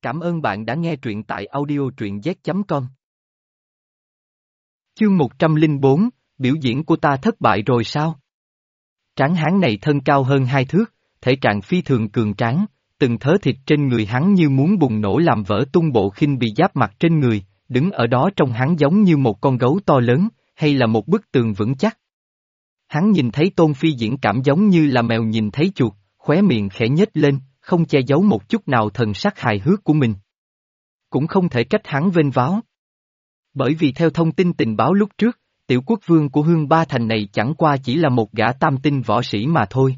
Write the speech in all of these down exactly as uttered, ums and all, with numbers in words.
Cảm ơn bạn đã nghe truyện tại audio truyện z chấm com. Chương một trăm lẻ bốn, biểu diễn của ta thất bại rồi sao? Tráng hán này thân cao hơn hai thước, thể trạng phi thường cường tráng, từng thớ thịt trên người hắn như muốn bùng nổ làm vỡ tung bộ khinh bị giáp mặt trên người, đứng ở đó trông hắn giống như một con gấu to lớn, hay là một bức tường vững chắc. Hắn nhìn thấy Tôn Phi diễn cảm giống như là mèo nhìn thấy chuột, khóe miệng khẽ nhếch lên, không che giấu một chút nào thần sắc hài hước của mình. Cũng không thể trách hắn vênh váo. Bởi vì theo thông tin tình báo lúc trước, tiểu quốc vương của Hương Ba Thành này chẳng qua chỉ là một gã tam tinh võ sĩ mà thôi.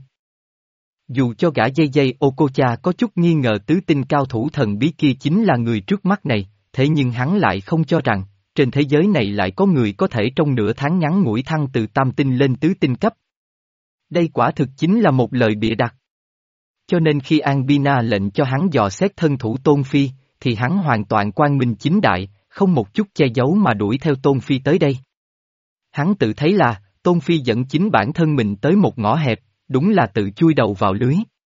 Dù cho gã dây dây Okocha có chút nghi ngờ tứ tinh cao thủ thần bí kia chính là người trước mắt này, thế nhưng hắn lại không cho rằng, trên thế giới này lại có người có thể trong nửa tháng ngắn ngủi thăng từ tam tinh lên tứ tinh cấp. Đây quả thực chính là một lời bịa đặt. Cho nên khi An Bina lệnh cho hắn dò xét thân thủ Tôn Phi, thì hắn hoàn toàn quang minh chính đại, không một chút che giấu mà đuổi theo Tôn Phi tới đây. Hắn tự thấy là, Tôn Phi dẫn chính bản thân mình tới một ngõ hẹp, đúng là tự chui đầu vào lưới.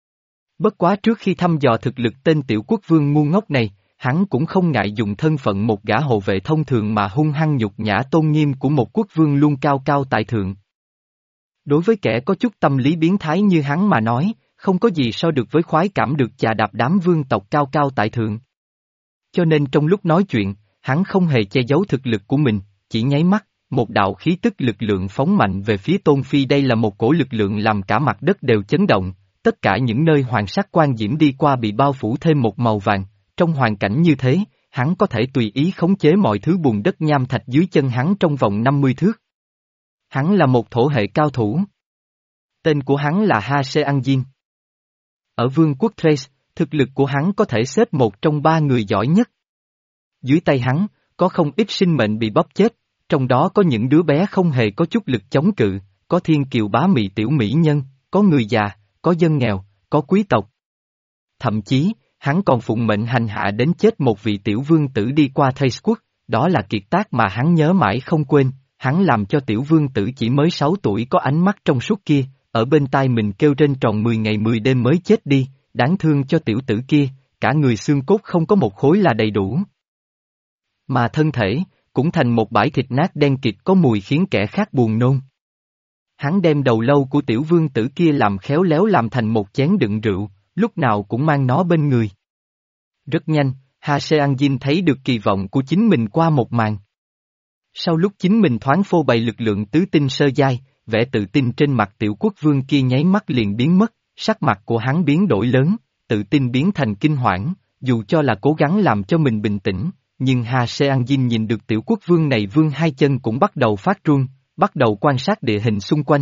Bất quá trước khi thăm dò thực lực tên tiểu quốc vương ngu ngốc này, hắn cũng không ngại dùng thân phận một gã hộ vệ thông thường mà hung hăng nhục nhã tôn nghiêm của một quốc vương luôn cao cao tại thượng. Đối với kẻ có chút tâm lý biến thái như hắn mà nói, không có gì so được với khoái cảm được chà đạp đám vương tộc cao cao tại thượng. Cho nên trong lúc nói chuyện, hắn không hề che giấu thực lực của mình, chỉ nháy mắt, một đạo khí tức lực lượng phóng mạnh về phía Tôn Phi. Đây là một cổ lực lượng làm cả mặt đất đều chấn động, tất cả những nơi hoàng sắc quan diễm đi qua bị bao phủ thêm một màu vàng, trong hoàn cảnh như thế, hắn có thể tùy ý khống chế mọi thứ bùn đất nham thạch dưới chân hắn trong vòng năm mươi thước. Hắn là một thổ hệ cao thủ. Tên của hắn là Ha-se-an-jin. Ở vương quốc Thrace, thực lực của hắn có thể xếp một trong ba người giỏi nhất. Dưới tay hắn, có không ít sinh mệnh bị bóp chết, trong đó có những đứa bé không hề có chút lực chống cự, có thiên kiều bá mị tiểu mỹ nhân, có người già, có dân nghèo, có quý tộc. Thậm chí, hắn còn phụng mệnh hành hạ đến chết một vị tiểu vương tử đi qua Thrace quốc, đó là kiệt tác mà hắn nhớ mãi không quên, hắn làm cho tiểu vương tử chỉ mới sáu tuổi có ánh mắt trong suốt kia, ở bên tai mình kêu trên tròn mười ngày mười đêm mới chết đi, đáng thương cho tiểu tử kia, cả người xương cốt không có một khối là đầy đủ. Mà thân thể, cũng thành một bãi thịt nát đen kịt có mùi khiến kẻ khác buồn nôn. Hắn đem đầu lâu của tiểu vương tử kia làm khéo léo làm thành một chén đựng rượu, lúc nào cũng mang nó bên người. Rất nhanh, Ha-se-an-jin thấy được kỳ vọng của chính mình qua một màn. Sau lúc chính mình thoáng phô bày lực lượng tứ tinh sơ giai, vẻ tự tin trên mặt tiểu quốc vương kia nháy mắt liền biến mất, sắc mặt của hắn biến đổi lớn, tự tin biến thành kinh hoảng, dù cho là cố gắng làm cho mình bình tĩnh, nhưng Ha-se-an-jin nhìn được tiểu quốc vương này vươn hai chân cũng bắt đầu phát run, bắt đầu quan sát địa hình xung quanh.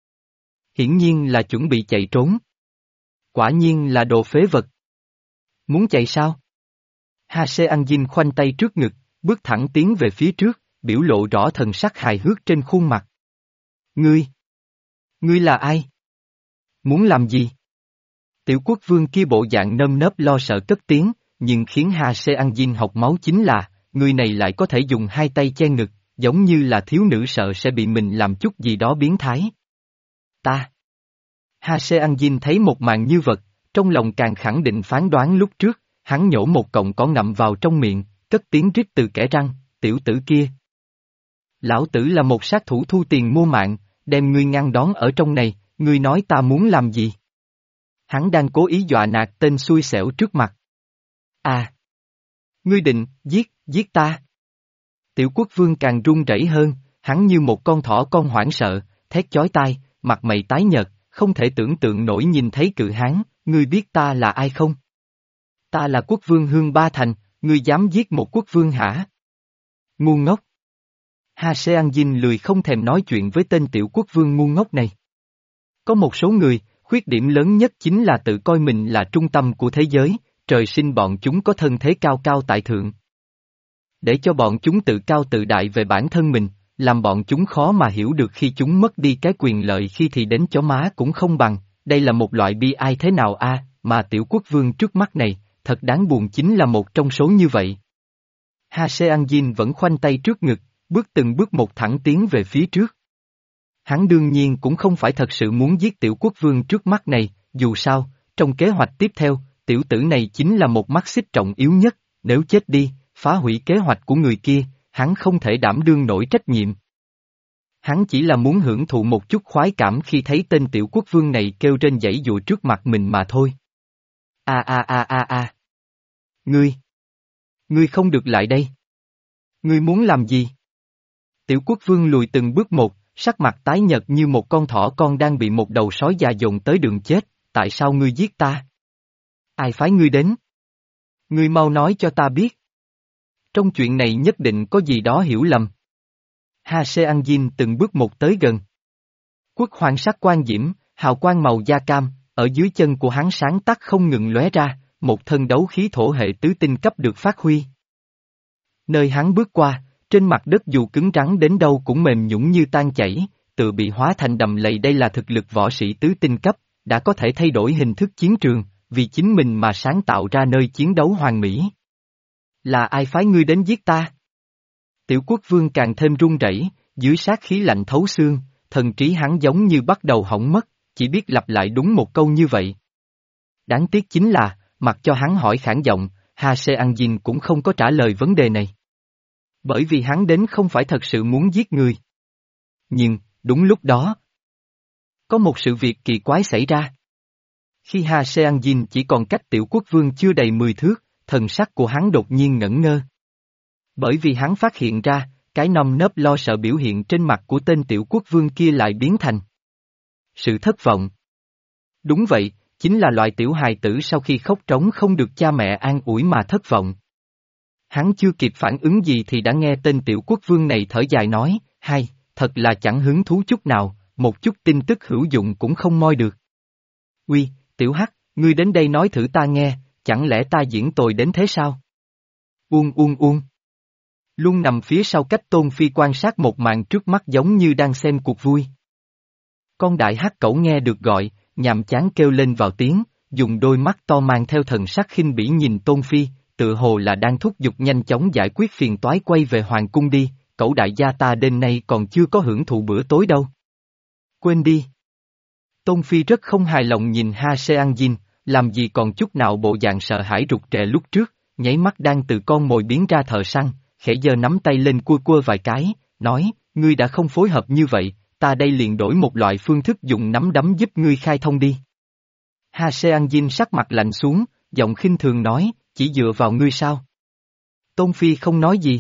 Hiển nhiên là chuẩn bị chạy trốn. Quả nhiên là đồ phế vật. Muốn chạy sao? Ha-se-an-jin khoanh tay trước ngực, bước thẳng tiến về phía trước, biểu lộ rõ thần sắc hài hước trên khuôn mặt. Ngươi? Ngươi là ai? Muốn làm gì? Tiểu quốc vương kia bộ dạng nơm nớp lo sợ cất tiếng, nhưng khiến Ha-se-an-jin học máu chính là, người này lại có thể dùng hai tay che ngực, giống như là thiếu nữ sợ sẽ bị mình làm chút gì đó biến thái. Ta. Ha-se-an-jin thấy một màn như vật, trong lòng càng khẳng định phán đoán lúc trước, hắn nhổ một cọng cỏ ngậm vào trong miệng, cất tiếng rít từ kẽ răng, tiểu tử kia. Lão tử là một sát thủ thu tiền mua mạng, đem ngươi ngăn đón ở trong này, ngươi nói ta muốn làm gì? Hắn đang cố ý dọa nạt tên xui xẻo trước mặt. À! Ngươi định, giết, giết ta! Tiểu quốc vương càng run rẩy hơn, hắn như một con thỏ con hoảng sợ, thét chói tai, mặt mày tái nhợt, không thể tưởng tượng nổi nhìn thấy cự hán, ngươi biết ta là ai không? Ta là quốc vương Hương Ba Thành, ngươi dám giết một quốc vương hả? Ngu ngốc! Ha-se-an-jin lười không thèm nói chuyện với tên tiểu quốc vương ngu ngốc này. Có một số người, khuyết điểm lớn nhất chính là tự coi mình là trung tâm của thế giới, trời sinh bọn chúng có thân thế cao cao tại thượng. Để cho bọn chúng tự cao tự đại về bản thân mình, làm bọn chúng khó mà hiểu được khi chúng mất đi cái quyền lợi khi thì đến chó má cũng không bằng, đây là một loại bi ai thế nào a, mà tiểu quốc vương trước mắt này, thật đáng buồn chính là một trong số như vậy. Ha-se-an-jin vẫn khoanh tay trước ngực, bước từng bước một thẳng tiến về phía trước. Hắn đương nhiên cũng không phải thật sự muốn giết tiểu quốc vương trước mắt này, dù sao, trong kế hoạch tiếp theo, tiểu tử này chính là một mắt xích trọng yếu nhất, nếu chết đi, phá hủy kế hoạch của người kia, hắn không thể đảm đương nổi trách nhiệm. Hắn chỉ là muốn hưởng thụ một chút khoái cảm khi thấy tên tiểu quốc vương này kêu trên giãy giụa trước mặt mình mà thôi. A a a a a. Ngươi! Ngươi không được lại đây! Ngươi muốn làm gì? Tiểu quốc vương lùi từng bước một, sắc mặt tái nhợt như một con thỏ con đang bị một đầu sói già dồn tới đường chết, tại sao ngươi giết ta? Ai phái ngươi đến? Ngươi mau nói cho ta biết. Trong chuyện này nhất định có gì đó hiểu lầm. Ha Seang Jin từng bước một tới gần. Quốc hoàng sắc quan diễm, hào quang màu da cam, ở dưới chân của hắn sáng tắt không ngừng lóe ra, một thân đấu khí thổ hệ tứ tinh cấp được phát huy. Nơi hắn bước qua, trên mặt đất dù cứng rắn đến đâu cũng mềm nhũn như tan chảy, tự bị hóa thành đầm lầy. Đây là thực lực võ sĩ tứ tinh cấp, đã có thể thay đổi hình thức chiến trường, vì chính mình mà sáng tạo ra nơi chiến đấu hoàn mỹ. Là ai phái ngươi đến giết ta? Tiểu quốc vương càng thêm run rẩy, dưới sát khí lạnh thấu xương, thần trí hắn giống như bắt đầu hỏng mất, chỉ biết lặp lại đúng một câu như vậy. Đáng tiếc chính là, mặc cho hắn hỏi khản giọng, Ha Seang Jin cũng không có trả lời vấn đề này. Bởi vì hắn đến không phải thật sự muốn giết người. Nhưng, đúng lúc đó, có một sự việc kỳ quái xảy ra. Khi Ha Seang Jin chỉ còn cách tiểu quốc vương chưa đầy mười thước, thần sắc của hắn đột nhiên ngẩn ngơ. Bởi vì hắn phát hiện ra, cái nơm nớp lo sợ biểu hiện trên mặt của tên tiểu quốc vương kia lại biến thành sự thất vọng. Đúng vậy, chính là loại tiểu hài tử sau khi khóc trống không được cha mẹ an ủi mà thất vọng. Hắn chưa kịp phản ứng gì thì đã nghe tên tiểu quốc vương này thở dài nói, hay, thật là chẳng hứng thú chút nào, một chút tin tức hữu dụng cũng không moi được. Uy, tiểu hắc, ngươi đến đây nói thử ta nghe, chẳng lẽ ta diễn tồi đến thế sao? Uông uông uông. Luôn nằm phía sau cách Tôn Phi quan sát một màn trước mắt giống như đang xem cuộc vui. Con đại hắc cẩu nghe được gọi, nhàm chán kêu lên vào tiếng, dùng đôi mắt to mang theo thần sắc khinh bỉ nhìn Tôn Phi, tự hồ là đang thúc giục nhanh chóng giải quyết phiền toái quay về hoàng cung đi, cẩu đại gia ta đêm nay còn chưa có hưởng thụ bữa tối đâu. Quên đi. Tôn Phi rất không hài lòng nhìn Ha Seang Jin, làm gì còn chút nào bộ dạng sợ hãi rụt rè lúc trước, nháy mắt đang từ con mồi biến ra thợ săn, khẽ giơ nắm tay lên cua cua vài cái, nói, ngươi đã không phối hợp như vậy, ta đây liền đổi một loại phương thức dùng nắm đấm giúp ngươi khai thông đi. Ha Seang Jin sắc mặt lạnh xuống, giọng khinh thường nói, chỉ dựa vào ngươi sao? Tôn Phi không nói gì.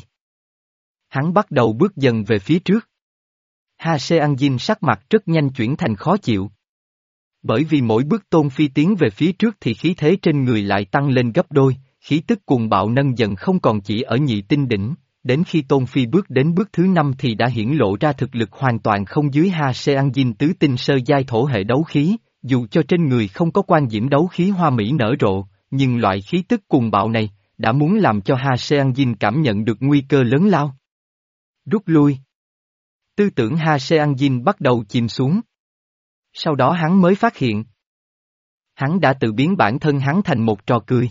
Hắn bắt đầu bước dần về phía trước. Ha Seang Jin sắc mặt rất nhanh chuyển thành khó chịu. Bởi vì mỗi bước Tôn Phi tiến về phía trước thì khí thế trên người lại tăng lên gấp đôi, khí tức cuồng bạo nâng dần không còn chỉ ở nhị tinh đỉnh, đến khi Tôn Phi bước đến bước thứ năm thì đã hiển lộ ra thực lực hoàn toàn không dưới Ha Seang Jin tứ tinh sơ giai thổ hệ đấu khí, dù cho trên người không có quan diễm đấu khí hoa mỹ nở rộ, nhưng loại khí tức cuồng bạo này, đã muốn làm cho Ha Seang Jin cảm nhận được nguy cơ lớn lao. Rút lui. Tư tưởng Ha Seang Jin bắt đầu chìm xuống. Sau đó hắn mới phát hiện. Hắn đã tự biến bản thân hắn thành một trò cười.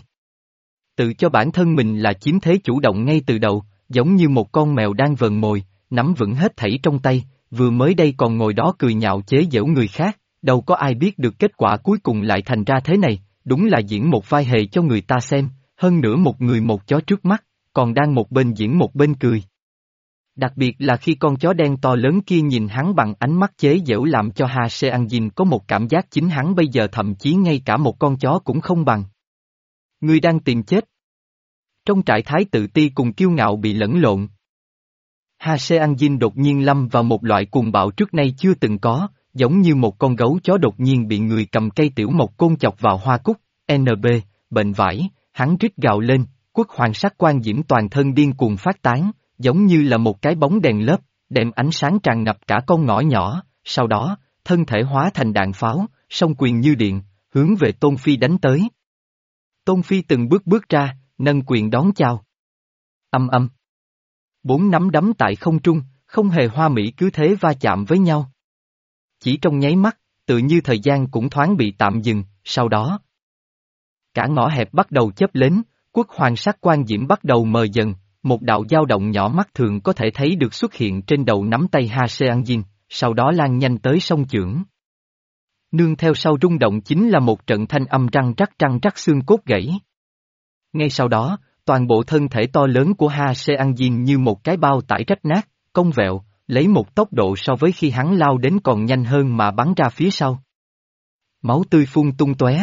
Tự cho bản thân mình là chiếm thế chủ động ngay từ đầu, giống như một con mèo đang vờn mồi, nắm vững hết thảy trong tay, vừa mới đây còn ngồi đó cười nhạo chế giễu người khác, đâu có ai biết được kết quả cuối cùng lại thành ra thế này, đúng là diễn một vai hề cho người ta xem, hơn nữa một người một chó trước mắt, còn đang một bên diễn một bên cười. Đặc biệt là khi con chó đen to lớn kia nhìn hắn bằng ánh mắt chế giễu làm cho Ha Seang Jin có một cảm giác chính hắn bây giờ thậm chí ngay cả một con chó cũng không bằng. Ngươi đang tìm chết. Trong trạng thái tự ti cùng kiêu ngạo bị lẫn lộn. Ha Seang Jin đột nhiên lâm vào một loại cuồng bạo trước nay chưa từng có, giống như một con gấu chó đột nhiên bị người cầm cây tiểu mộc côn chọc vào hoa cúc, en bê, bệnh vải, hắn rít gào lên, quốc hoàng sắc quan diễm toàn thân điên cuồng phát tán, giống như là một cái bóng đèn lớp, đem ánh sáng tràn ngập cả con ngõ nhỏ, sau đó, thân thể hóa thành đạn pháo, song quyền như điện, hướng về Tôn Phi đánh tới. Tôn Phi từng bước bước ra, nâng quyền đón chào. Âm âm. Bốn nắm đấm tại không trung, không hề hoa mỹ cứ thế va chạm với nhau. Chỉ trong nháy mắt, tự như thời gian cũng thoáng bị tạm dừng, sau đó. Cả ngõ hẹp bắt đầu chớp lến, quốc hoàng sắc quan diễm bắt đầu mờ dần, một đạo dao động nhỏ mắt thường có thể thấy được xuất hiện trên đầu nắm tay Ha Seang Jin, sau đó lan nhanh tới song chưởng. Nương theo sau rung động chính là một trận thanh âm răng rắc răng rắc xương cốt gãy. Ngay sau đó, toàn bộ thân thể to lớn của Ha Seang-jin như một cái bao tải rách nát, cong vẹo, lấy một tốc độ so với khi hắn lao đến còn nhanh hơn mà bắn ra phía sau. Máu tươi phun tung tóe.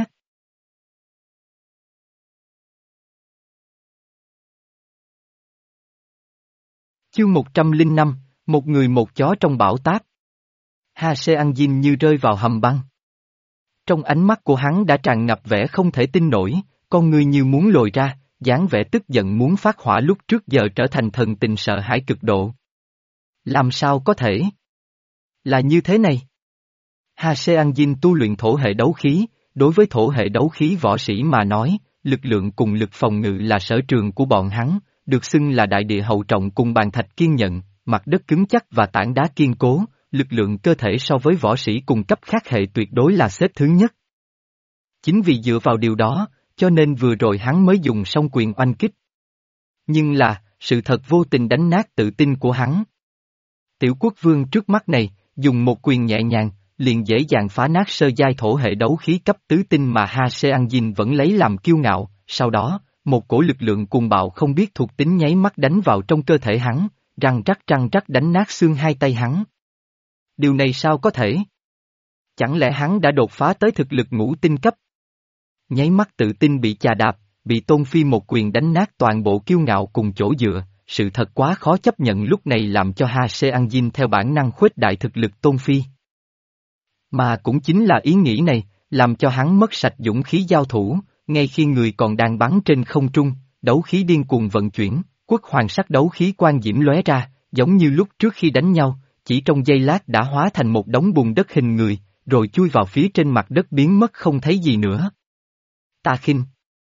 Chương một trăm lẻ năm, một người một chó trong bão táp. Ha Seang-jin như rơi vào hầm băng. Trong ánh mắt của hắn đã tràn ngập vẻ không thể tin nổi, con người như muốn lồi ra, dáng vẻ tức giận muốn phát hỏa lúc trước giờ trở thành thần tình sợ hãi cực độ. Làm sao có thể? Là như thế này. Ha Seang-jin tu luyện thổ hệ đấu khí, đối với thổ hệ đấu khí võ sĩ mà nói, lực lượng cùng lực phòng ngự là sở trường của bọn hắn, được xưng là đại địa hậu trọng cùng bàn thạch kiên nhận, mặt đất cứng chắc và tảng đá kiên cố, lực lượng cơ thể so với võ sĩ cùng cấp khác hệ tuyệt đối là xếp thứ nhất. Chính vì dựa vào điều đó, cho nên vừa rồi hắn mới dùng song quyền oanh kích. Nhưng là, sự thật vô tình đánh nát tự tin của hắn. Tiểu quốc vương trước mắt này, dùng một quyền nhẹ nhàng, liền dễ dàng phá nát sơ giai thổ hệ đấu khí cấp tứ tinh mà Ha Seang-jin vẫn lấy làm kiêu ngạo, sau đó, một cổ lực lượng cuồng bạo không biết thuộc tính nháy mắt đánh vào trong cơ thể hắn, răng rắc răng rắc đánh nát xương hai tay hắn. Điều này sao có thể? Chẳng lẽ hắn đã đột phá tới thực lực ngũ tinh cấp? Nháy mắt tự tin bị chà đạp, bị Tôn Phi một quyền đánh nát toàn bộ kiêu ngạo cùng chỗ dựa, sự thật quá khó chấp nhận lúc này làm cho Ha Seang-jin theo bản năng khuếch đại thực lực Tôn Phi. Mà cũng chính là ý nghĩ này, làm cho hắn mất sạch dũng khí giao thủ, ngay khi người còn đang bắn trên không trung, đấu khí điên cuồng vận chuyển, quốc hoàng sắc đấu khí quang diễm lóe ra, giống như lúc trước khi đánh nhau, chỉ trong giây lát đã hóa thành một đống bùn đất hình người, rồi chui vào phía trên mặt đất biến mất không thấy gì nữa. Ta khinh.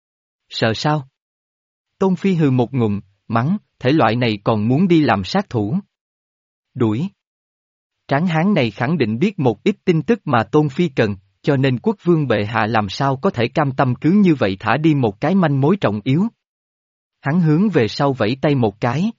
Sợ sao? Tôn Phi hừ một ngụm, mắng, thể loại này còn muốn đi làm sát thủ. Đuổi. Tráng hán này khẳng định biết một ít tin tức mà Tôn Phi cần, cho nên quốc vương bệ hạ làm sao có thể cam tâm cứ như vậy thả đi một cái manh mối trọng yếu. Hắn hướng về sau vẫy tay một cái.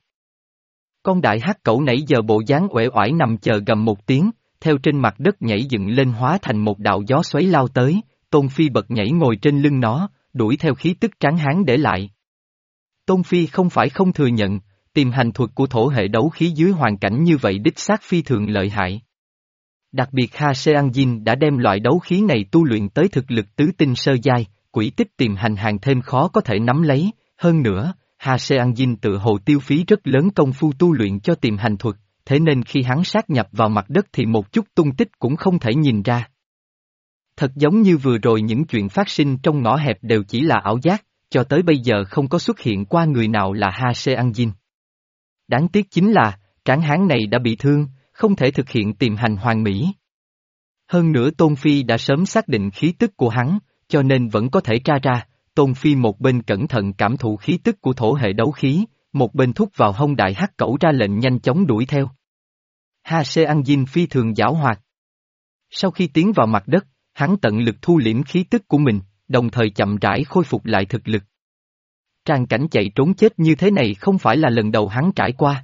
Con đại hắc cẩu nãy giờ bộ dáng uể oải nằm chờ gầm một tiếng, theo trên mặt đất nhảy dựng lên hóa thành một đạo gió xoáy lao tới, Tôn Phi bật nhảy ngồi trên lưng nó, đuổi theo khí tức tráng hán để lại. Tôn Phi không phải không thừa nhận, tìm hành thuật của thổ hệ đấu khí dưới hoàn cảnh như vậy đích xác phi thường lợi hại. Đặc biệt Ha Seang-jin đã đem loại đấu khí này tu luyện tới thực lực tứ tinh sơ giai, quỷ tích tìm hành hàng thêm khó có thể nắm lấy, hơn nữa, Ha Seang-jin tự hồ tiêu phí rất lớn công phu tu luyện cho tìm hành thuật, thế nên khi hắn sát nhập vào mặt đất thì một chút tung tích cũng không thể nhìn ra. Thật giống như vừa rồi những chuyện phát sinh trong ngõ hẹp đều chỉ là ảo giác, cho tới bây giờ không có xuất hiện qua người nào là Ha Seang-jin. Đáng tiếc chính là, tráng hán này đã bị thương, không thể thực hiện tìm hành hoàn mỹ. Hơn nữa Tôn Phi đã sớm xác định khí tức của hắn, cho nên vẫn có thể tra ra, Tôn Phi một bên cẩn thận cảm thụ khí tức của thổ hệ đấu khí, một bên thúc vào hông đại hắc cẩu ra lệnh nhanh chóng đuổi theo. Ha Seang-jin phi thường giảo hoạt. Sau khi tiến vào mặt đất, hắn tận lực thu liễm khí tức của mình, đồng thời chậm rãi khôi phục lại thực lực. Tràng cảnh chạy trốn chết như thế này không phải là lần đầu hắn trải qua.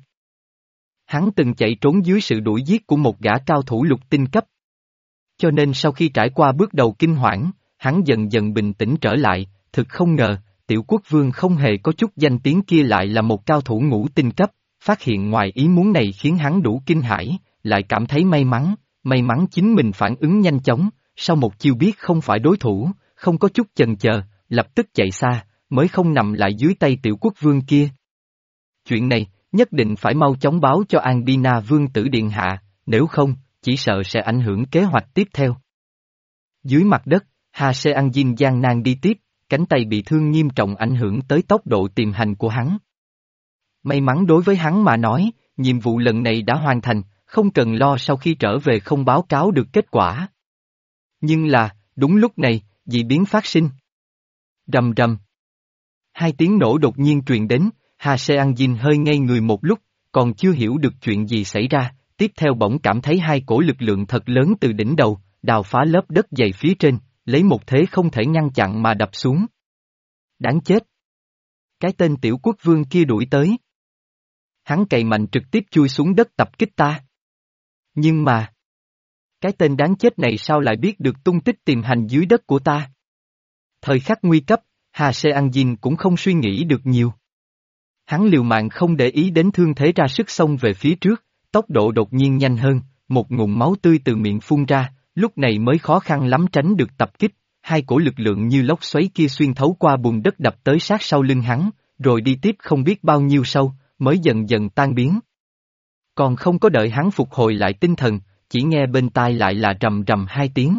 Hắn từng chạy trốn dưới sự đuổi giết của một gã cao thủ lục tinh cấp. Cho nên sau khi trải qua bước đầu kinh hoảng, hắn dần dần bình tĩnh trở lại, thực không ngờ, tiểu quốc vương không hề có chút danh tiếng kia lại là một cao thủ ngũ tinh cấp, phát hiện ngoài ý muốn này khiến hắn đủ kinh hãi, lại cảm thấy may mắn, may mắn chính mình phản ứng nhanh chóng, sau một chiêu biết không phải đối thủ, không có chút chần chờ, lập tức chạy xa, mới không nằm lại dưới tay tiểu quốc vương kia. Chuyện này, nhất định phải mau chóng báo cho Andina vương tử điện hạ, nếu không, chỉ sợ sẽ ảnh hưởng kế hoạch tiếp theo. Dưới mặt đất, Ha Seang-jin gian nan đi tiếp, cánh tay bị thương nghiêm trọng ảnh hưởng tới tốc độ tìm hành của hắn. May mắn đối với hắn mà nói, nhiệm vụ lần này đã hoàn thành, không cần lo sau khi trở về không báo cáo được kết quả. Nhưng là, đúng lúc này, dị biến phát sinh. Rầm rầm. Hai tiếng nổ đột nhiên truyền đến, Ha Seang-jin hơi ngây người một lúc, còn chưa hiểu được chuyện gì xảy ra, tiếp theo bỗng cảm thấy hai cổ lực lượng thật lớn từ đỉnh đầu, đào phá lớp đất dày phía trên, lấy một thế không thể ngăn chặn mà đập xuống. Đáng chết! Cái tên tiểu quốc vương kia đuổi tới. Hắn cày mạnh trực tiếp chui xuống đất tập kích ta. Nhưng mà... Cái tên đáng chết này sao lại biết được tung tích tìm hành dưới đất của ta? Thời khắc nguy cấp, Hà Seang Jin cũng không suy nghĩ được nhiều. Hắn liều mạng không để ý đến thương thế ra sức xông về phía trước, tốc độ đột nhiên nhanh hơn, một ngụm máu tươi từ miệng phun ra, lúc này mới khó khăn lắm tránh được tập kích, hai cổ lực lượng như lốc xoáy kia xuyên thấu qua bùn đất đập tới sát sau lưng hắn, rồi đi tiếp không biết bao nhiêu sâu, mới dần dần tan biến. Còn không có đợi hắn phục hồi lại tinh thần, chỉ nghe bên tai lại là rầm rầm hai tiếng.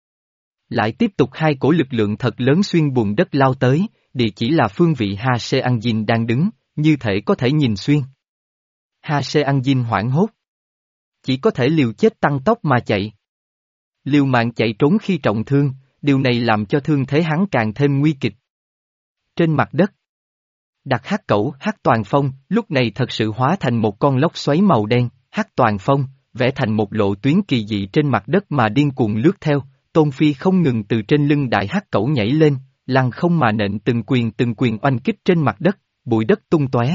Lại tiếp tục hai cổ lực lượng thật lớn xuyên bùn đất lao tới, địa chỉ là phương vị Ha Seang Jin đang đứng, như thể có thể nhìn xuyên. Ha Seang Jin hoảng hốt. Chỉ có thể liều chết tăng tốc mà chạy. Liều mạng chạy trốn khi trọng thương, điều này làm cho thương thế hắn càng thêm nguy kịch. Trên mặt đất, đặt hắc cẩu hắc toàn phong, lúc này thật sự hóa thành một con lốc xoáy màu đen, hắc toàn phong, vẽ thành một lộ tuyến kỳ dị trên mặt đất mà điên cuồng lướt theo, Tôn Phi không ngừng từ trên lưng đại hắc cẩu nhảy lên, lăng không mà nện từng quyền từng quyền oanh kích trên mặt đất, bụi đất tung tóe.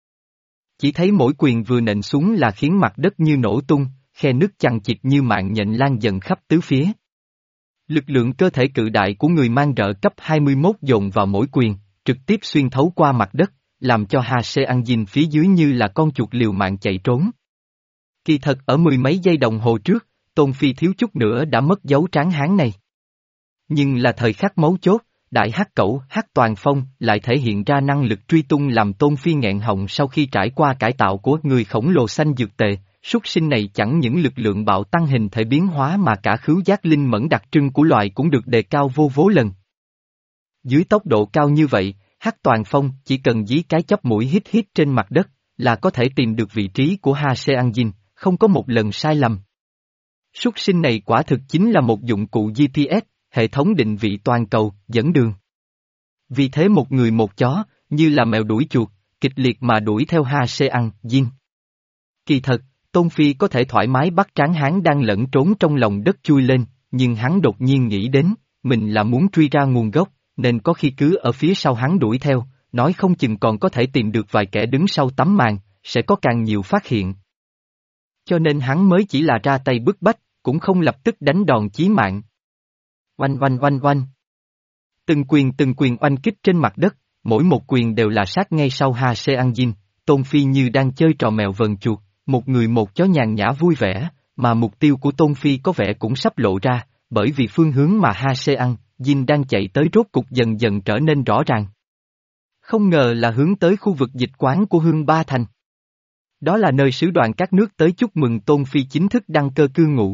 Chỉ thấy mỗi quyền vừa nện xuống là khiến mặt đất như nổ tung, khe nứt chằng chịt như mạng nhện lan dần khắp tứ phía. Lực lượng cơ thể cự đại của người mang rợ cấp hai mươi mốt dồn vào mỗi quyền, trực tiếp xuyên thấu qua mặt đất, làm cho Ha Seang Jin phía dưới như là con chuột liều mạng chạy trốn. Kỳ thật ở mười mấy giây đồng hồ trước, Tôn Phi thiếu chút nữa đã mất dấu tráng hán này. Nhưng là thời khắc mấu chốt, đại hắc cẩu hắc toàn phong lại thể hiện ra năng lực truy tung làm Tôn Phi nghẹn họng sau khi trải qua cải tạo của người khổng lồ xanh dược tề, súc sinh này chẳng những lực lượng bạo tăng hình thể biến hóa mà cả khứu giác linh mẫn đặc trưng của loài cũng được đề cao vô vố lần. Dưới tốc độ cao như vậy, hắc toàn phong chỉ cần dí cái chóp mũi hít hít trên mặt đất, là có thể tìm được vị trí của Ha Seang Jin, không có một lần sai lầm. Súc sinh này quả thực chính là một dụng cụ giê pê ét, hệ thống định vị toàn cầu, dẫn đường. Vì thế một người một chó, như là mèo đuổi chuột, kịch liệt mà đuổi theo Ha Seang Jin. Kỳ thật, Tôn Phi có thể thoải mái bắt tráng hán đang lẫn trốn trong lòng đất chui lên, nhưng hắn đột nhiên nghĩ đến, mình là muốn truy ra nguồn gốc, nên có khi cứ ở phía sau hắn đuổi theo, nói không chừng còn có thể tìm được vài kẻ đứng sau tấm màn, sẽ có càng nhiều phát hiện. Cho nên hắn mới chỉ là ra tay bức bách, cũng không lập tức đánh đòn chí mạng. Oanh oanh oanh oanh. Từng quyền từng quyền oanh kích trên mặt đất, mỗi một quyền đều là sát ngay sau Ha Seang Jin, Tôn Phi như đang chơi trò mèo vờn chuột, một người một chó nhàn nhã vui vẻ, mà mục tiêu của Tôn Phi có vẻ cũng sắp lộ ra, bởi vì phương hướng mà Ha Seang Jin đang chạy tới rốt cục dần dần trở nên rõ ràng. Không ngờ là hướng tới khu vực dịch quán của Hương Ba Thành. Đó là nơi sứ đoàn các nước tới chúc mừng Tôn Phi chính thức đăng cơ cư ngụ.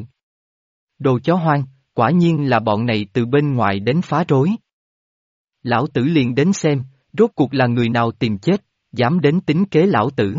Đồ chó hoang, quả nhiên là bọn này từ bên ngoài đến phá rối. Lão tử liền đến xem, rốt cuộc là người nào tìm chết, dám đến tính kế lão tử.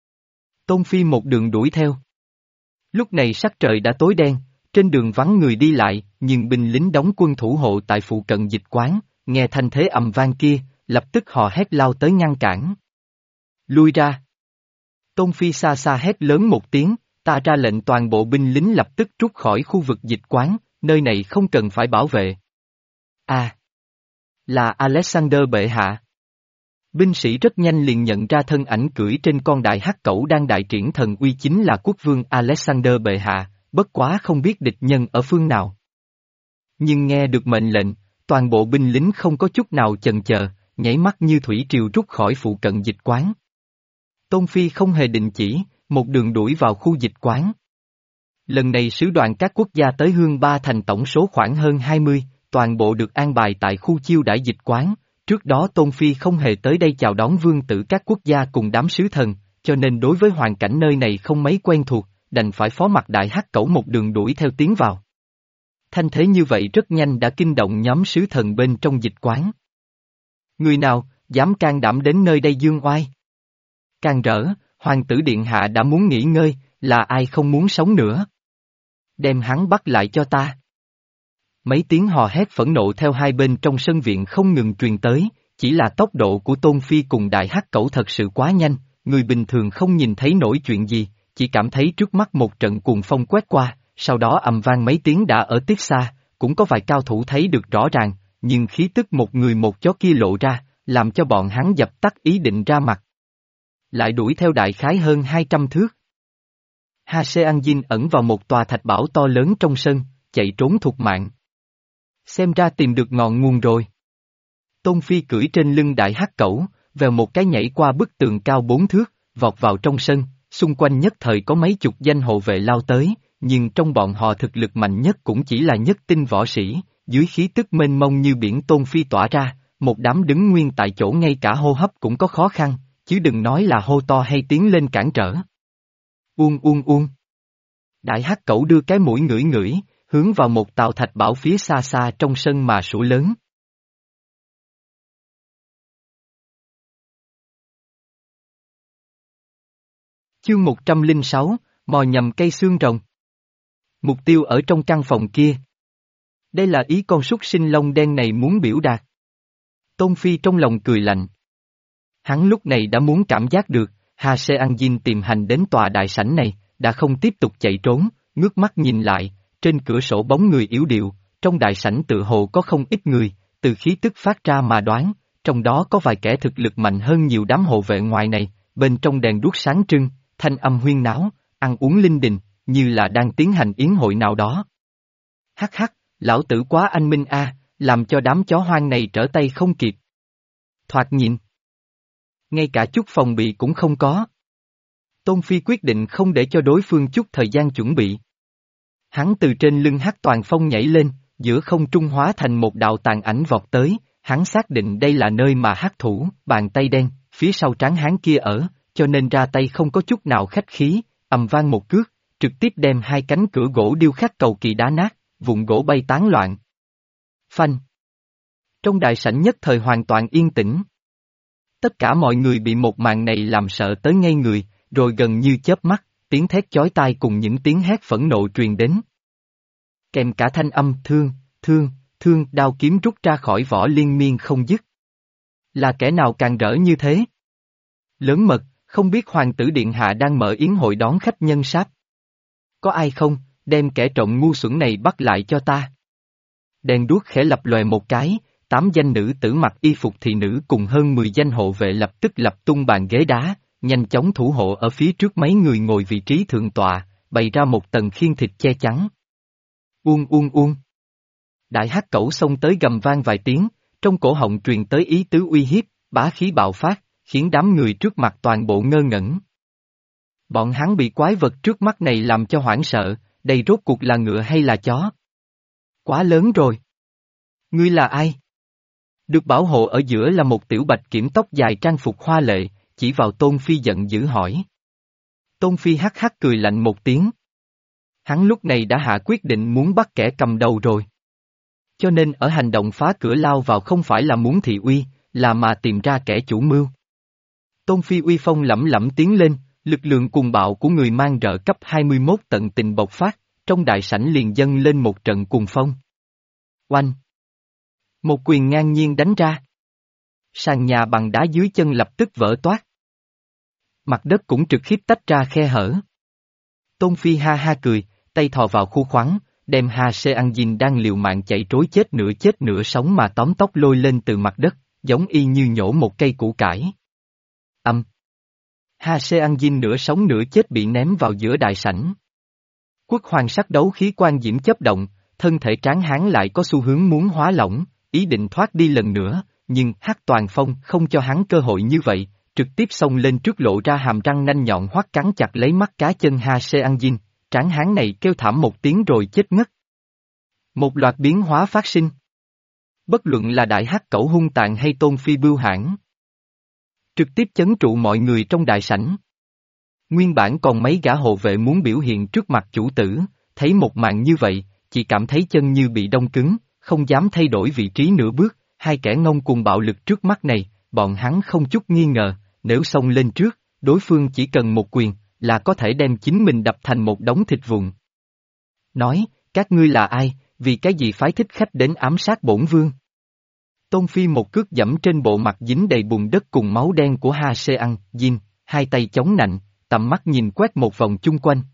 Tôn Phi một đường đuổi theo. Lúc này sắc trời đã tối đen, trên đường vắng người đi lại, nhưng binh lính đóng quân thủ hộ tại phụ cận dịch quán, nghe thanh thế ầm vang kia, lập tức họ hét lao tới ngăn cản. Lui ra. Tôn Phi xa xa hét lớn một tiếng, ta ra lệnh toàn bộ binh lính lập tức rút khỏi khu vực dịch quán, nơi này không cần phải bảo vệ. À! Là Alexander bệ hạ. Binh sĩ rất nhanh liền nhận ra thân ảnh cưỡi trên con đại hắc cẩu đang đại triển thần uy chính là quốc vương Alexander bệ hạ, bất quá không biết địch nhân ở phương nào. Nhưng nghe được mệnh lệnh, toàn bộ binh lính không có chút nào chần chờ, nhảy mắt như thủy triều rút khỏi phụ cận dịch quán. Tôn Phi không hề định chỉ, một đường đuổi vào khu dịch quán. Lần này sứ đoàn các quốc gia tới Hương Ba Thành tổng số khoảng hơn hai mươi, toàn bộ được an bài tại khu chiêu đãi dịch quán. Trước đó Tôn Phi không hề tới đây chào đón vương tử các quốc gia cùng đám sứ thần, cho nên đối với hoàn cảnh nơi này không mấy quen thuộc, đành phải phó mặc đại hắc cẩu một đường đuổi theo tiến vào. Thanh thế như vậy rất nhanh đã kinh động nhóm sứ thần bên trong dịch quán. Người nào, dám can đảm đến nơi đây dương oai? Càng rỡ, hoàng tử điện hạ đã muốn nghỉ ngơi, là ai không muốn sống nữa? Đem hắn bắt lại cho ta. Mấy tiếng hò hét phẫn nộ theo hai bên trong sân viện không ngừng truyền tới, chỉ là tốc độ của Tôn Phi cùng đại hắc cẩu thật sự quá nhanh, người bình thường không nhìn thấy nổi chuyện gì, chỉ cảm thấy trước mắt một trận cuồng phong quét qua, sau đó ầm vang mấy tiếng đã ở tiếp xa, cũng có vài cao thủ thấy được rõ ràng, nhưng khí tức một người một chó kia lộ ra, làm cho bọn hắn dập tắt ý định ra mặt. Lại đuổi theo đại khái hơn hai trăm thước. Ha Seang Jin ẩn vào một tòa thạch bảo to lớn trong sân, chạy trốn thục mạng. Xem ra tìm được ngọn nguồn rồi. Tôn Phi cưỡi trên lưng đại hắc cẩu, vèo một cái nhảy qua bức tường cao bốn thước, vọt vào trong sân, xung quanh nhất thời có mấy chục danh hộ vệ lao tới, nhưng trong bọn họ thực lực mạnh nhất cũng chỉ là nhất tinh võ sĩ, dưới khí tức mênh mông như biển Tôn Phi tỏa ra, một đám đứng nguyên tại chỗ ngay cả hô hấp cũng có khó khăn, chứ đừng nói là hô to hay tiến lên cản trở. Uông uông uông. Đại hắc cẩu đưa cái mũi ngửi ngửi, hướng vào một tàu thạch bảo phía xa xa trong sân mà sủa lớn. Chương một trăm lẻ sáu, mò nhầm cây xương rồng. Mục tiêu ở trong căn phòng kia. Đây là ý con súc sinh lông đen này muốn biểu đạt. Tôn Phi trong lòng cười lạnh. Hắn lúc này đã muốn cảm giác được, Ha Seang Jin tìm hành đến tòa đại sảnh này, đã không tiếp tục chạy trốn, ngước mắt nhìn lại, trên cửa sổ bóng người yếu điệu, trong đại sảnh tự hồ có không ít người, từ khí tức phát ra mà đoán, trong đó có vài kẻ thực lực mạnh hơn nhiều đám hộ vệ ngoài này, bên trong đèn đuốc sáng trưng, thanh âm huyên náo, ăn uống linh đình, như là đang tiến hành yến hội nào đó. Hắc hắc, lão tử quá anh minh a, làm cho đám chó hoang này trở tay không kịp. Thoạt nhìn, ngay cả chút phòng bị cũng không có. Tôn Phi quyết định không để cho đối phương chút thời gian chuẩn bị. Hắn từ trên lưng Hắc Toàn Phong nhảy lên, giữa không trung hóa thành một đạo tàn ảnh vọt tới, hắn xác định đây là nơi mà Hắc thủ, bàn tay đen, phía sau trán hán kia ở, cho nên ra tay không có chút nào khách khí, ầm vang một cước, trực tiếp đem hai cánh cửa gỗ điêu khắc cầu kỳ đá nát, vụn gỗ bay tán loạn. Phanh. Trong đại sảnh nhất thời hoàn toàn yên tĩnh. Tất cả mọi người bị một màn này làm sợ tới ngây người, rồi gần như chớp mắt, tiếng thét chói tai cùng những tiếng hét phẫn nộ truyền đến. Kèm cả thanh âm thương, thương, thương đao kiếm rút ra khỏi vỏ liên miên không dứt. Là kẻ nào càng rỡ như thế? Lớn mật, không biết hoàng tử điện hạ đang mở yến hội đón khách nhân sáp. Có ai không, đem kẻ trộm ngu xuẩn này bắt lại cho ta. Đèn đuốc khẽ lập lòe một cái, tám danh nữ tử mặc y phục thị nữ cùng hơn mười danh hộ vệ lập tức lập tung bàn ghế đá, nhanh chóng thủ hộ ở phía trước mấy người ngồi vị trí thượng tọa, bày ra một tầng khiên thịt che chắn. Uông uông uông. Đại hắc cẩu xông tới gầm vang vài tiếng, trong cổ họng truyền tới ý tứ uy hiếp, bá khí bạo phát, khiến đám người trước mặt toàn bộ ngơ ngẩn. Bọn hắn bị quái vật trước mắt này làm cho hoảng sợ, đây rốt cuộc là ngựa hay là chó? Quá lớn rồi. Ngươi là ai? Được bảo hộ ở giữa là một tiểu bạch kiểm tóc dài trang phục hoa lệ, chỉ vào Tôn Phi giận dữ hỏi. Tôn Phi hắc hắc cười lạnh một tiếng. Hắn lúc này đã hạ quyết định muốn bắt kẻ cầm đầu rồi. Cho nên ở hành động phá cửa lao vào không phải là muốn thị uy, là mà tìm ra kẻ chủ mưu. Tôn Phi uy phong lẫm lẫm tiến lên, lực lượng cuồng bạo của người mang rợ cấp hai mươi mốt tận tình bộc phát, trong đại sảnh liền dâng lên một trận cuồng phong. Oanh! Một quyền ngang nhiên đánh ra. Sàn nhà bằng đá dưới chân lập tức vỡ toát. Mặt đất cũng trực tiếp tách ra khe hở. Tôn Phi ha ha cười, tay thò vào khu khoáng, đem Ha Seang Jin đang liều mạng chạy trối chết nửa chết nửa sống mà tóm tóc lôi lên từ mặt đất, giống y như nhổ một cây củ cải. Âm. Ha Seang Jin nửa sống nửa chết bị ném vào giữa đại sảnh. Quốc hoàng sắc đấu khí quan diễm chớp động, thân thể tráng hán lại có xu hướng muốn hóa lỏng, ý định thoát đi lần nữa, nhưng Hắc Toàn Phong không cho hắn cơ hội như vậy, trực tiếp xông lên trước lộ ra hàm răng nanh nhọn hoắt cắn chặt lấy mắt cá chân Ha Seang Jin, tráng hán này kêu thảm một tiếng rồi chết ngất. Một loạt biến hóa phát sinh. Bất luận là đại hắc cẩu hung tàn hay Tôn Phi bưu hãn, trực tiếp chấn trụ mọi người trong đại sảnh. Nguyên bản còn mấy gã hộ vệ muốn biểu hiện trước mặt chủ tử, thấy một màn như vậy, chỉ cảm thấy chân như bị đông cứng, không dám thay đổi vị trí nửa bước, hai kẻ ngông cuồng bạo lực trước mắt này, bọn hắn không chút nghi ngờ, nếu xông lên trước, đối phương chỉ cần một quyền, là có thể đem chính mình đập thành một đống thịt vụn. Nói, các ngươi là ai, vì cái gì phái thích khách đến ám sát bổn vương? Tôn Phi một cước dẫm trên bộ mặt dính đầy bùn đất cùng máu đen của Ha Seang Jin, hai tay chống nạnh, tầm mắt nhìn quét một vòng chung quanh.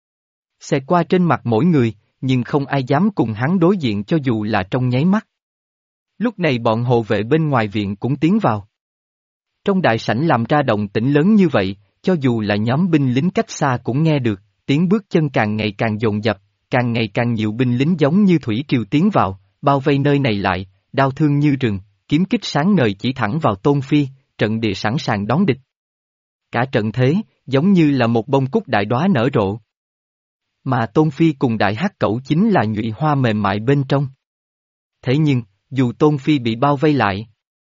Xẹt qua trên mặt mỗi người, nhưng không ai dám cùng hắn đối diện cho dù là trong nháy mắt. Lúc này bọn hộ vệ bên ngoài viện cũng tiến vào. Trong đại sảnh làm ra động tĩnh lớn như vậy, cho dù là nhóm binh lính cách xa cũng nghe được, tiếng bước chân càng ngày càng dồn dập, càng ngày càng nhiều binh lính giống như thủy triều tiến vào, bao vây nơi này lại, đao thương như rừng, kiếm kích sáng ngời chỉ thẳng vào Tôn Phi, trận địa sẵn sàng đón địch. Cả trận thế, giống như là một bông cúc đại đóa nở rộ. Mà Tôn Phi cùng đại hắc cẩu chính là nhụy hoa mềm mại bên trong. Thế nhưng, dù Tôn Phi bị bao vây lại,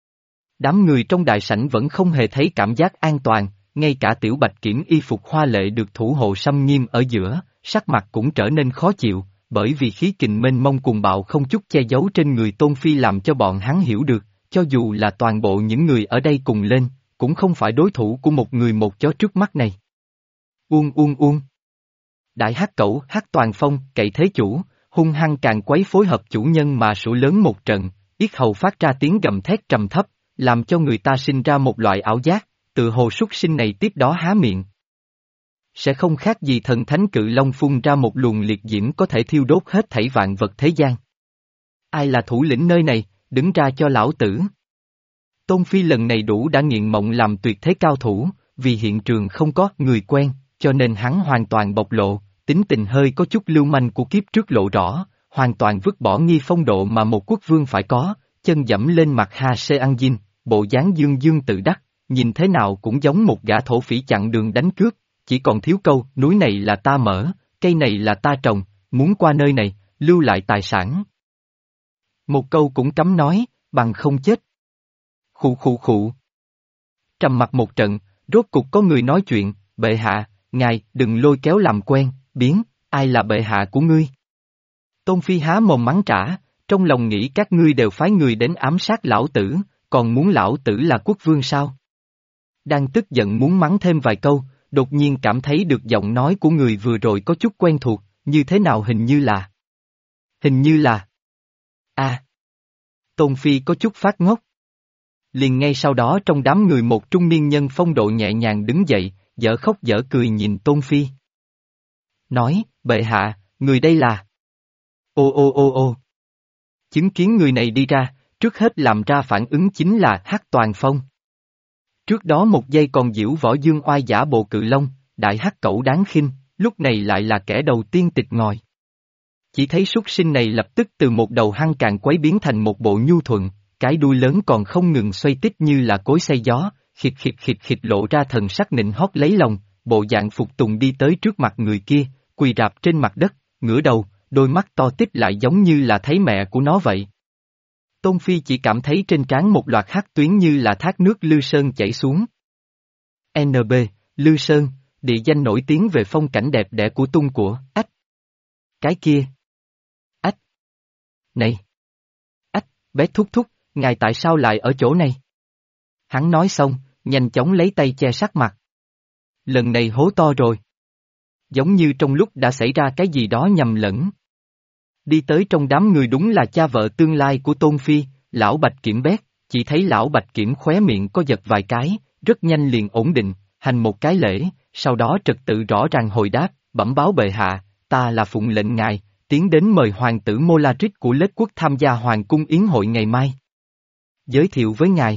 đám người trong đại sảnh vẫn không hề thấy cảm giác an toàn, ngay cả Tiểu Bạch Kiểm y phục hoa lệ được thủ hộ xâm nghiêm ở giữa, sắc mặt cũng trở nên khó chịu, bởi vì khí kình mênh mông cuồng bạo không chút che giấu trên người Tôn Phi làm cho bọn hắn hiểu được, cho dù là toàn bộ những người ở đây cùng lên, cũng không phải đối thủ của một người một chó trước mắt này. Uông uông uông. Đại hắc cẩu hắc toàn phong cậy thế chủ, hung hăng càng quấy phối hợp chủ nhân mà sủa lớn một trận, yết hầu phát ra tiếng gầm thét trầm thấp, làm cho người ta sinh ra một loại ảo giác, tự hồ súc sinh này tiếp đó há miệng. Sẽ không khác gì thần thánh cự long phun ra một luồng liệt diễm có thể thiêu đốt hết thảy vạn vật thế gian. Ai là thủ lĩnh nơi này, đứng ra cho lão tử. Tôn Phi lần này đủ đã nghiện mộng làm tuyệt thế cao thủ, vì hiện trường không có người quen, cho nên hắn hoàn toàn bộc lộ, tính tình hơi có chút lưu manh của kiếp trước lộ rõ, hoàn toàn vứt bỏ nghi phong độ mà một quốc vương phải có, chân dẫm lên mặt Ha Sê Ăn Dinh, bộ dáng dương dương tự đắc, nhìn thế nào cũng giống một gã thổ phỉ chặn đường đánh cướp, chỉ còn thiếu câu, núi này là ta mở, cây này là ta trồng, muốn qua nơi này, lưu lại tài sản. Một câu cũng cấm nói, bằng không chết. Khụ khụ khụ. Trầm mặt một trận, rốt cục có người nói chuyện, bệ hạ, ngài, đừng lôi kéo làm quen, biến, ai là bệ hạ của ngươi? Tôn Phi há mồm mắng trả, trong lòng nghĩ các ngươi đều phái người đến ám sát lão tử, còn muốn lão tử là quốc vương sao? Đang tức giận muốn mắng thêm vài câu, đột nhiên cảm thấy được giọng nói của người vừa rồi có chút quen thuộc, như thế nào hình như là... Hình như là... À! Tôn Phi có chút phát ngốc. Liền ngay sau đó trong đám người một trung niên nhân phong độ nhẹ nhàng đứng dậy, dở khóc dở cười nhìn Tôn Phi. Nói, bệ hạ, người đây là... Ô ô ô ô. Chứng kiến người này đi ra, trước hết làm ra phản ứng chính là Hắc Toàn Phong. Trước đó một giây còn giễu võ dương oai giả bộ cự long, đại hắc cẩu đáng khinh, lúc này lại là kẻ đầu tiên tịch ngòi. Chỉ thấy súc sinh này lập tức từ một đầu hăng càng quấy biến thành một bộ nhu thuận, cái đuôi lớn còn không ngừng xoay tít như là cối xay gió, khịt khịt khịt khịt lộ ra thần sắc nịnh hót lấy lòng, bộ dạng phục tùng đi tới trước mặt người kia, quỳ rạp trên mặt đất, ngửa đầu, đôi mắt to tít lại giống như là thấy mẹ của nó vậy. Tôn Phi chỉ cảm thấy trên trán một loạt hắc tuyến như là thác nước Lư Sơn chảy xuống. en bê, Lư Sơn, địa danh nổi tiếng về phong cảnh đẹp đẽ của tung của, ách. Cái kia. Ách. Này. Ách, bé thúc thúc, ngài tại sao lại ở chỗ này? Hắn nói xong, nhanh chóng lấy tay che sát mặt. Lần này hố to rồi. Giống như trong lúc đã xảy ra cái gì đó nhầm lẫn. Đi tới trong đám người đúng là cha vợ tương lai của Tôn Phi, lão Bạch Kiểm Bét, chỉ thấy lão Bạch Kiểm khóe miệng có giật vài cái, rất nhanh liền ổn định, hành một cái lễ, sau đó trật tự rõ ràng hồi đáp, bẩm báo bệ hạ, ta là phụng lệnh ngài, tiến đến mời hoàng tử Molatrix của Lết Quốc tham gia hoàng cung yến hội ngày mai. Giới thiệu với ngài.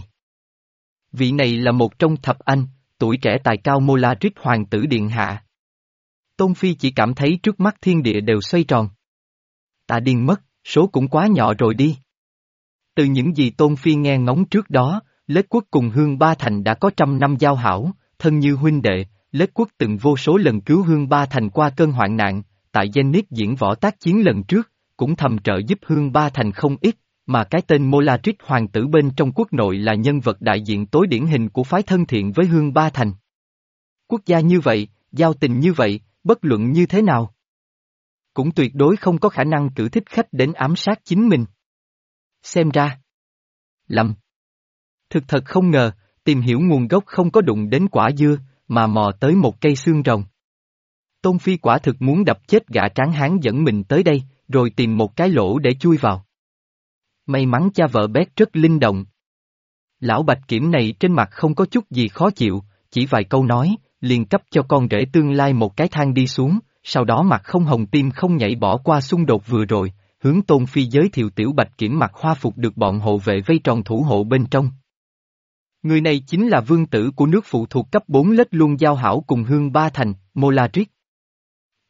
Vị này là một trong thập anh, tuổi trẻ tài cao Molatrix hoàng tử điện hạ. Tôn Phi chỉ cảm thấy trước mắt thiên địa đều xoay tròn. Ta điên mất, số cũng quá nhỏ rồi đi. Từ những gì Tôn Phi nghe ngóng trước đó, Lết Quốc cùng Hương Ba Thành đã có trăm năm giao hảo, thân như huynh đệ, Lết Quốc từng vô số lần cứu Hương Ba Thành qua cơn hoạn nạn, tại Zenith diễn võ tác chiến lần trước, cũng thầm trợ giúp Hương Ba Thành không ít, mà cái tên Molatrix hoàng tử bên trong quốc nội là nhân vật đại diện tối điển hình của phái thân thiện với Hương Ba Thành. Quốc gia như vậy, giao tình như vậy, bất luận như thế nào, cũng tuyệt đối không có khả năng cử thích khách đến ám sát chính mình. Xem ra, lầm. Thực thật không ngờ, tìm hiểu nguồn gốc không có đụng đến quả dưa, mà mò tới một cây xương rồng. Tôn Phi quả thực muốn đập chết gã tráng hán dẫn mình tới đây, rồi tìm một cái lỗ để chui vào. May mắn cha vợ Bét rất linh động. Lão Bạch Kiểm này trên mặt không có chút gì khó chịu, chỉ vài câu nói, liền cấp cho con rể tương lai một cái thang đi xuống, sau đó mặt không hồng tim không nhảy bỏ qua xung đột vừa rồi, hướng Tôn Phi giới thiệu Tiểu Bạch Kiểm mặc hoa phục được bọn hộ vệ vây tròn thủ hộ bên trong. Người này chính là vương tử của nước phụ thuộc cấp bốn Lết Luân giao hảo cùng Hương Ba Thành, Molatrix.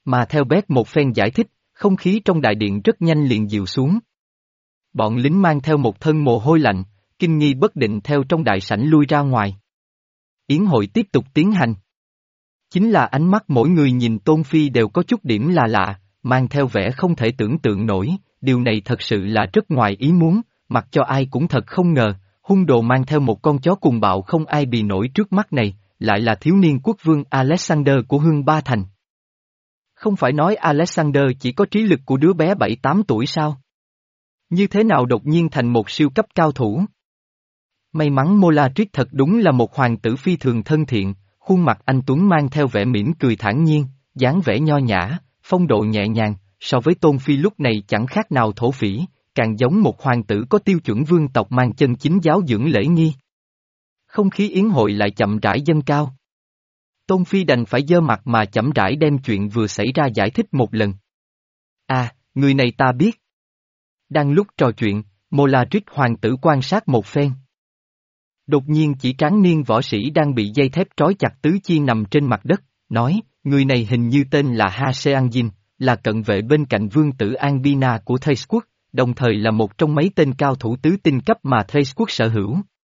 Mà theo Bét một phen giải thích, không khí trong đại điện rất nhanh liền dịu xuống. Bọn lính mang theo một thân mồ hôi lạnh, kinh nghi bất định theo trong đại sảnh lui ra ngoài. Yến hội tiếp tục tiến hành. Chính là ánh mắt mỗi người nhìn Tôn Phi đều có chút điểm là lạ, mang theo vẻ không thể tưởng tượng nổi, điều này thật sự là rất ngoài ý muốn, mặc cho ai cũng thật không ngờ, hung đồ mang theo một con chó cùng bạo không ai bì nổi trước mắt này, lại là thiếu niên quốc vương Alexander của Hương Ba Thành. Không phải nói Alexander chỉ có trí lực của đứa bé bảy tám tuổi sao? Như thế nào đột nhiên thành một siêu cấp cao thủ? May mắn Molatrix thật đúng là một hoàng tử phi thường thân thiện, khuôn mặt anh Tuấn mang theo vẻ mỉm cười thản nhiên, dáng vẻ nho nhã, phong độ nhẹ nhàng, so với Tôn Phi lúc này chẳng khác nào thổ phỉ, càng giống một hoàng tử có tiêu chuẩn vương tộc mang chân chính giáo dưỡng lễ nghi. Không khí yến hội lại chậm rãi dâng cao. Tôn Phi đành phải giơ mặt mà chậm rãi đem chuyện vừa xảy ra giải thích một lần. À, người này ta biết. Đang lúc trò chuyện, Molatrix hoàng tử quan sát một phen. Đột nhiên chỉ tráng niên võ sĩ đang bị dây thép trói chặt tứ chi nằm trên mặt đất, nói, người này hình như tên là Ha Seanjin, là cận vệ bên cạnh vương tử Albina của Thrace quốc, đồng thời là một trong mấy tên cao thủ tứ tinh cấp mà Thrace quốc sở hữu.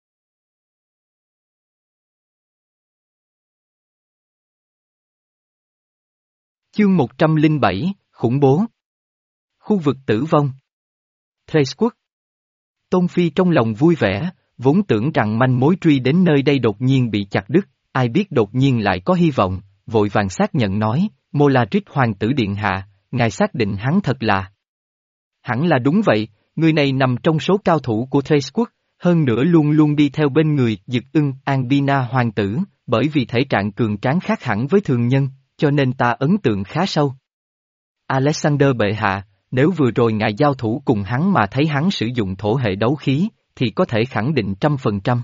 Chương một trăm lẻ bảy, khủng bố. Khu vực tử vong. Thrace quốc. Tôn Phi trong lòng vui vẻ, vốn tưởng rằng manh mối truy đến nơi đây đột nhiên bị chặt đứt, ai biết đột nhiên lại có hy vọng, vội vàng xác nhận nói, Molatrix hoàng tử điện hạ, ngài xác định hắn thật là. Hẳn là đúng vậy, người này nằm trong số cao thủ của Thrace quốc, hơn nữa luôn luôn đi theo bên người Dực Ưng Albina hoàng tử, bởi vì thể trạng cường tráng khác hẳn với thường nhân, cho nên ta ấn tượng khá sâu. Alexander bệ hạ, nếu vừa rồi ngài giao thủ cùng hắn mà thấy hắn sử dụng thổ hệ đấu khí, thì có thể khẳng định trăm phần trăm.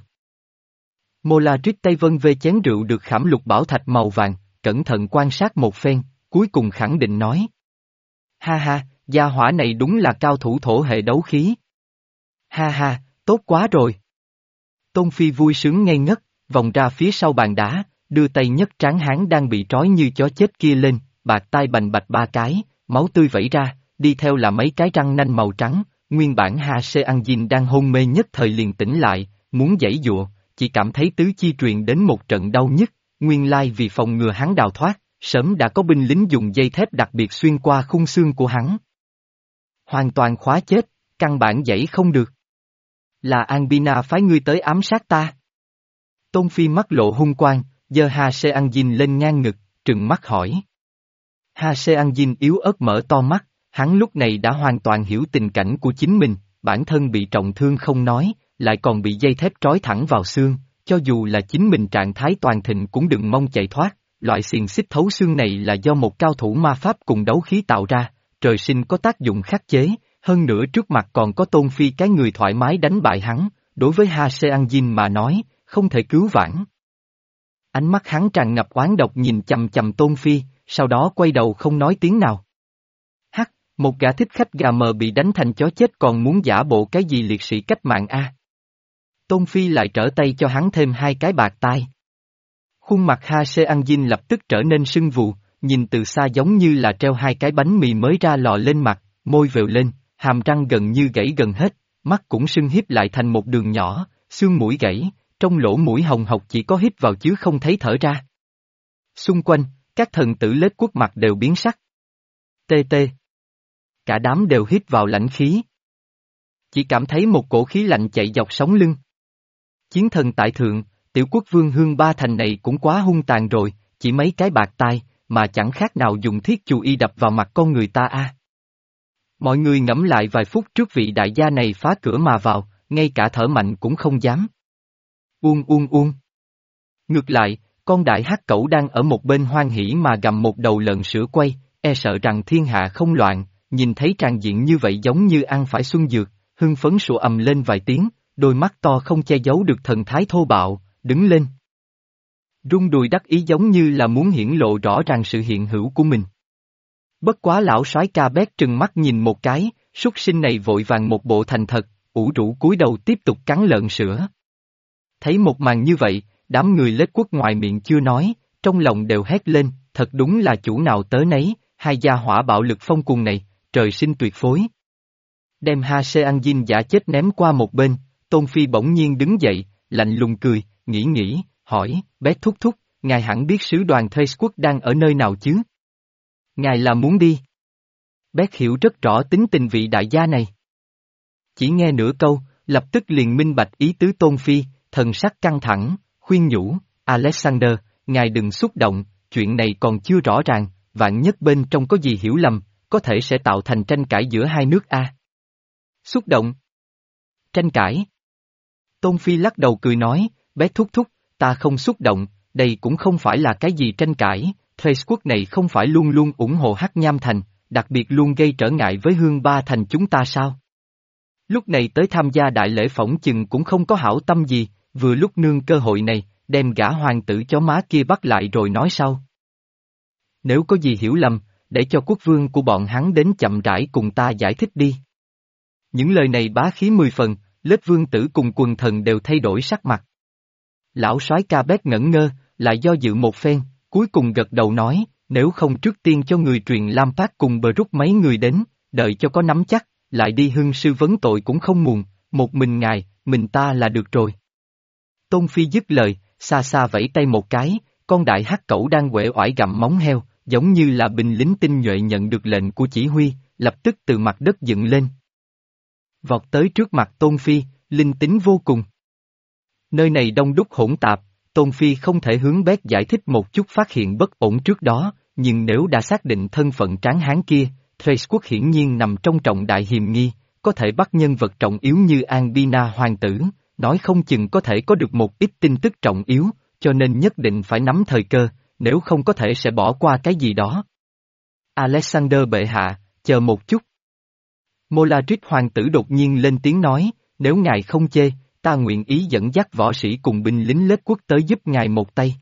Molatrix tay vân vê chén rượu được khảm lục bảo thạch màu vàng, cẩn thận quan sát một phen, cuối cùng khẳng định nói. Ha ha, gia hỏa này đúng là cao thủ thổ hệ đấu khí. Ha ha, tốt quá rồi. Tôn Phi vui sướng ngây ngất, vòng ra phía sau bàn đá, đưa tay nhấc tráng hán đang bị trói như chó chết kia lên, bạc tai bành bạch ba cái, máu tươi vẩy ra, đi theo là mấy cái răng nanh màu trắng, nguyên bản Ha Seanjin đang hôn mê nhất thời liền tỉnh lại, muốn giãy giụa, chỉ cảm thấy tứ chi truyền đến một trận đau nhức, nguyên lai vì phòng ngừa hắn đào thoát, sớm đã có binh lính dùng dây thép đặc biệt xuyên qua khung xương của hắn. Hoàn toàn khóa chết, căn bản giãy không được. Là Albina phái ngươi tới ám sát ta. Tôn Phi mắt lộ hung quang, giơ Ha Seanjin lên ngang ngực, trừng mắt hỏi. Ha Seanjin yếu ớt mở to mắt, hắn lúc này đã hoàn toàn hiểu tình cảnh của chính mình, bản thân bị trọng thương không nói, lại còn bị dây thép trói thẳng vào xương, cho dù là chính mình trạng thái toàn thịnh cũng đừng mong chạy thoát, loại xiềng xích thấu xương này là do một cao thủ ma pháp cùng đấu khí tạo ra, trời sinh có tác dụng khắc chế, hơn nữa trước mặt còn có Tôn Phi cái người thoải mái đánh bại hắn, đối với Ha Seanjin mà nói, không thể cứu vãn. Ánh mắt hắn tràn ngập oán độc nhìn chầm chầm Tôn Phi, sau đó quay đầu không nói tiếng nào. Hắc, một gã thích khách gà mờ bị đánh thành chó chết còn muốn giả bộ cái gì liệt sĩ cách mạng a? Tôn Phi lại trở tay cho hắn thêm hai cái bạc tai. Khuôn mặt Ha Seanjin lập tức trở nên sưng vù, nhìn từ xa giống như là treo hai cái bánh mì mới ra lò lên mặt, môi vều lên, hàm răng gần như gãy gần hết, mắt cũng sưng híp lại thành một đường nhỏ, xương mũi gãy, trong lỗ mũi hồng hộc chỉ có hít vào chứ không thấy thở ra. Xung quanh, các thần tử lết quốc mặt đều biến sắc. Tê tê. Cả đám đều hít vào lãnh khí. Chỉ cảm thấy một cổ khí lạnh chạy dọc sống lưng. Chiến thần tại thượng, tiểu quốc vương Hương Ba Thành này cũng quá hung tàn rồi, chỉ mấy cái bạc tai, mà chẳng khác nào dùng thiết chù y đập vào mặt con người ta a. Mọi người ngẫm lại vài phút trước vị đại gia này phá cửa mà vào, ngay cả thở mạnh cũng không dám. Uông uông uông. Ngược lại, con đại hắc cẩu đang ở một bên hoan hỉ mà gặm một đầu lợn sữa quay, e sợ rằng thiên hạ không loạn, nhìn thấy tràng diện như vậy giống như ăn phải xuân dược, hưng phấn sủa ầm lên vài tiếng, đôi mắt to không che giấu được thần thái thô bạo, đứng lên. Rung đùi đắc ý giống như là muốn hiển lộ rõ ràng sự hiện hữu của mình. Bất quá lão soái ca bét trừng mắt nhìn một cái, súc sinh này vội vàng một bộ thành thật, ủ rũ cúi đầu tiếp tục cắn lợn sữa. Thấy một màn như vậy, đám người lết quốc ngoài miệng chưa nói, trong lòng đều hét lên, thật đúng là chủ nào tớ nấy, hai gia hỏa bạo lực phong cuồng này, trời sinh tuyệt phối. Đem Ha Seang-jin giả chết ném qua một bên, Tôn Phi bỗng nhiên đứng dậy, lạnh lùng cười, nghĩ nghĩ, hỏi, Bét thúc thúc, ngài hẳn biết sứ đoàn Thrace quốc đang ở nơi nào chứ? Ngài là muốn đi? Bét hiểu rất rõ tính tình vị đại gia này. Chỉ nghe nửa câu, lập tức liền minh bạch ý tứ Tôn Phi, thần sắc căng thẳng, khuyên nhủ, Alexander, ngài đừng xúc động, chuyện này còn chưa rõ ràng, vạn nhất bên trong có gì hiểu lầm, có thể sẽ tạo thành tranh cãi giữa hai nước A. Xúc động? Tranh cãi? Tôn Phi lắc đầu cười nói, bé thúc thúc, ta không xúc động, đây cũng không phải là cái gì tranh cãi, Thrace quốc này không phải luôn luôn ủng hộ Hắc Nham Thành, đặc biệt luôn gây trở ngại với Hương Ba Thành chúng ta sao? Lúc này tới tham gia đại lễ phỏng chừng cũng không có hảo tâm gì, vừa lúc nương cơ hội này, đem gã hoàng tử chó má kia bắt lại rồi nói sau. Nếu có gì hiểu lầm, để cho quốc vương của bọn hắn đến chậm rãi cùng ta giải thích đi. Những lời này bá khí mười phần, Lết vương tử cùng quần thần đều thay đổi sắc mặt. Lão soái ca bét ngẩn ngơ, lại do dự một phen, cuối cùng gật đầu nói, nếu không trước tiên cho người truyền Lam Phát cùng bờ rút mấy người đến, đợi cho có nắm chắc, lại đi hưng sư vấn tội cũng không muộn, một mình ngài, mình ta là được rồi. Tôn Phi dứt lời, xa xa vẫy tay một cái, con đại hắc cẩu đang uể oải gặm móng heo, giống như là binh lính tinh nhuệ nhận được lệnh của chỉ huy, lập tức từ mặt đất dựng lên. Vọt tới trước mặt Tôn Phi, linh tính vô cùng. Nơi này đông đúc hỗn tạp, Tôn Phi không thể hướng Bét giải thích một chút phát hiện bất ổn trước đó, nhưng nếu đã xác định thân phận tráng hán kia, Thrace quốc hiển nhiên nằm trong trọng đại hiềm nghi, có thể bắt nhân vật trọng yếu như Albina hoàng tử, nói không chừng có thể có được một ít tin tức trọng yếu, cho nên nhất định phải nắm thời cơ, nếu không có thể sẽ bỏ qua cái gì đó. Alexander bệ hạ, chờ một chút. Molarit hoàng tử đột nhiên lên tiếng nói, nếu ngài không chê, ta nguyện ý dẫn dắt võ sĩ cùng binh lính Lết quốc tới giúp ngài một tay.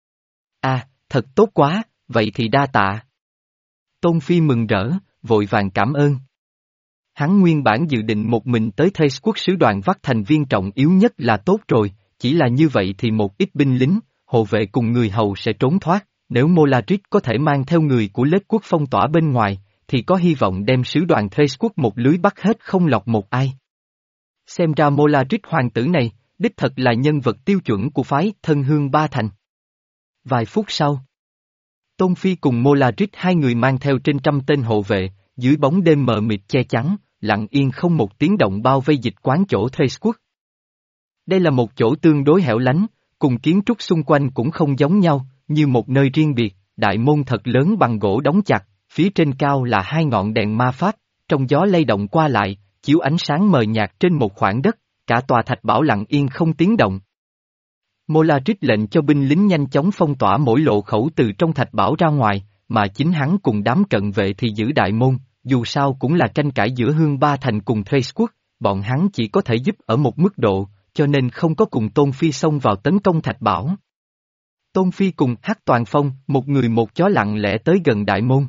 À, thật tốt quá, vậy thì đa tạ. Tôn Phi mừng rỡ, vội vàng cảm ơn. Hắn nguyên bản dự định một mình tới Thrace quốc sứ đoàn vắt thành viên trọng yếu nhất là tốt rồi, chỉ là như vậy thì một ít binh lính, hộ vệ cùng người hầu sẽ trốn thoát, nếu Molarit có thể mang theo người của Lết quốc phong tỏa bên ngoài, thì có hy vọng đem sứ đoàn Thrace quốc một lưới bắt hết không lọt một ai. Xem ra Molarit hoàng tử này, đích thật là nhân vật tiêu chuẩn của phái Thân Hương Ba Thành. Vài phút sau, Tôn Phi cùng Molarit hai người mang theo trên trăm tên hộ vệ, dưới bóng đêm mờ mịt che chắn, lặng yên không một tiếng động bao vây dịch quán chỗ Thrace quốc. Đây là một chỗ tương đối hẻo lánh, cùng kiến trúc xung quanh cũng không giống nhau, như một nơi riêng biệt, đại môn thật lớn bằng gỗ đóng chặt, phía trên cao là hai ngọn đèn ma pháp, trong gió lay động qua lại, chiếu ánh sáng mờ nhạt trên một khoảng đất, cả tòa thạch bảo lặng yên không tiếng động. Molarit lệnh cho binh lính nhanh chóng phong tỏa mỗi lộ khẩu từ trong thạch bảo ra ngoài, mà chính hắn cùng đám cận vệ thì giữ đại môn, dù sao cũng là tranh cãi giữa Hương Ba Thành cùng Thrace quốc, bọn hắn chỉ có thể giúp ở một mức độ, cho nên không có cùng Tôn Phi xông vào tấn công thạch bảo. Tôn Phi cùng Hắc Toàn Phong, một người một chó lặng lẽ tới gần đại môn.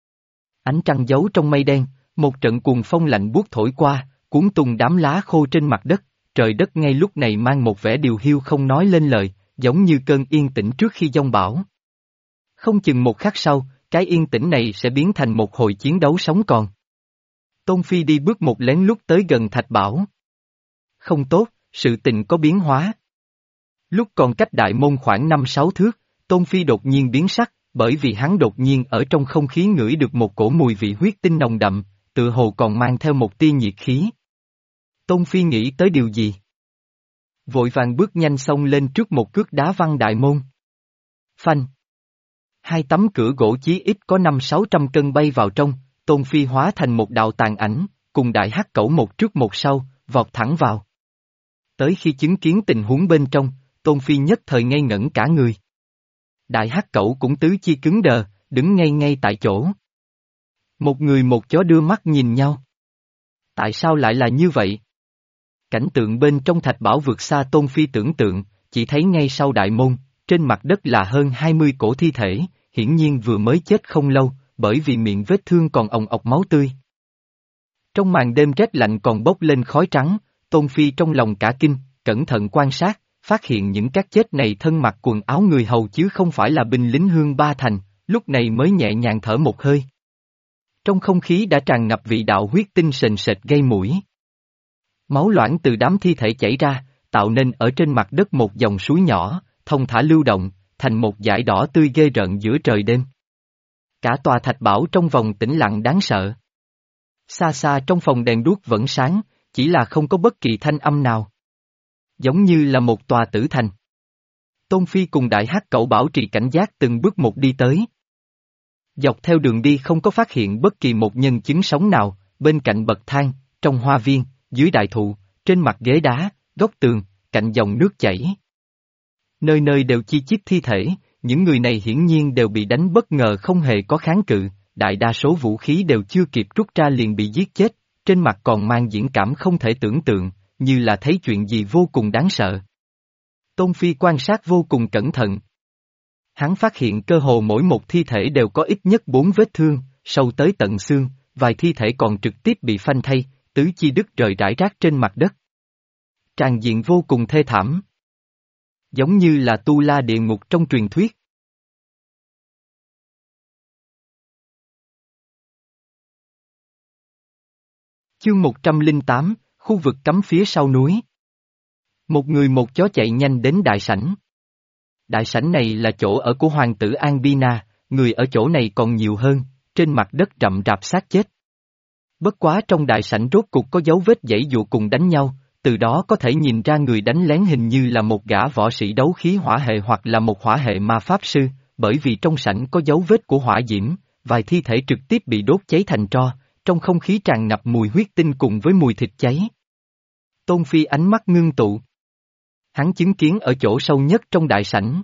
Ánh trăng giấu trong mây đen, một trận cuồng phong lạnh buốt thổi qua, cuốn tung đám lá khô trên mặt đất, trời đất ngay lúc này mang một vẻ điều hiu không nói lên lời, giống như cơn yên tĩnh trước khi giông bão. Không chừng một khắc sau, cái yên tĩnh này sẽ biến thành một hồi chiến đấu sống còn. Tôn Phi đi bước một lén lút tới gần thạch bảo. Không tốt, sự tình có biến hóa. Lúc còn cách đại môn khoảng năm sáu thước, Tôn Phi đột nhiên biến sắc, bởi vì hắn đột nhiên ở trong không khí ngửi được một cổ mùi vị huyết tinh nồng đậm, tựa hồ còn mang theo một tia nhiệt khí. Tôn Phi nghĩ tới điều gì? Vội vàng bước nhanh xông lên trước một cước đá văng đại môn. Phanh! Hai tấm cửa gỗ chí ít có năm sáu trăm cân bay vào trong, Tôn Phi hóa thành một đạo tàn ảnh, cùng đại hắc cẩu một trước một sau, vọt thẳng vào. Tới khi chứng kiến tình huống bên trong, Tôn Phi nhất thời ngây ngẩn cả người. Đại hắc cẩu cũng tứ chi cứng đờ, đứng ngay ngay tại chỗ. Một người một chó đưa mắt nhìn nhau. Tại sao lại là như vậy? Cảnh tượng bên trong thạch bảo vượt xa Tôn Phi tưởng tượng, chỉ thấy ngay sau đại môn, trên mặt đất là hơn hai mươi cổ thi thể, hiển nhiên vừa mới chết không lâu, bởi vì miệng vết thương còn ồng ọc máu tươi. Trong màn đêm rét lạnh còn bốc lên khói trắng, Tôn Phi trong lòng cả kinh, cẩn thận quan sát, phát hiện những cái chết này thân mặc quần áo người hầu chứ không phải là binh lính Hương Ba Thành, lúc này mới nhẹ nhàng thở một hơi. Trong không khí đã tràn ngập vị đạo huyết tinh sền sệt gây mũi. Máu loãng từ đám thi thể chảy ra, tạo nên ở trên mặt đất một dòng suối nhỏ, thông thả lưu động, thành một dải đỏ tươi ghê rợn giữa trời đêm. Cả tòa thạch bảo trong vòng tĩnh lặng đáng sợ. Xa xa trong phòng đèn đuốc vẫn sáng, chỉ là không có bất kỳ thanh âm nào. Giống như là một tòa tử thành. Tôn Phi cùng đại hắc cẩu bảo trì cảnh giác từng bước một đi tới. Dọc theo đường đi không có phát hiện bất kỳ một nhân chứng sống nào, bên cạnh bậc thang, trong hoa viên, dưới đại thụ, trên mặt ghế đá, góc tường, cạnh dòng nước chảy. Nơi nơi đều chi chít thi thể, những người này hiển nhiên đều bị đánh bất ngờ không hề có kháng cự, đại đa số vũ khí đều chưa kịp rút ra liền bị giết chết, trên mặt còn mang diễn cảm không thể tưởng tượng, như là thấy chuyện gì vô cùng đáng sợ. Tôn Phi quan sát vô cùng cẩn thận. Hắn phát hiện cơ hồ mỗi một thi thể đều có ít nhất bốn vết thương, sâu tới tận xương, vài thi thể còn trực tiếp bị phanh thây, tứ chi đứt rời rải rác trên mặt đất. Tràn diện vô cùng thê thảm. Giống như là tu la địa ngục trong truyền thuyết. Chương một trăm lẻ tám, khu vực cấm phía sau núi. Một người một chó chạy nhanh đến đại sảnh. Đại sảnh này là chỗ ở của hoàng tử Albina, người ở chỗ này còn nhiều hơn, trên mặt đất rậm rạp xác chết. Bất quá trong đại sảnh rốt cục có dấu vết giãy giụa cùng đánh nhau, từ đó có thể nhìn ra người đánh lén hình như là một gã võ sĩ đấu khí hỏa hệ hoặc là một hỏa hệ ma pháp sư, bởi vì trong sảnh có dấu vết của hỏa diễm, vài thi thể trực tiếp bị đốt cháy thành tro, trong không khí tràn ngập mùi huyết tinh cùng với mùi thịt cháy. Tôn Phi ánh mắt ngưng tụ. Hắn chứng kiến ở chỗ sâu nhất trong đại sảnh.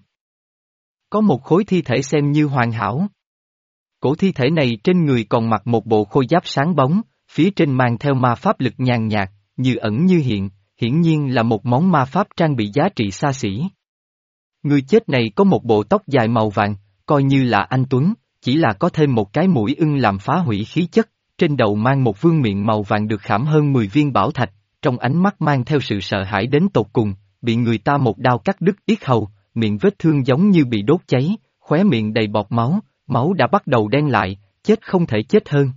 Có một khối thi thể xem như hoàn hảo. Cổ thi thể này trên người còn mặc một bộ khôi giáp sáng bóng, phía trên mang theo ma pháp lực nhàn nhạt, như ẩn như hiện, hiển nhiên là một món ma pháp trang bị giá trị xa xỉ. Người chết này có một bộ tóc dài màu vàng, coi như là anh tuấn, chỉ là có thêm một cái mũi ưng làm phá hủy khí chất, trên đầu mang một vương miện màu vàng được khảm hơn mười viên bảo thạch, trong ánh mắt mang theo sự sợ hãi đến tột cùng, bị người ta một đao cắt đứt yết hầu, miệng vết thương giống như bị đốt cháy, khóe miệng đầy bọt máu, máu đã bắt đầu đen lại, chết không thể chết hơn.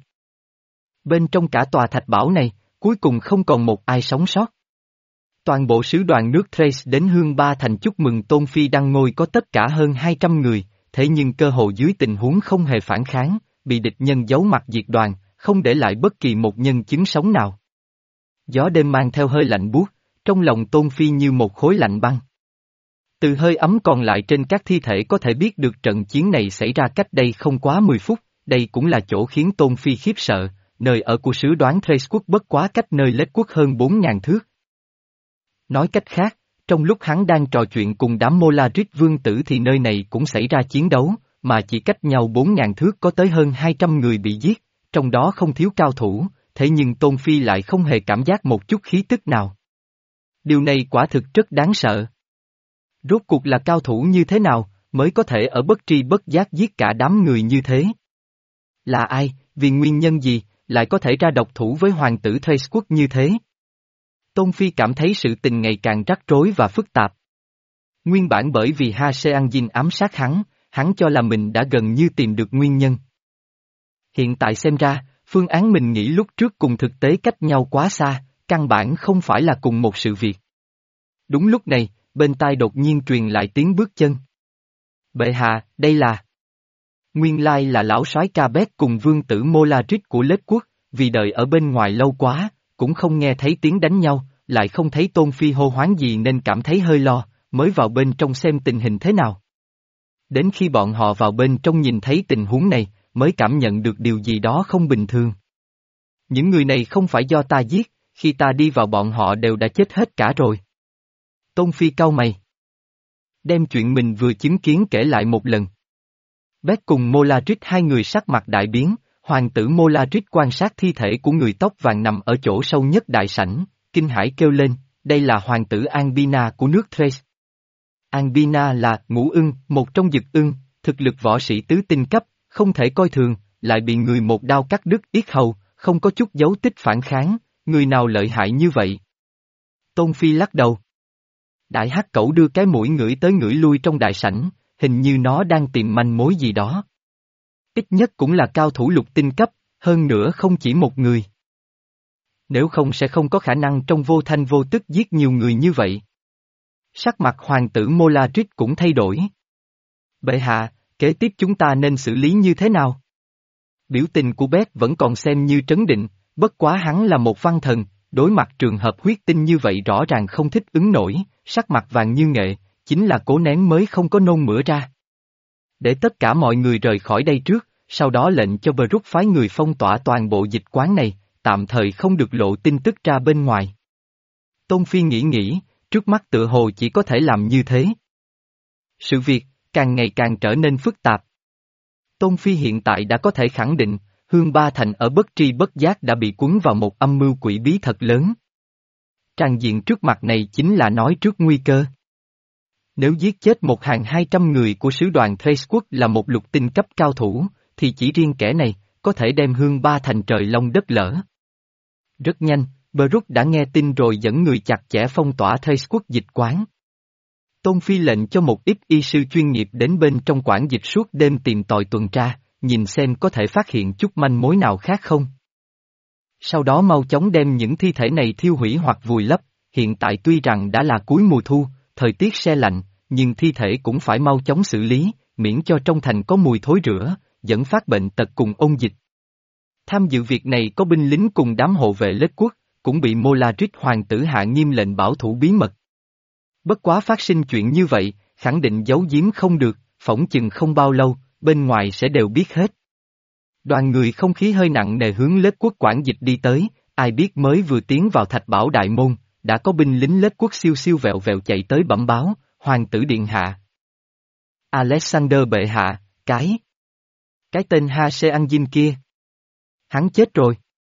Bên trong cả tòa thạch bảo này, cuối cùng không còn một ai sống sót. Toàn bộ sứ đoàn nước Thrace đến Hương Ba Thành chúc mừng Tôn Phi đăng ngôi có tất cả hơn hai trăm người, thế nhưng cơ hồ dưới tình huống không hề phản kháng, bị địch nhân giấu mặt diệt đoàn, không để lại bất kỳ một nhân chứng sống nào. Gió đêm mang theo hơi lạnh buốt, trong lòng Tôn Phi như một khối lạnh băng. Từ hơi ấm còn lại trên các thi thể có thể biết được trận chiến này xảy ra cách đây không quá mười phút, đây cũng là chỗ khiến Tôn Phi khiếp sợ, nơi ở của sứ đoán Thrace quốc bất quá cách nơi Lết quốc hơn bốn ngàn thước. Nói cách khác, trong lúc hắn đang trò chuyện cùng đám Molarit vương tử thì nơi này cũng xảy ra chiến đấu, mà chỉ cách nhau bốn ngàn thước có tới hơn hai trăm người bị giết, trong đó không thiếu cao thủ, thế nhưng Tôn Phi lại không hề cảm giác một chút khí tức nào. Điều này quả thực rất đáng sợ. Rốt cuộc là cao thủ như thế nào, mới có thể ở bất tri bất giác giết cả đám người như thế? Là ai, vì nguyên nhân gì, lại có thể ra độc thủ với hoàng tử Thrace quốc như thế? Tôn Phi cảm thấy sự tình ngày càng rắc rối và phức tạp. Nguyên bản bởi vì Ha Seanjin ám sát hắn, hắn cho là mình đã gần như tìm được nguyên nhân. Hiện tại xem ra, phương án mình nghĩ lúc trước cùng thực tế cách nhau quá xa, căn bản không phải là cùng một sự việc. Đúng lúc này, bên tai đột nhiên truyền lại tiếng bước chân. Bệ hạ, đây là... Nguyên lai là lão soái Cabet cùng vương tử Molarit của Lết quốc, vì đợi ở bên ngoài lâu quá, cũng không nghe thấy tiếng đánh nhau, lại không thấy Tôn Phi hô hoán gì nên cảm thấy hơi lo, mới vào bên trong xem tình hình thế nào. Đến khi bọn họ vào bên trong nhìn thấy tình huống này, mới cảm nhận được điều gì đó không bình thường. Những người này không phải do ta giết, khi ta đi vào bọn họ đều đã chết hết cả rồi. Tôn Phi cau mày. Đem chuyện mình vừa chứng kiến kể lại một lần. Bét cùng Molarit hai người sắc mặt đại biến, hoàng tử Molarit quan sát thi thể của người tóc vàng nằm ở chỗ sâu nhất đại sảnh, kinh hãi kêu lên, đây là hoàng tử Albina của nước Thrace. Albina là ngũ ưng, một trong dực ưng, thực lực võ sĩ tứ tinh cấp, không thể coi thường, lại bị người một đao cắt đứt yết hầu, không có chút dấu tích phản kháng, người nào lợi hại như vậy? Tôn Phi lắc đầu. Đại hắc cẩu đưa cái mũi ngửi tới ngửi lui trong đại sảnh, hình như nó đang tìm manh mối gì đó. Ít nhất cũng là cao thủ lục tinh cấp, hơn nữa không chỉ một người. Nếu không sẽ không có khả năng trong vô thanh vô tức giết nhiều người như vậy. Sắc mặt hoàng tử Molatrix cũng thay đổi. Bệ hạ, kế tiếp chúng ta nên xử lý như thế nào? Biểu tình của Beth vẫn còn xem như trấn định, bất quá hắn là một văn thần, đối mặt trường hợp huyết tinh như vậy rõ ràng không thích ứng nổi, sắc mặt vàng như nghệ, chính là cố nén mới không có nôn mửa ra. Để tất cả mọi người rời khỏi đây trước, sau đó lệnh cho Brook phái người phong tỏa toàn bộ dịch quán này, tạm thời không được lộ tin tức ra bên ngoài. Tôn Phi nghĩ nghĩ, trước mắt tựa hồ chỉ có thể làm như thế. Sự việc, càng ngày càng trở nên phức tạp. Tôn Phi hiện tại đã có thể khẳng định, Hương Ba Thành ở bất tri bất giác đã bị cuốn vào một âm mưu quỷ bí thật lớn. Tràng diện trước mặt này chính là nói trước nguy cơ. Nếu giết chết một hàng hai trăm người của sứ đoàn Thrace quốc là một lục tinh cấp cao thủ, thì chỉ riêng kẻ này, có thể đem Hương Ba Thành trời long đất lở. Rất nhanh, Brook đã nghe tin rồi dẫn người chặt chẽ phong tỏa Thrace quốc dịch quán. Tôn Phi lệnh cho một ít y sư chuyên nghiệp đến bên trong quản dịch suốt đêm tìm tòi tuần tra, nhìn xem có thể phát hiện chút manh mối nào khác không. Sau đó mau chóng đem những thi thể này thiêu hủy hoặc vùi lấp, hiện tại tuy rằng đã là cuối mùa thu, thời tiết se lạnh, nhưng thi thể cũng phải mau chóng xử lý, miễn cho trong thành có mùi thối rữa, dẫn phát bệnh tật cùng ôn dịch. Tham dự việc này có binh lính cùng đám hộ vệ lết quốc, cũng bị Molatrix hoàng tử hạ nghiêm lệnh bảo thủ bí mật. Bất quá phát sinh chuyện như vậy, khẳng định giấu giếm không được, phỏng chừng không bao lâu, bên ngoài sẽ đều biết hết. Đoàn người không khí hơi nặng nề hướng lết quốc quản dịch đi tới, ai biết mới vừa tiến vào thạch bảo đại môn, đã có binh lính lết quốc siêu siêu vẹo vẹo chạy tới bẩm báo, hoàng tử điện hạ. Alexander bệ hạ, cái... Cái tên Ha Se An Jin kia. Hắn chết rồi.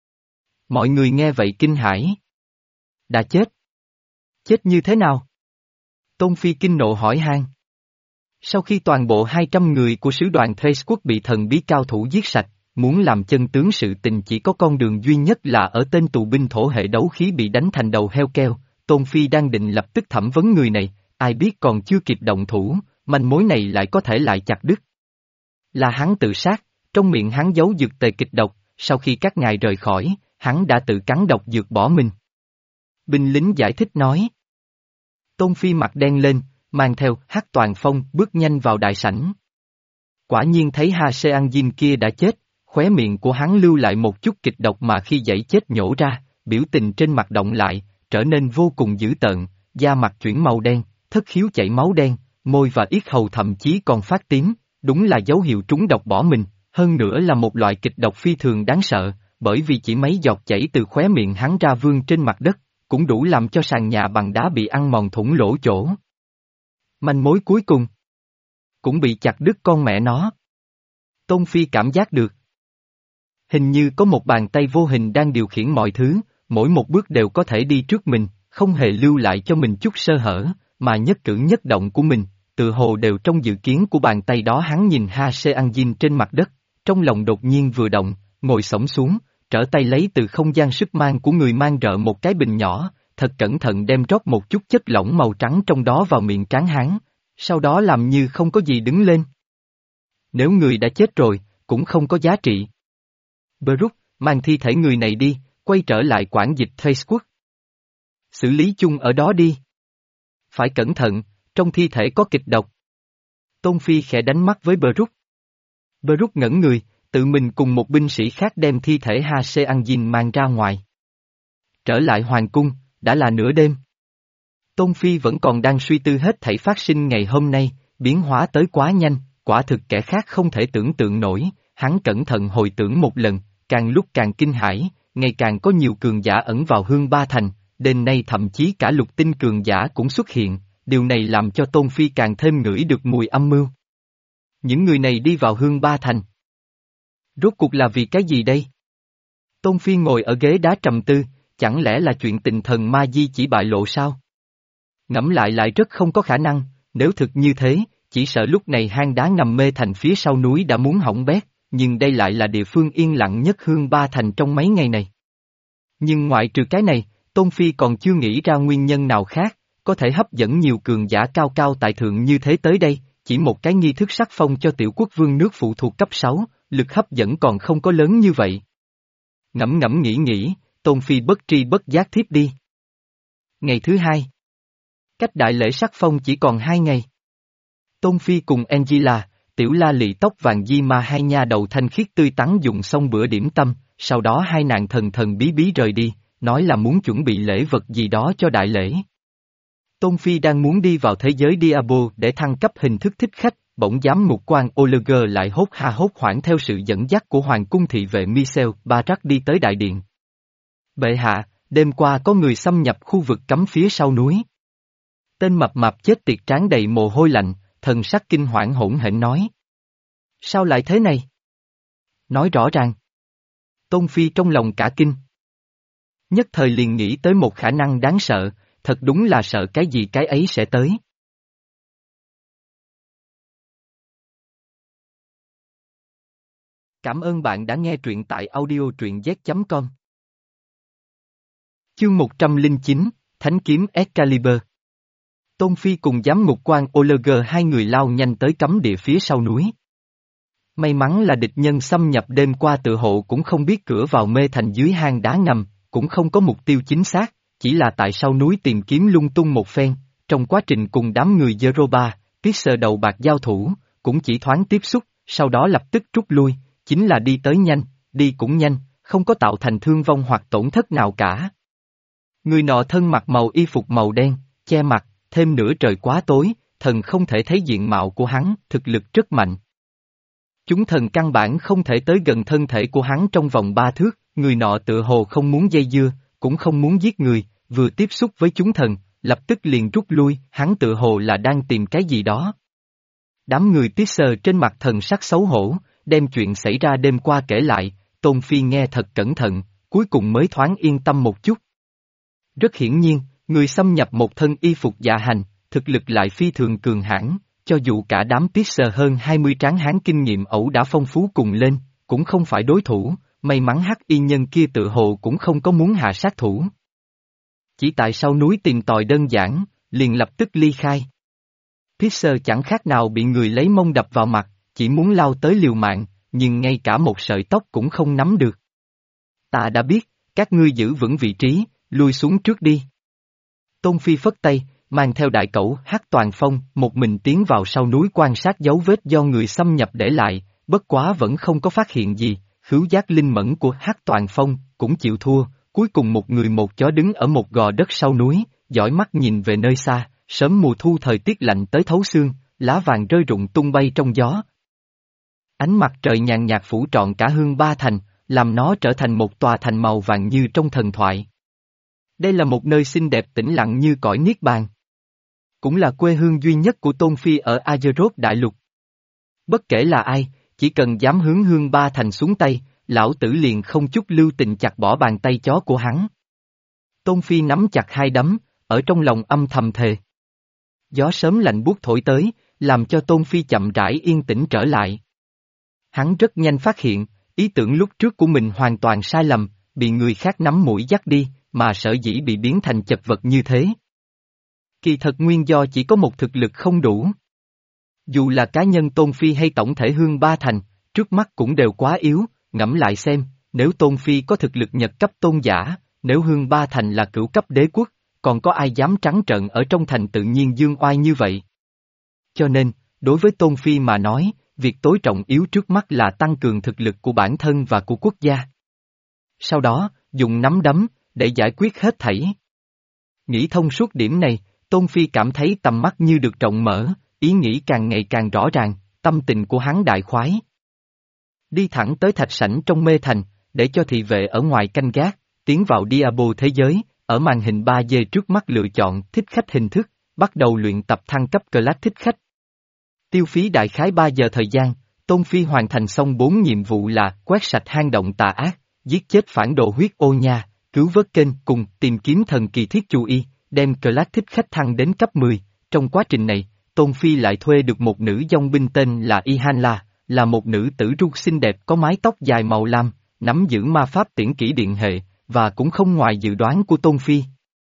Mọi người nghe vậy kinh hãi. Đã chết. Chết như thế nào? Tôn Phi kinh nộ hỏi han. Sau khi toàn bộ hai trăm người của sứ đoàn Thrace quốc bị thần bí cao thủ giết sạch, muốn làm chân tướng sự tình chỉ có con đường duy nhất là ở tên tù binh thổ hệ đấu khí bị đánh thành đầu heo keo. Tôn Phi đang định lập tức thẩm vấn người này, ai biết còn chưa kịp động thủ, manh mối này lại có thể lại chặt đứt. Là hắn tự sát, trong miệng hắn giấu dược tề kịch độc, sau khi các ngài rời khỏi, hắn đã tự cắn độc dược bỏ mình. Binh lính giải thích nói. Tôn Phi mặt đen lên, mang theo Hắc Toàn Phong bước nhanh vào đại sảnh. Quả nhiên thấy Ha Se An Jin kia đã chết, khóe miệng của hắn lưu lại một chút kịch độc mà khi dãy chết nhổ ra, biểu tình trên mặt động lại, trở nên vô cùng dữ tợn, da mặt chuyển màu đen, thất khiếu chảy máu đen, môi và yết hầu thậm chí còn phát tím, đúng là dấu hiệu trúng độc bỏ mình, hơn nữa là một loại kịch độc phi thường đáng sợ, bởi vì chỉ mấy giọt chảy từ khóe miệng hắn ra vương trên mặt đất, cũng đủ làm cho sàn nhà bằng đá bị ăn mòn thủng lỗ chỗ. Manh mối cuối cùng cũng bị chặt đứt con mẹ nó. Tôn Phi cảm giác được. Hình như có một bàn tay vô hình đang điều khiển mọi thứ, mỗi một bước đều có thể đi trước mình, không hề lưu lại cho mình chút sơ hở, mà nhất cử nhất động của mình, tự hồ đều trong dự kiến của bàn tay đó. Hắn nhìn Ha Se An Jin trên mặt đất, trong lòng đột nhiên vừa động, ngồi xổm xuống, trở tay lấy từ không gian sức mang của người mang rợ một cái bình nhỏ, thật cẩn thận đem rót một chút chất lỏng màu trắng trong đó vào miệng trán hắn, sau đó làm như không có gì đứng lên. Nếu người đã chết rồi, cũng không có giá trị. Brook, mang thi thể người này đi, quay trở lại quản dịch Thrace quốc. Xử lý chung ở đó đi. Phải cẩn thận, trong thi thể có kịch độc. Tôn Phi khẽ đánh mắt với Brook. Brook ngẩn người, tự mình cùng một binh sĩ khác đem thi thể Ha Se An Jin mang ra ngoài. Trở lại hoàng cung, đã là nửa đêm. Tôn Phi vẫn còn đang suy tư hết thảy phát sinh ngày hôm nay, biến hóa tới quá nhanh, quả thực kẻ khác không thể tưởng tượng nổi, hắn cẩn thận hồi tưởng một lần, càng lúc càng kinh hãi, ngày càng có nhiều cường giả ẩn vào Hương Ba Thành, đêm nay thậm chí cả lục tinh cường giả cũng xuất hiện, điều này làm cho Tôn Phi càng thêm ngửi được mùi âm mưu. Những người này đi vào Hương Ba Thành. Rốt cuộc là vì cái gì đây? Tôn Phi ngồi ở ghế đá trầm tư, chẳng lẽ là chuyện tình thần ma di chỉ bại lộ sao? Ngẫm lại lại rất không có khả năng, nếu thực như thế, chỉ sợ lúc này hang đá nằm mê thành phía sau núi đã muốn hỏng bét, nhưng đây lại là địa phương yên lặng nhất Hương Ba Thành trong mấy ngày này. Nhưng ngoại trừ cái này, Tôn Phi còn chưa nghĩ ra nguyên nhân nào khác, có thể hấp dẫn nhiều cường giả cao cao tại thượng như thế tới đây, chỉ một cái nghi thức sắc phong cho tiểu quốc vương nước phụ thuộc cấp sáu, lực hấp dẫn còn không có lớn như vậy. Ngẫm ngẫm nghĩ nghĩ, Tôn Phi bất tri bất giác thiếp đi. Ngày thứ hai. Cách đại lễ sắc phong chỉ còn hai ngày. Tôn Phi cùng Angela, tiểu la lị tóc vàng di ma hai nha đầu thanh khiết tươi tắn dùng xong bữa điểm tâm, sau đó hai nàng thần thần bí bí rời đi, nói là muốn chuẩn bị lễ vật gì đó cho đại lễ. Tôn Phi đang muốn đi vào thế giới Diabo để thăng cấp hình thức thích khách, bỗng giám mục quan Oliver lại hốt ha hốt hoảng theo sự dẫn dắt của hoàng cung thị vệ Michel Barak đi tới đại điện. Bệ hạ, đêm qua có người xâm nhập khu vực cấm phía sau núi. Tên mập mạp chết tiệt trán đầy mồ hôi lạnh, thần sắc kinh hoảng hỗn hển nói. Sao lại thế này? Nói rõ ràng. Tôn Phi trong lòng cả kinh. Nhất thời liền nghĩ tới một khả năng đáng sợ, thật đúng là sợ cái gì cái ấy sẽ tới. Cảm ơn bạn đã nghe truyện tại audio truyện z chấm com. Chương một trăm lẻ chín, Thánh kiếm Excalibur. Tôn Phi cùng giám mục quan Oliver hai người lao nhanh tới cấm địa phía sau núi. May mắn là địch nhân xâm nhập đêm qua tự hộ cũng không biết cửa vào mê thành dưới hang đá ngầm, cũng không có mục tiêu chính xác, chỉ là tại sau núi tìm kiếm lung tung một phen, trong quá trình cùng đám người Zeroba, Tiết sờ đầu bạc giao thủ, cũng chỉ thoáng tiếp xúc, sau đó lập tức rút lui, chính là đi tới nhanh, đi cũng nhanh, không có tạo thành thương vong hoặc tổn thất nào cả. Người nọ thân mặc màu y phục màu đen, che mặt, thêm nửa trời quá tối, thần không thể thấy diện mạo của hắn, thực lực rất mạnh. Chúng thần căn bản không thể tới gần thân thể của hắn trong vòng ba thước, người nọ tựa hồ không muốn dây dưa, cũng không muốn giết người, vừa tiếp xúc với chúng thần, lập tức liền rút lui, hắn tựa hồ là đang tìm cái gì đó. Đám người Tiết sờ trên mặt thần sắc xấu hổ, đem chuyện xảy ra đêm qua kể lại, Tôn Phi nghe thật cẩn thận, cuối cùng mới thoáng yên tâm một chút. Rất hiển nhiên, người xâm nhập một thân y phục dạ hành, thực lực lại phi thường cường hãn, cho dù cả đám Tiết sờ hơn hai mươi tráng hán kinh nghiệm ẩu đã phong phú cùng lên, cũng không phải đối thủ, may mắn hắc y nhân kia tự hồ cũng không có muốn hạ sát thủ. Chỉ tại sau núi tìm tòi đơn giản, liền lập tức ly khai. Tiết sờ chẳng khác nào bị người lấy mông đập vào mặt, chỉ muốn lao tới liều mạng, nhưng ngay cả một sợi tóc cũng không nắm được. Ta đã biết, các ngươi giữ vững vị trí, lui xuống trước đi. Tôn Phi phất tay, mang theo đại cẩu Hắc Toàn Phong, một mình tiến vào sau núi quan sát dấu vết do người xâm nhập để lại, bất quá vẫn không có phát hiện gì, khứu giác linh mẫn của Hắc Toàn Phong cũng chịu thua, cuối cùng một người một chó đứng ở một gò đất sau núi, dõi mắt nhìn về nơi xa, sớm mùa thu thời tiết lạnh tới thấu xương, lá vàng rơi rụng tung bay trong gió. Ánh mặt trời nhàn nhạt phủ trọn cả Hương Ba Thành, làm nó trở thành một tòa thành màu vàng như trong thần thoại. Đây là một nơi xinh đẹp tĩnh lặng như cõi niết bàn. Cũng là quê hương duy nhất của Tôn Phi ở Azeroth Đại Lục. Bất kể là ai, chỉ cần dám hướng Hương Ba Thành xuống tay, lão tử liền không chút lưu tình chặt bỏ bàn tay chó của hắn. Tôn Phi nắm chặt hai đấm, ở trong lòng âm thầm thề. Gió sớm lạnh buốt thổi tới, làm cho Tôn Phi chậm rãi yên tĩnh trở lại. Hắn rất nhanh phát hiện, ý tưởng lúc trước của mình hoàn toàn sai lầm, bị người khác nắm mũi dắt đi, mà sở dĩ bị biến thành chật vật như thế. Kỳ thật nguyên do chỉ có một thực lực không đủ. Dù là cá nhân Tôn Phi hay tổng thể Hương Ba Thành, trước mắt cũng đều quá yếu, ngẫm lại xem, nếu Tôn Phi có thực lực nhật cấp tôn giả, nếu Hương Ba Thành là cửu cấp đế quốc, còn có ai dám trắng trợn ở trong thành tự nhiên dương oai như vậy? Cho nên, đối với Tôn Phi mà nói, việc tối trọng yếu trước mắt là tăng cường thực lực của bản thân và của quốc gia. Sau đó, dùng nắm đấm, để giải quyết hết thảy. Nghĩ thông suốt điểm này, Tôn Phi cảm thấy tầm mắt như được rộng mở, ý nghĩ càng ngày càng rõ ràng, tâm tình của hắn đại khoái. Đi thẳng tới thạch sảnh trong mê thành, để cho thị vệ ở ngoài canh gác, tiến vào Diabo thế giới, ở màn hình ba D trước mắt lựa chọn thích khách hình thức, bắt đầu luyện tập thăng cấp class thích khách. Tiêu phí đại khái ba giờ thời gian, Tôn Phi hoàn thành xong bốn nhiệm vụ là quét sạch hang động tà ác, giết chết phản đồ huyết ô nha, cứu vớt kênh cùng tìm kiếm thần kỳ thiết chú y, đem class thích khách thăng đến cấp mười. Trong quá trình này, Tôn Phi lại thuê được một nữ dòng binh tên là Ihanla, là một nữ tử ru xinh đẹp có mái tóc dài màu lam, nắm giữ ma pháp tiễn kỹ điện hệ, và cũng không ngoài dự đoán của Tôn Phi.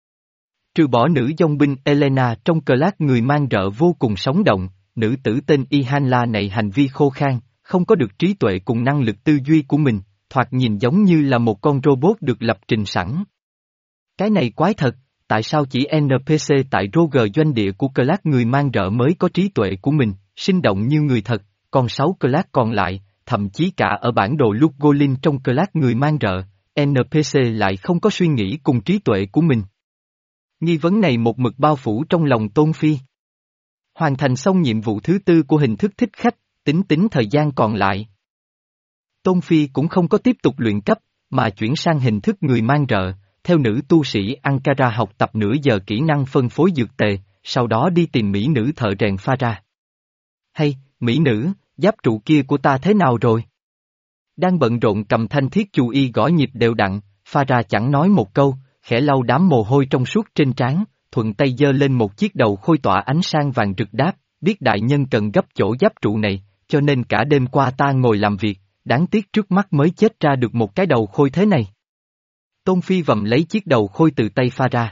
Trừ bỏ nữ dòng binh Elena trong class người mang rợ vô cùng sống động, nữ tử tên Ihanla này hành vi khô khan, không có được trí tuệ cùng năng lực tư duy của mình, thoạt nhìn giống như là một con robot được lập trình sẵn. Cái này quái thật, tại sao chỉ en pê xê tại Roger doanh địa của class người mang rợ mới có trí tuệ của mình, sinh động như người thật, còn sáu class còn lại, thậm chí cả ở bản đồ Lugolin trong class người mang rợ, en pê xê lại không có suy nghĩ cùng trí tuệ của mình. Nghi vấn này một mực bao phủ trong lòng Tôn Phi. Hoàn thành xong nhiệm vụ thứ tư của hình thức thích khách, tính tính thời gian còn lại. Tôn Phi cũng không có tiếp tục luyện cấp, mà chuyển sang hình thức người mang rợ, theo nữ tu sĩ Ankara học tập nửa giờ kỹ năng phân phối dược tề, sau đó đi tìm mỹ nữ thợ rèn Farah. Hay, mỹ nữ, giáp trụ kia của ta thế nào rồi? Đang bận rộn cầm thanh thiết chu y gõ nhịp đều đặn, Farah chẳng nói một câu, khẽ lau đám mồ hôi trong suốt trên trán, thuận tay giơ lên một chiếc đầu khôi tỏa ánh sang vàng rực đáp, biết đại nhân cần gấp chỗ giáp trụ này, cho nên cả đêm qua ta ngồi làm việc, đáng tiếc trước mắt mới chết ra được một cái đầu khôi thế này. Tôn Phi vầm lấy chiếc đầu khôi từ tay Farah.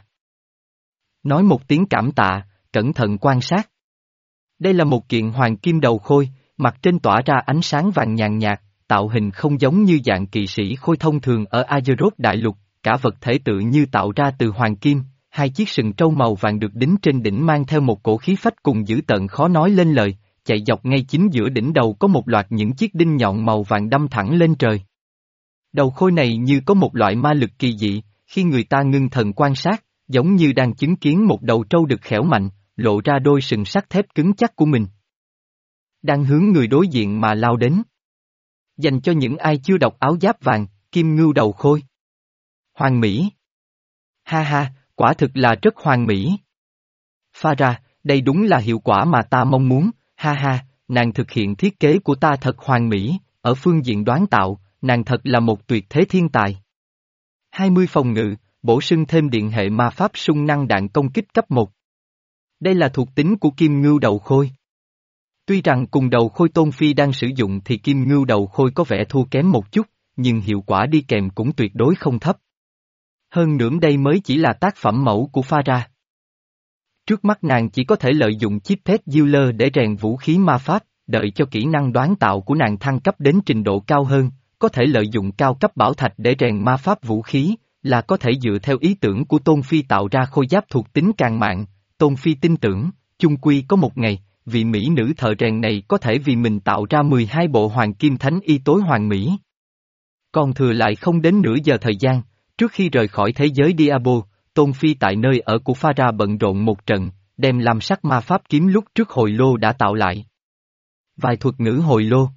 Nói một tiếng cảm tạ, cẩn thận quan sát. Đây là một kiện hoàng kim đầu khôi, mặt trên tỏa ra ánh sáng vàng nhàn nhạt, tạo hình không giống như dạng kỵ sĩ khôi thông thường ở Azeroth đại lục, cả vật thể tự như tạo ra từ hoàng kim, hai chiếc sừng trâu màu vàng được đính trên đỉnh mang theo một cổ khí phách cùng dữ tợn khó nói lên lời, chạy dọc ngay chính giữa đỉnh đầu có một loạt những chiếc đinh nhọn màu vàng đâm thẳng lên trời. Đầu khôi này như có một loại ma lực kỳ dị, khi người ta ngưng thần quan sát, giống như đang chứng kiến một đầu trâu đực khẻo mạnh, lộ ra đôi sừng sắt thép cứng chắc của mình. Đang hướng người đối diện mà lao đến. Dành cho những ai chưa đọc áo giáp vàng, kim ngưu đầu khôi. Hoàng mỹ. Ha ha, quả thực là rất hoàng mỹ. Farah, đây đúng là hiệu quả mà ta mong muốn, ha ha, nàng thực hiện thiết kế của ta thật hoàng mỹ, ở phương diện đoán tạo, nàng thật là một tuyệt thế thiên tài. hai mươi phòng ngự, bổ sung thêm điện hệ ma pháp sung năng đạn công kích cấp một. Đây là thuộc tính của kim ngưu đầu khôi. Tuy rằng cùng đầu khôi Tôn Phi đang sử dụng thì kim ngưu đầu khôi có vẻ thua kém một chút, nhưng hiệu quả đi kèm cũng tuyệt đối không thấp. Hơn nữa đây mới chỉ là tác phẩm mẫu của Farah. Trước mắt nàng chỉ có thể lợi dụng chip thép Healer để rèn vũ khí ma pháp, đợi cho kỹ năng đoán tạo của nàng thăng cấp đến trình độ cao hơn, có thể lợi dụng cao cấp bảo thạch để rèn ma pháp vũ khí, là có thể dựa theo ý tưởng của Tôn Phi tạo ra khôi giáp thuộc tính càng mạnh. Tôn Phi tin tưởng, chung quy có một ngày, vị mỹ nữ thợ rèn này có thể vì mình tạo ra mười hai bộ hoàng kim thánh y tối hoàng mỹ. Còn thừa lại không đến nửa giờ thời gian, trước khi rời khỏi thế giới Diablo, Tôn Phi tại nơi ở của Farah bận rộn một trận, đem làm sắc ma pháp kiếm lúc trước hồi lô đã tạo lại. Vài thuật ngữ hồi lô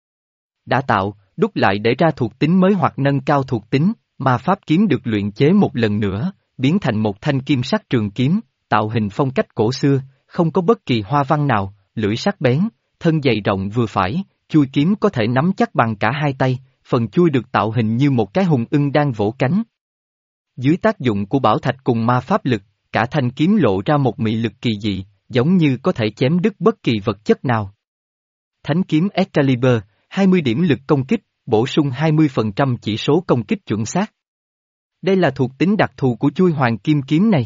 đã tạo, đúc lại để ra thuộc tính mới hoặc nâng cao thuộc tính, ma pháp kiếm được luyện chế một lần nữa, biến thành một thanh kim sắc trường kiếm, tạo hình phong cách cổ xưa, không có bất kỳ hoa văn nào, lưỡi sắc bén, thân dày rộng vừa phải, chuôi kiếm có thể nắm chắc bằng cả hai tay, phần chuôi được tạo hình như một cái hùng ưng đang vỗ cánh. Dưới tác dụng của bảo thạch cùng ma pháp lực, cả thanh kiếm lộ ra một mị lực kỳ dị, giống như có thể chém đứt bất kỳ vật chất nào. Thánh kiếm Excalibur, hai mươi điểm lực công kích, bổ sung hai mươi phần trăm chỉ số công kích chuẩn xác. Đây là thuộc tính đặc thù của chuôi hoàng kim kiếm này.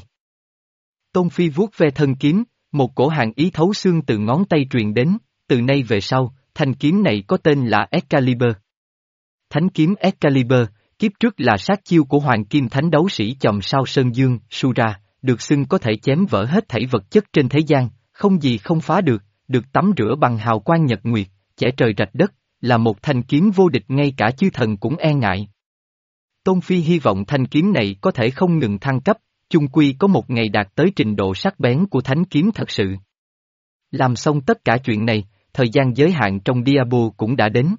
Tôn Phi vuốt ve thân kiếm, một cổ hàn ý thấu xương từ ngón tay truyền đến, từ nay về sau, thanh kiếm này có tên là Excalibur. Thánh kiếm Excalibur, kiếp trước là sát chiêu của hoàng kim thánh đấu sĩ chòm sao Sơn Dương, Sura, được xưng có thể chém vỡ hết thảy vật chất trên thế gian, không gì không phá được, được tắm rửa bằng hào quang nhật nguyệt, chẻ trời rạch đất, là một thanh kiếm vô địch ngay cả chư thần cũng e ngại. Tôn Phi hy vọng thanh kiếm này có thể không ngừng thăng cấp, chung quy có một ngày đạt tới trình độ sắc bén của thánh kiếm thật sự. Làm xong tất cả chuyện này, thời gian giới hạn trong Diablo cũng đã đến.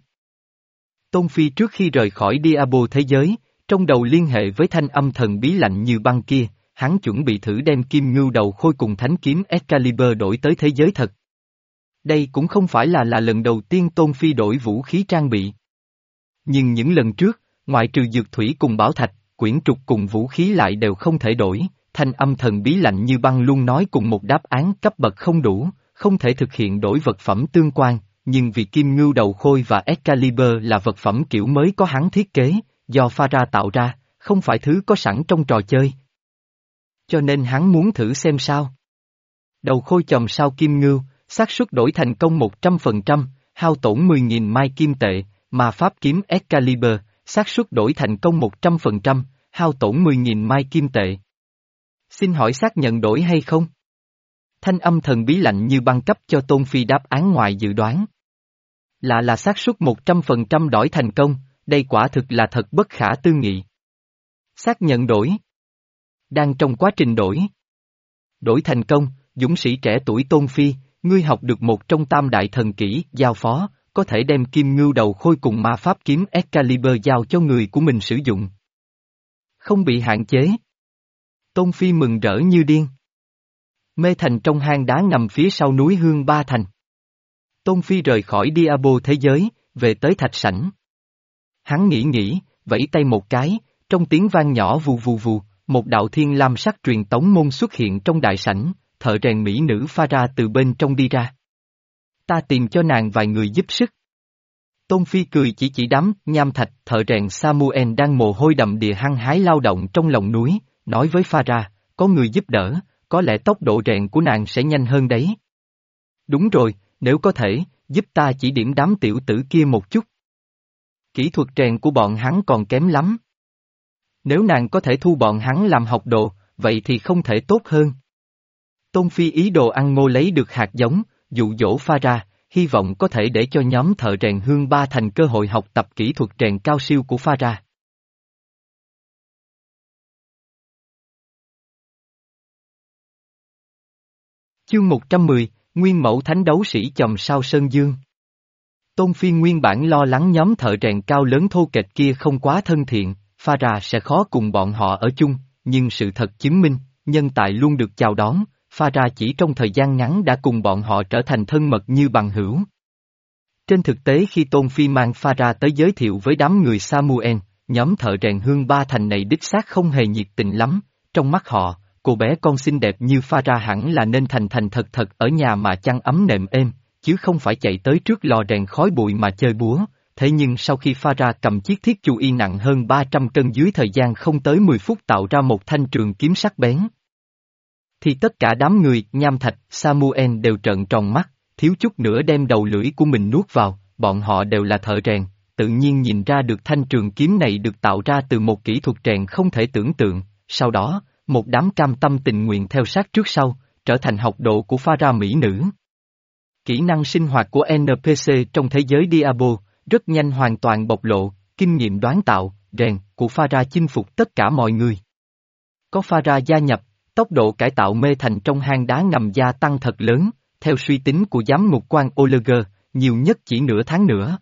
Tôn Phi trước khi rời khỏi Diablo thế giới, trong đầu liên hệ với thanh âm thần bí lạnh như băng kia, hắn chuẩn bị thử đem kim ngưu đầu khôi cùng thánh kiếm Excalibur đổi tới thế giới thật. Đây cũng không phải là là lần đầu tiên Tôn Phi đổi vũ khí trang bị. Nhưng những lần trước, ngoại trừ dược thủy cùng bảo thạch, quyển trục cùng vũ khí lại đều không thể đổi, thanh âm thần bí lạnh như băng luôn nói cùng một đáp án cấp bậc không đủ, không thể thực hiện đổi vật phẩm tương quan, nhưng vì kim ngưu đầu khôi và Excalibur là vật phẩm kiểu mới có hắn thiết kế, do Farah tạo ra, không phải thứ có sẵn trong trò chơi. Cho nên hắn muốn thử xem sao. Đầu khôi chòm sao kim ngưu, xác suất đổi thành công một trăm phần trăm, hao tổn mười nghìn mai kim tệ, mà pháp kiếm Excalibur, xác suất đổi thành công một trăm phần trăm, hao tổn mười nghìn mai kim tệ. Xin hỏi xác nhận đổi hay không? Thanh âm thần bí lạnh như băng cấp cho Tôn Phi đáp án ngoài dự đoán. Là là xác suất một trăm phần trăm đổi thành công, đây quả thực là thật bất khả tư nghị. Xác nhận đổi. Đang trong quá trình đổi. Đổi thành công, dũng sĩ trẻ tuổi Tôn Phi, ngươi học được một trong tam đại thần kỹ, giao phó, có thể đem kim ngưu đầu khôi cùng ma pháp kiếm Excalibur giao cho người của mình sử dụng. Không bị hạn chế. Tôn Phi mừng rỡ như điên. Mê thành trong hang đá nằm phía sau núi Hương Ba Thành. Tôn Phi rời khỏi Diabo thế giới, về tới thạch sảnh. Hắn nghĩ nghĩ, vẫy tay một cái, trong tiếng vang nhỏ vù vù vù, một đạo thiên lam sắc truyền tống môn xuất hiện trong đại sảnh, thợ rèn mỹ nữ pha ra từ bên trong đi ra. Ta tìm cho nàng vài người giúp sức. Tôn Phi cười chỉ chỉ đám nham thạch, thợ rèn Samuel đang mồ hôi đầm đìa hăng hái lao động trong lòng núi, nói với pha ra, có người giúp đỡ, có lẽ tốc độ rèn của nàng sẽ nhanh hơn đấy. Đúng rồi, nếu có thể, giúp ta chỉ điểm đám tiểu tử kia một chút. Kỹ thuật rèn của bọn hắn còn kém lắm. Nếu nàng có thể thu bọn hắn làm học đồ, vậy thì không thể tốt hơn. Tôn Phi ý đồ ăn ngô lấy được hạt giống, dụ dỗ pha ra, hy vọng có thể để cho nhóm thợ rèn Hương Ba Thành cơ hội học tập kỹ thuật rèn cao siêu của pha ra. Chương một trăm mười, Nguyên mẫu thánh đấu sĩ chòm sao Sơn Dương. Tôn Phi nguyên bản lo lắng nhóm thợ rèn cao lớn thô kệch kia không quá thân thiện, pha ra sẽ khó cùng bọn họ ở chung, nhưng sự thật chứng minh, nhân tài luôn được chào đón, pha ra chỉ trong thời gian ngắn đã cùng bọn họ trở thành thân mật như bằng hữu. Trên thực tế khi Tôn Phi mang pha ra tới giới thiệu với đám người Samuel, nhóm thợ rèn Hương Ba Thành này đích xác không hề nhiệt tình lắm, trong mắt họ, cô bé con xinh đẹp như pha ra hẳn là nên thành thành thật thật ở nhà mà chăn ấm nệm êm, chứ không phải chạy tới trước lò rèn khói bụi mà chơi búa. Thế nhưng sau khi pha ra cầm chiếc thiết chu y nặng hơn ba trăm cân dưới thời gian không tới mười phút tạo ra một thanh trường kiếm sắc bén, thì tất cả đám người, nham thạch, Samuel đều trợn tròn mắt, thiếu chút nữa đem đầu lưỡi của mình nuốt vào, bọn họ đều là thợ rèn, tự nhiên nhìn ra được thanh trường kiếm này được tạo ra từ một kỹ thuật rèn không thể tưởng tượng, sau đó, một đám cam tâm tình nguyện theo sát trước sau, trở thành học đồ của pha ra mỹ nữ. Kỹ năng sinh hoạt của en pê xê trong thế giới Diabo, rất nhanh hoàn toàn bộc lộ, kinh nghiệm đoán tạo, rèn, của pha ra chinh phục tất cả mọi người. Có pha ra gia nhập, tốc độ cải tạo mê thành trong hang đá ngầm gia tăng thật lớn, theo suy tính của giám ngục quan Oliger, nhiều nhất chỉ nửa tháng nữa.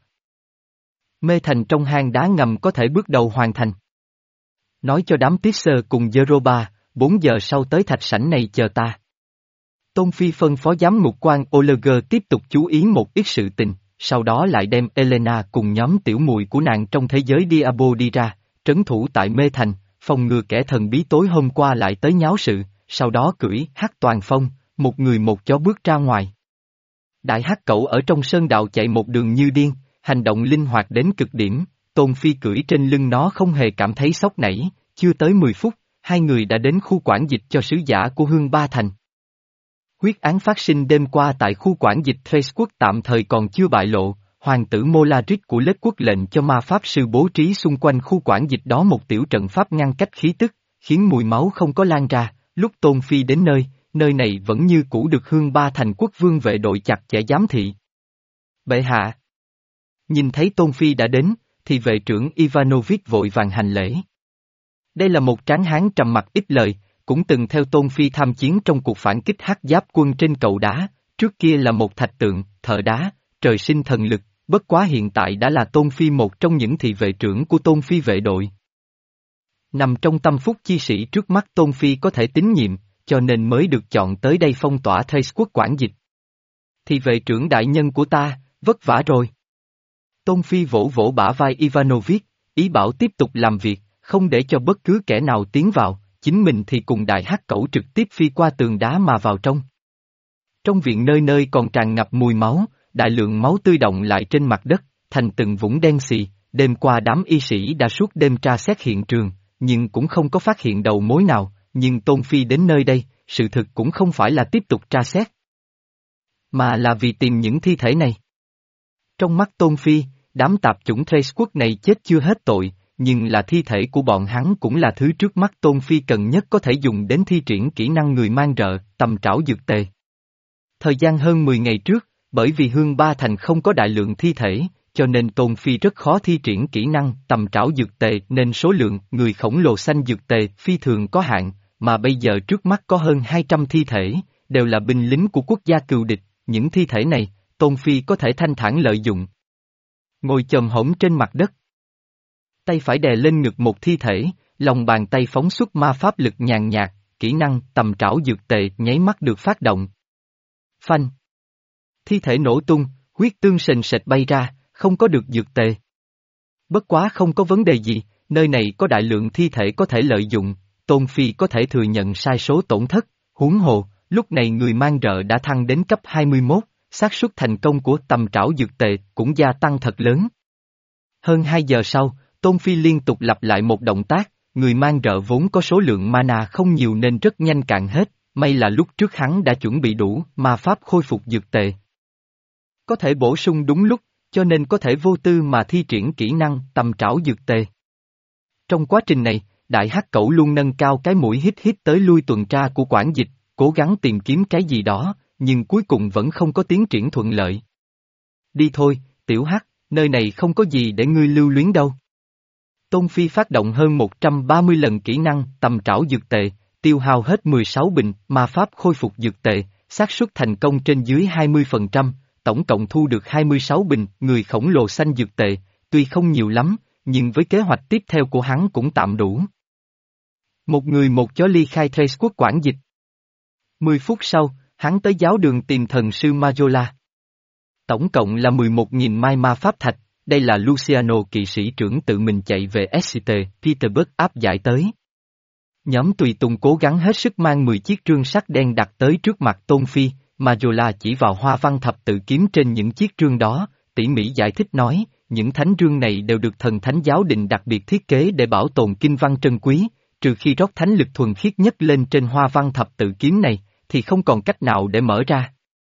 Mê thành trong hang đá ngầm có thể bước đầu hoàn thành. Nói cho đám Tisser cùng Jeroba, bốn giờ sau tới thạch sảnh này chờ ta. Tôn Phi phân phó giám ngục quan Oliger tiếp tục chú ý một ít sự tình, sau đó lại đem Elena cùng nhóm tiểu mùi của nàng trong thế giới Diabo đi ra, trấn thủ tại Mê Thành, phòng ngừa kẻ thần bí tối hôm qua lại tới nháo sự, sau đó cưỡi hắc toàn phong, một người một chó bước ra ngoài. Đại hắc cẩu ở trong sơn đạo chạy một đường như điên, hành động linh hoạt đến cực điểm, Tôn Phi cưỡi trên lưng nó không hề cảm thấy sốc nảy, chưa tới mười phút, hai người đã đến khu quản dịch cho sứ giả của Hương Ba Thành. Huyết án phát sinh đêm qua tại khu quản dịch Thrace quốc tạm thời còn chưa bại lộ, hoàng tử Molarit của Lết quốc lệnh cho ma pháp sư bố trí xung quanh khu quản dịch đó một tiểu trận pháp ngăn cách khí tức, khiến mùi máu không có lan ra, lúc Tôn Phi đến nơi, nơi này vẫn như cũ được Hương Ba Thành quốc vương vệ đội chặt chẽ giám thị. Bệ hạ! Nhìn thấy Tôn Phi đã đến, thì vệ trưởng Ivanovich vội vàng hành lễ. Đây là một tráng hán trầm mặc ít lời, cũng từng theo Tôn Phi tham chiến trong cuộc phản kích hắc giáp quân trên cầu đá, trước kia là một thạch tượng, thợ đá, trời sinh thần lực, bất quá hiện tại đã là Tôn Phi một trong những thị vệ trưởng của Tôn Phi vệ đội. Nằm trong tâm phúc chi sĩ trước mắt Tôn Phi có thể tín nhiệm, cho nên mới được chọn tới đây phong tỏa Thrace quốc quản dịch. Thị vệ trưởng đại nhân của ta, vất vả rồi. Tôn Phi vỗ vỗ bả vai Ivanovich, ý bảo tiếp tục làm việc, không để cho bất cứ kẻ nào tiến vào, chính mình thì cùng đại hắc cẩu trực tiếp phi qua tường đá mà vào trong. Trong viện nơi nơi còn tràn ngập mùi máu, đại lượng máu tươi động lại trên mặt đất, thành từng vũng đen xì, đêm qua đám y sĩ đã suốt đêm tra xét hiện trường, nhưng cũng không có phát hiện đầu mối nào, nhưng Tôn Phi đến nơi đây, sự thực cũng không phải là tiếp tục tra xét, mà là vì tìm những thi thể này. Trong mắt Tôn Phi, đám tạp chủng Thrace quốc này chết chưa hết tội, nhưng là thi thể của bọn hắn cũng là thứ trước mắt Tôn Phi cần nhất có thể dùng đến thi triển kỹ năng người mang rợ, tầm trảo dược tề. Thời gian hơn mười ngày trước, bởi vì Hương Ba Thành không có đại lượng thi thể, cho nên Tôn Phi rất khó thi triển kỹ năng tầm trảo dược tề nên số lượng người khổng lồ xanh dược tề phi thường có hạn, mà bây giờ trước mắt có hơn hai trăm thi thể, đều là binh lính của quốc gia cừu địch, những thi thể này, Tôn Phi có thể thanh thản lợi dụng. Ngồi chồm hổm trên mặt đất. Tay phải đè lên ngực một thi thể, lòng bàn tay phóng xuất ma pháp lực nhàn nhạt, kỹ năng tầm trảo dược tề nháy mắt được phát động. Phanh. Thi thể nổ tung, huyết tương sền sệt bay ra, không có được dược tề. Bất quá không có vấn đề gì, nơi này có đại lượng thi thể có thể lợi dụng, Tôn Phi có thể thừa nhận sai số tổn thất, huống hồ, lúc này người mang rợ đã thăng đến cấp hai mươi mốt, xác suất thành công của tầm trảo dược tề cũng gia tăng thật lớn. Hơn hai giờ sau, Tôn Phi liên tục lặp lại một động tác, người mang rợ vốn có số lượng mana không nhiều nên rất nhanh cạn hết, may là lúc trước hắn đã chuẩn bị đủ ma pháp khôi phục dược tề. Có thể bổ sung đúng lúc, cho nên có thể vô tư mà thi triển kỹ năng tầm trảo dược tề. Trong quá trình này, Đại Hắc Cẩu luôn nâng cao cái mũi hít hít tới lui tuần tra của quản dịch, cố gắng tìm kiếm cái gì đó, nhưng cuối cùng vẫn không có tiến triển thuận lợi. Đi thôi, Tiểu Hắc, nơi này không có gì để ngươi lưu luyến đâu. Tôn Phi phát động hơn một trăm ba mươi lần kỹ năng tầm trảo dược tề, tiêu hao hết mười sáu bình ma pháp khôi phục dược tệ, xác suất thành công trên dưới hai mươi phần trăm, tổng cộng thu được hai mươi sáu bình người khổng lồ xanh dược tệ, tuy không nhiều lắm, nhưng với kế hoạch tiếp theo của hắn cũng tạm đủ. Một người một chó ly khai Thrace quốc quản dịch. Mười phút sau, hắn tới giáo đường tìm thần sư Majola. Tổng cộng là mười một nghìn mai ma pháp thạch, đây là Luciano kỵ sĩ trưởng tự mình chạy về Exeter, Petersburg áp giải tới. Nhóm tùy tùng cố gắng hết sức mang mười chiếc trương sắt đen đặt tới trước mặt Tôn Phi, Majola chỉ vào hoa văn thập tự kiếm trên những chiếc trương đó, tỉ mỉ giải thích nói, những thánh rương này đều được thần thánh giáo đình đặc biệt thiết kế để bảo tồn kinh văn trân quý, trừ khi rót thánh lực thuần khiết nhất lên trên hoa văn thập tự kiếm này, thì không còn cách nào để mở ra.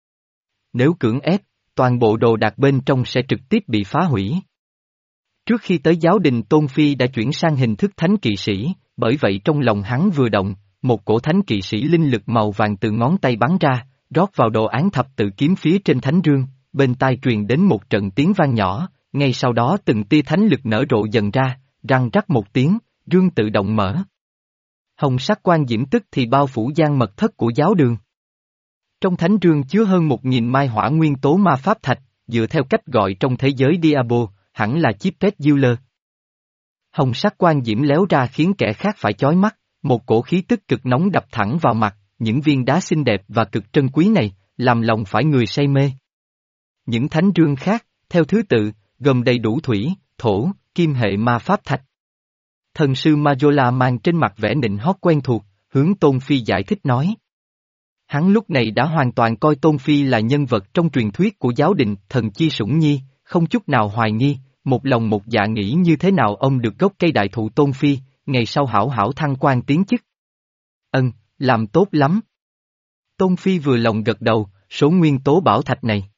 Nếu cưỡng ép, toàn bộ đồ đạc bên trong sẽ trực tiếp bị phá hủy. Trước khi tới giáo đình Tôn Phi đã chuyển sang hình thức thánh kỵ sĩ, bởi vậy trong lòng hắn vừa động, một cổ thánh kỵ sĩ linh lực màu vàng từ ngón tay bắn ra, rót vào đồ án thập tự kiếm phía trên thánh rương, bên tai truyền đến một trận tiếng vang nhỏ, ngay sau đó từng tia thánh lực nở rộ dần ra, răng rắc một tiếng, rương tự động mở. Hồng sắc quan diễm tức thì bao phủ gian mật thất của giáo đường. Trong thánh rương chứa hơn một nghìn mai hỏa nguyên tố ma pháp thạch, dựa theo cách gọi trong thế giới Diablo, hẳn là Chipet Dealer. Hồng sắc quan diễm léo ra khiến kẻ khác phải chói mắt, một cổ khí tức cực nóng đập thẳng vào mặt, những viên đá xinh đẹp và cực trân quý này, làm lòng phải người say mê. Những thánh rương khác, theo thứ tự, gồm đầy đủ thủy, thổ, kim hệ ma pháp thạch. Thần sư Majola mang trên mặt vẻ nịnh hót quen thuộc, hướng Tôn Phi giải thích nói. Hắn lúc này đã hoàn toàn coi Tôn Phi là nhân vật trong truyền thuyết của giáo đình thần chi sủng nhi, không chút nào hoài nghi, một lòng một dạ nghĩ như thế nào ông được gốc cây đại thụ Tôn Phi, ngày sau hảo hảo thăng quan tiến chức. Ân, làm tốt lắm. Tôn Phi vừa lòng gật đầu, số nguyên tố bảo thạch này.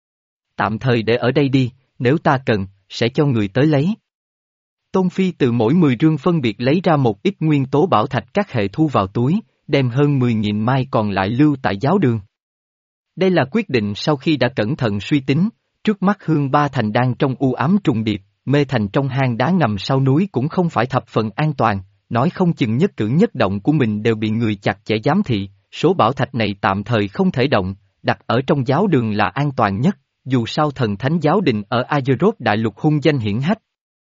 Tạm thời để ở đây đi, nếu ta cần, sẽ cho người tới lấy. Tôn Phi từ mỗi mười rương phân biệt lấy ra một ít nguyên tố bảo thạch các hệ thu vào túi, đem hơn mười nghìn mai còn lại lưu tại giáo đường. Đây là quyết định sau khi đã cẩn thận suy tính, trước mắt Hương Ba Thành đang trong u ám trùng điệp, Mê Thành trong hang đá ngầm sau núi cũng không phải thập phần an toàn, nói không chừng nhất cử nhất động của mình đều bị người chặt chẽ giám thị, số bảo thạch này tạm thời không thể động, đặt ở trong giáo đường là an toàn nhất, dù sao thần thánh giáo đình ở Azeroth đại lục hung danh hiển hách.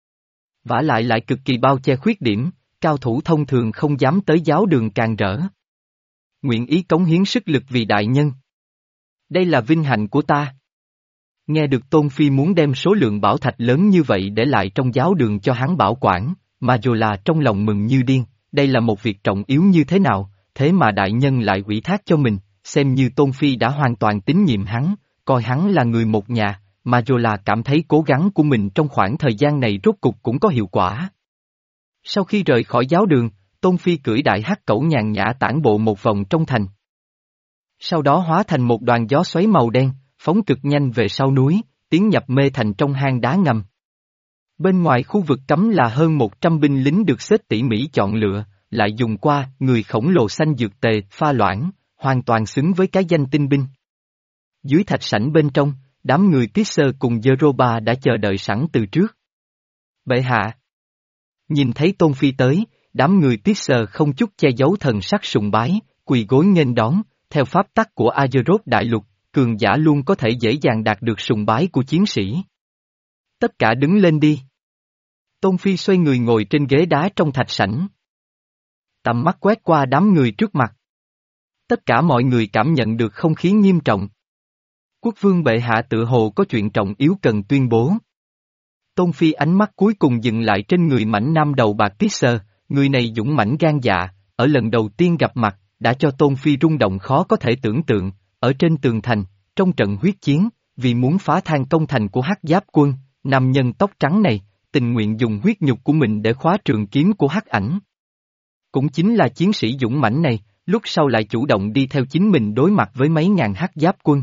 Vả lại lại cực kỳ bao che khuyết điểm, cao thủ thông thường không dám tới giáo đường càng rỡ. Nguyện ý cống hiến sức lực vì đại nhân. Đây là vinh hạnh của ta. Nghe được Tôn Phi muốn đem số lượng bảo thạch lớn như vậy để lại trong giáo đường cho hắn bảo quản, Majola trong lòng mừng như điên, đây là một việc trọng yếu như thế nào, thế mà đại nhân lại ủy thác cho mình, xem như Tôn Phi đã hoàn toàn tín nhiệm hắn, coi hắn là người một nhà, Majola cảm thấy cố gắng của mình trong khoảng thời gian này rốt cục cũng có hiệu quả. Sau khi rời khỏi giáo đường, Tôn Phi cưỡi đại hắc cẩu nhàn nhã tản bộ một vòng trong thành. Sau đó hóa thành một đoàn gió xoáy màu đen, phóng cực nhanh về sau núi, tiến nhập mê thành trong hang đá ngầm. Bên ngoài khu vực cấm là hơn một trăm binh lính được xếp tỉ mỉ chọn lựa, lại dùng qua người khổng lồ xanh dược tề, pha loãng, hoàn toàn xứng với cái danh tinh binh. Dưới thạch sảnh bên trong, đám người Pisser cùng Jeroba đã chờ đợi sẵn từ trước. Bệ hạ. Nhìn thấy Tôn Phi tới, đám người Pisser không chút che giấu thần sắc sùng bái, quỳ gối nghênh đón, theo pháp tắc của Azeroth đại lục, cường giả luôn có thể dễ dàng đạt được sùng bái của chiến sĩ. Tất cả đứng lên đi. Tôn Phi xoay người ngồi trên ghế đá trong thạch sảnh. Tầm mắt quét qua đám người trước mặt. Tất cả mọi người cảm nhận được không khí nghiêm trọng. Quốc vương bệ hạ tự hồ có chuyện trọng yếu cần tuyên bố. Tôn Phi ánh mắt cuối cùng dừng lại trên người mảnh nam đầu bạc Pisser, người này dũng mãnh gan dạ, ở lần đầu tiên gặp mặt, đã cho Tôn Phi rung động khó có thể tưởng tượng, ở trên tường thành, trong trận huyết chiến, vì muốn phá than công thành của Hắc Giáp quân, nam nhân tóc trắng này, tình nguyện dùng huyết nhục của mình để khóa trường kiếm của Hắc Ảnh. Cũng chính là chiến sĩ dũng mãnh này, lúc sau lại chủ động đi theo chính mình đối mặt với mấy ngàn Hắc Giáp quân.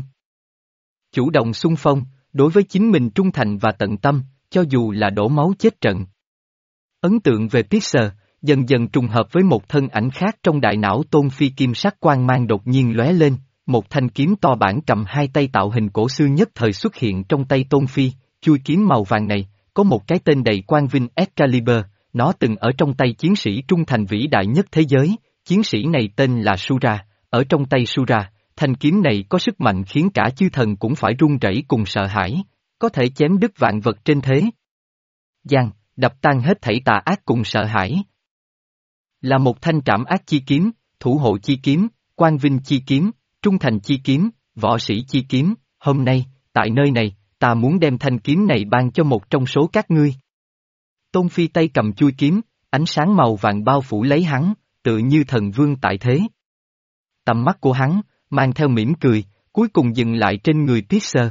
Chủ động xung phong, đối với chính mình trung thành và tận tâm, cho dù là đổ máu chết trận. Ấn tượng về Pisser, dần dần trùng hợp với một thân ảnh khác trong đại não Tôn Phi, kim sắc quang mang đột nhiên lóe lên, một thanh kiếm to bản cầm hai tay tạo hình cổ xưa nhất thời xuất hiện trong tay Tôn Phi, chuôi kiếm màu vàng này, có một cái tên đầy quang vinh Excalibur, nó từng ở trong tay chiến sĩ trung thành vĩ đại nhất thế giới, chiến sĩ này tên là Sura, ở trong tay Sura, thanh kiếm này có sức mạnh khiến cả chư thần cũng phải run rẩy cùng sợ hãi, có thể chém đứt vạn vật trên thế gian, đập tan hết thảy tà ác cùng sợ hãi. Là một thanh trảm ác chi kiếm, thủ hộ chi kiếm, quang vinh chi kiếm, trung thành chi kiếm, võ sĩ chi kiếm, hôm nay, tại nơi này, ta muốn đem thanh kiếm này ban cho một trong số các ngươi. Tôn Phi tay cầm chuôi kiếm, ánh sáng màu vàng bao phủ lấy hắn, tự như thần vương tại thế. Tầm mắt của hắn, mang theo mỉm cười, cuối cùng dừng lại trên người Pisser.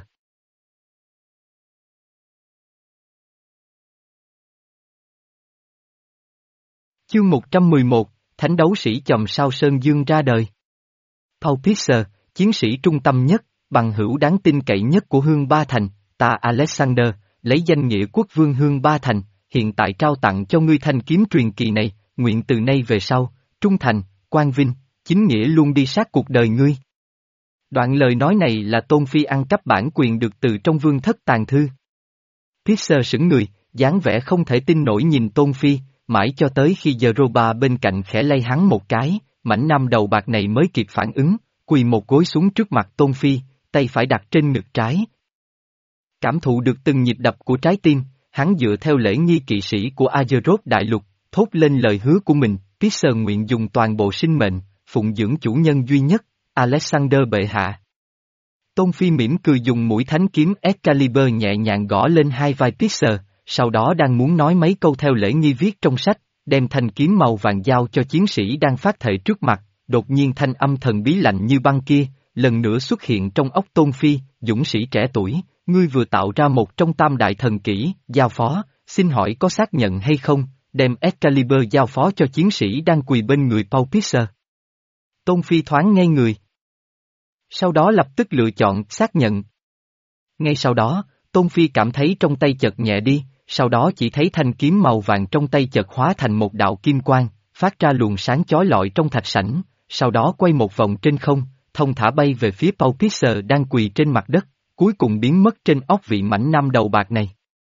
Chương một trăm mười một, Thánh đấu sĩ chòm sao Sơn Dương ra đời. Paul Pisser, chiến sĩ trung tâm nhất, bằng hữu đáng tin cậy nhất của Hương Ba Thành, ta Alexander, lấy danh nghĩa quốc vương Hương Ba Thành, hiện tại trao tặng cho ngươi thanh kiếm truyền kỳ này, nguyện từ nay về sau, trung thành, quang vinh, chính nghĩa luôn đi sát cuộc đời ngươi. Đoạn lời nói này là Tôn Phi ăn cắp bản quyền được từ trong vương thất tàng thư. Pisser sững người, dáng vẻ không thể tin nổi nhìn Tôn Phi, mãi cho tới khi Jeroba bên cạnh khẽ lay hắn một cái, mảnh nam đầu bạc này mới kịp phản ứng, quỳ một gối xuống trước mặt Tôn Phi, tay phải đặt trên ngực trái. Cảm thụ được từng nhịp đập của trái tim, hắn dựa theo lễ nghi kỵ sĩ của Azeroth đại lục, thốt lên lời hứa của mình, Pisser nguyện dùng toàn bộ sinh mệnh, phụng dưỡng chủ nhân duy nhất, Alexander bệ hạ. Tôn Phi mỉm cười dùng mũi thánh kiếm Excalibur nhẹ nhàng gõ lên hai vai Pisser, sau đó đang muốn nói mấy câu theo lễ nghi viết trong sách, đem thanh kiếm màu vàng giao cho chiến sĩ đang phát thệ trước mặt, đột nhiên thanh âm thần bí lạnh như băng kia, lần nữa xuất hiện trong óc Tôn Phi, dũng sĩ trẻ tuổi, ngươi vừa tạo ra một trong tam đại thần kỹ, giao phó, xin hỏi có xác nhận hay không, đem Excalibur giao phó cho chiến sĩ đang quỳ bên người Paul Pisser. Tôn Phi thoáng ngây người. Sau đó lập tức lựa chọn xác nhận. Ngay sau đó, Tôn Phi cảm thấy trong tay chợt nhẹ đi, sau đó chỉ thấy thanh kiếm màu vàng trong tay chợt hóa thành một đạo kim quang, phát ra luồng sáng chói lọi trong thạch sảnh, sau đó quay một vòng trên không, thông thả bay về phía Paul Pisser đang quỳ trên mặt đất, cuối cùng biến mất trên óc vị mảnh nam đầu bạc này.